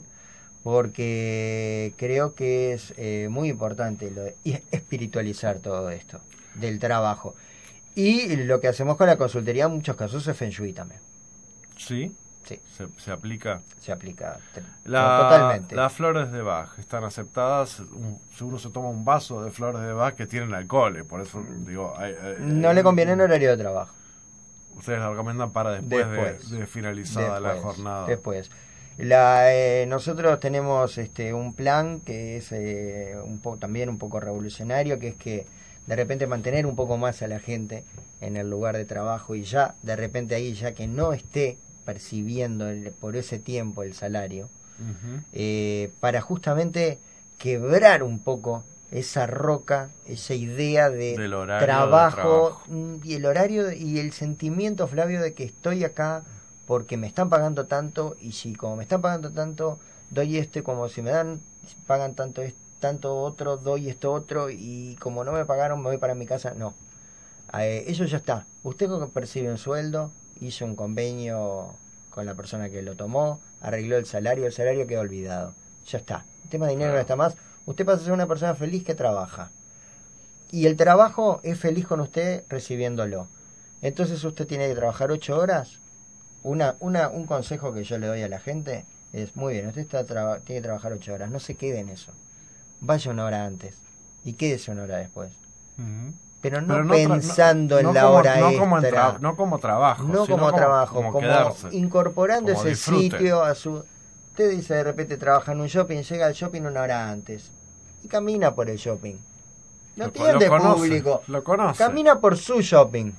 Speaker 2: porque creo que es eh, muy importante lo de y espiritualizar todo esto del trabajo. Y lo que hacemos con la consultoría en muchos casos es Feng Shui también.
Speaker 1: ¿Sí?
Speaker 2: Sí.
Speaker 1: ¿Se, se aplica?
Speaker 2: Se aplica te-
Speaker 1: La-
Speaker 2: totalmente.
Speaker 1: Las flores de Bach están aceptadas. Un- si uno se toma un vaso de flores de Bach que tienen alcohol, y por eso digo... hay- hay-
Speaker 2: No le conviene en horario de trabajo.
Speaker 1: Ustedes la recomiendan para después,
Speaker 2: Después.
Speaker 1: de, de finalizada la
Speaker 2: Después,
Speaker 1: jornada.
Speaker 2: Después. La, eh, nosotros tenemos este un plan que es eh, un po- también un poco revolucionario, que es que de repente mantener un poco más a la gente en el lugar de trabajo y ya de repente ahí ya que no esté percibiendo el- por ese tiempo el salario,
Speaker 1: Ujú.
Speaker 2: eh, para justamente quebrar un poco esa roca, esa idea de
Speaker 1: Del horario de
Speaker 2: trabajo,
Speaker 1: trabajo.
Speaker 2: mm, y el horario de- y el sentimiento, Flavio, de que estoy acá porque me están pagando tanto, y si como me están pagando tanto doy este, como si me dan pagan tanto es- tanto otro, doy esto otro, y como no me pagaron me voy para mi casa. No, eh, eso ya está. Usted percibe un sueldo, hizo un convenio con la persona que lo tomó, arregló el salario, el salario quedó olvidado, ya está. El tema de dinero no está más. Usted pasa a ser una persona feliz que trabaja. Y el trabajo es feliz con usted recibiéndolo. Entonces usted tiene que trabajar ocho horas. Una, una, un consejo que yo le doy a la gente es, muy bien, usted está traba- tiene que trabajar ocho horas. No se quede en eso. Vaya una hora antes y quédese una hora después.
Speaker 1: Ujú.
Speaker 2: Pero no,
Speaker 1: Pero no tra-
Speaker 2: pensando
Speaker 1: no-
Speaker 2: en
Speaker 1: no
Speaker 2: la
Speaker 1: como-
Speaker 2: hora
Speaker 1: no como en
Speaker 2: extra.
Speaker 1: tra- no como trabajo,
Speaker 2: No
Speaker 1: sino
Speaker 2: como
Speaker 1: como-
Speaker 2: trabajo,
Speaker 1: como
Speaker 2: como,
Speaker 1: quedarse,
Speaker 2: incorporando
Speaker 1: como
Speaker 2: ese
Speaker 1: disfrute.
Speaker 2: sitio a su... Usted dice de repente trabaja en un shopping, llega al shopping una hora antes y camina por el shopping. No
Speaker 1: Lo-
Speaker 2: atiende
Speaker 1: lo conoce,
Speaker 2: público.
Speaker 1: lo conoce.
Speaker 2: Camina por su shopping.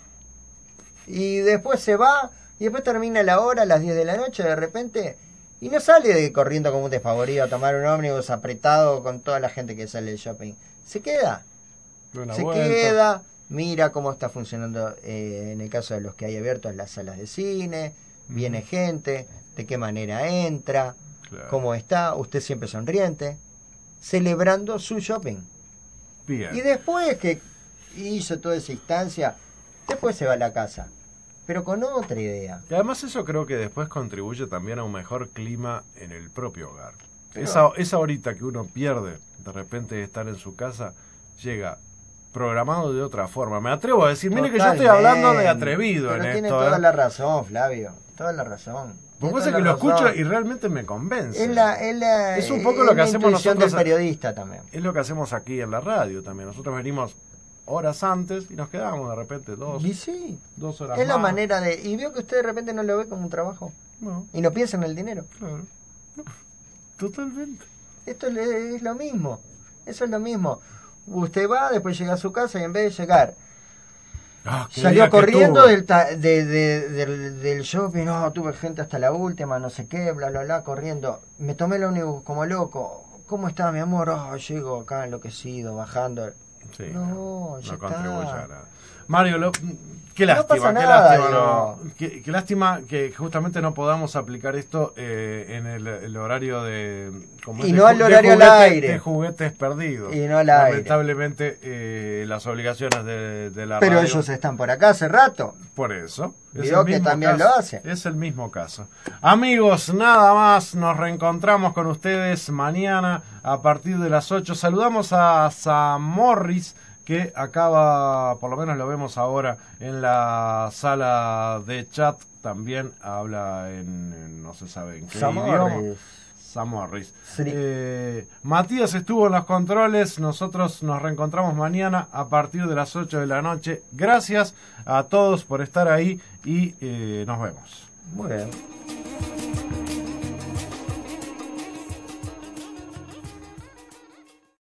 Speaker 2: Y después se va, y después termina la hora a las diez de la noche de repente, y no sale de corriendo como un desfavorido a tomar un ómnibus apretado con toda la gente que sale del shopping. Se queda.
Speaker 1: De una
Speaker 2: Se
Speaker 1: vuelta.
Speaker 2: queda, mira cómo está funcionando eh, en el caso de los que hay abiertos las salas de cine, viene gente, de qué manera entra,
Speaker 1: Claro.
Speaker 2: cómo está, usted siempre sonriente, celebrando su shopping.
Speaker 1: Bien.
Speaker 2: Y después que hizo toda esa instancia, después se va a la casa, pero con otra idea.
Speaker 1: Y además eso creo que después contribuye también a un mejor clima en el propio hogar.
Speaker 2: Pero-
Speaker 1: Esa, esa horita que uno pierde de repente de estar en su casa, llega programado de otra forma. Me atrevo a decir, mire que yo estoy hablando de atrevido
Speaker 2: pero
Speaker 1: en
Speaker 2: tiene
Speaker 1: esto.
Speaker 2: toda
Speaker 1: ¿eh?
Speaker 2: la razón, Flavio, toda la razón.
Speaker 1: Porque
Speaker 2: Tiene
Speaker 1: pasa
Speaker 2: toda
Speaker 1: que
Speaker 2: la
Speaker 1: lo escucho
Speaker 2: razón.
Speaker 1: y realmente me convence.
Speaker 2: Es, la, es, la,
Speaker 1: es un poco
Speaker 2: es
Speaker 1: lo que
Speaker 2: la
Speaker 1: hacemos
Speaker 2: intuición
Speaker 1: nosotros.
Speaker 2: del periodista también.
Speaker 1: Es lo que hacemos aquí en la radio también. Nosotros venimos horas antes y nos quedamos de repente dos,
Speaker 2: y sí,
Speaker 1: dos horas
Speaker 2: es la
Speaker 1: más.
Speaker 2: manera de... Y veo que usted de repente no lo ve como un trabajo.
Speaker 1: No.
Speaker 2: Y no piensa en el dinero.
Speaker 1: Claro. Totalmente.
Speaker 2: Esto es, es lo mismo. Eso es lo mismo. Usted va, después llega a su casa y en vez de llegar...
Speaker 1: Ah,
Speaker 2: salió corriendo del, ta- de, de, del, del shopping, no, tuve gente hasta la última, no sé qué, bla, bla, bla, corriendo. Me tomé el ómnibus como loco. ¿Cómo está, mi amor? Oh, llego acá enloquecido, bajando.
Speaker 1: Sí,
Speaker 2: no,
Speaker 1: no,
Speaker 2: ya
Speaker 1: no
Speaker 2: está.
Speaker 1: contribuye a nada. Mario, lo, qué
Speaker 2: No
Speaker 1: lástima,
Speaker 2: pasa
Speaker 1: qué
Speaker 2: nada,
Speaker 1: lástima,
Speaker 2: digo.
Speaker 1: no, qué, qué lástima que justamente no podamos aplicar esto eh, en el, el horario de... como
Speaker 2: Y
Speaker 1: es,
Speaker 2: no
Speaker 1: de,
Speaker 2: al
Speaker 1: ju-
Speaker 2: horario
Speaker 1: de
Speaker 2: al
Speaker 1: juguete-
Speaker 2: aire.
Speaker 1: de juguetes perdidos.
Speaker 2: Y no al aire.
Speaker 1: Lamentablemente eh, las obligaciones de, de la
Speaker 2: Pero
Speaker 1: radio...
Speaker 2: ellos están por acá hace rato.
Speaker 1: Por eso. Es
Speaker 2: Vio
Speaker 1: el
Speaker 2: que
Speaker 1: mismo
Speaker 2: también
Speaker 1: caso.
Speaker 2: lo hace.
Speaker 1: Es el mismo caso. Amigos, nada más. Nos reencontramos con ustedes mañana a partir de las ocho. Saludamos a Sam Morris, que acaba, por lo menos lo vemos ahora en la sala de chat. También habla en, en no se sabe en qué
Speaker 2: Sam
Speaker 1: idioma.
Speaker 2: Morris.
Speaker 1: Sam Morris.
Speaker 2: Sí.
Speaker 1: Eh, Matías estuvo en los controles. Nosotros nos reencontramos mañana a partir de las ocho de la noche. Gracias a todos por estar ahí y eh, nos vemos.
Speaker 2: Muy bien.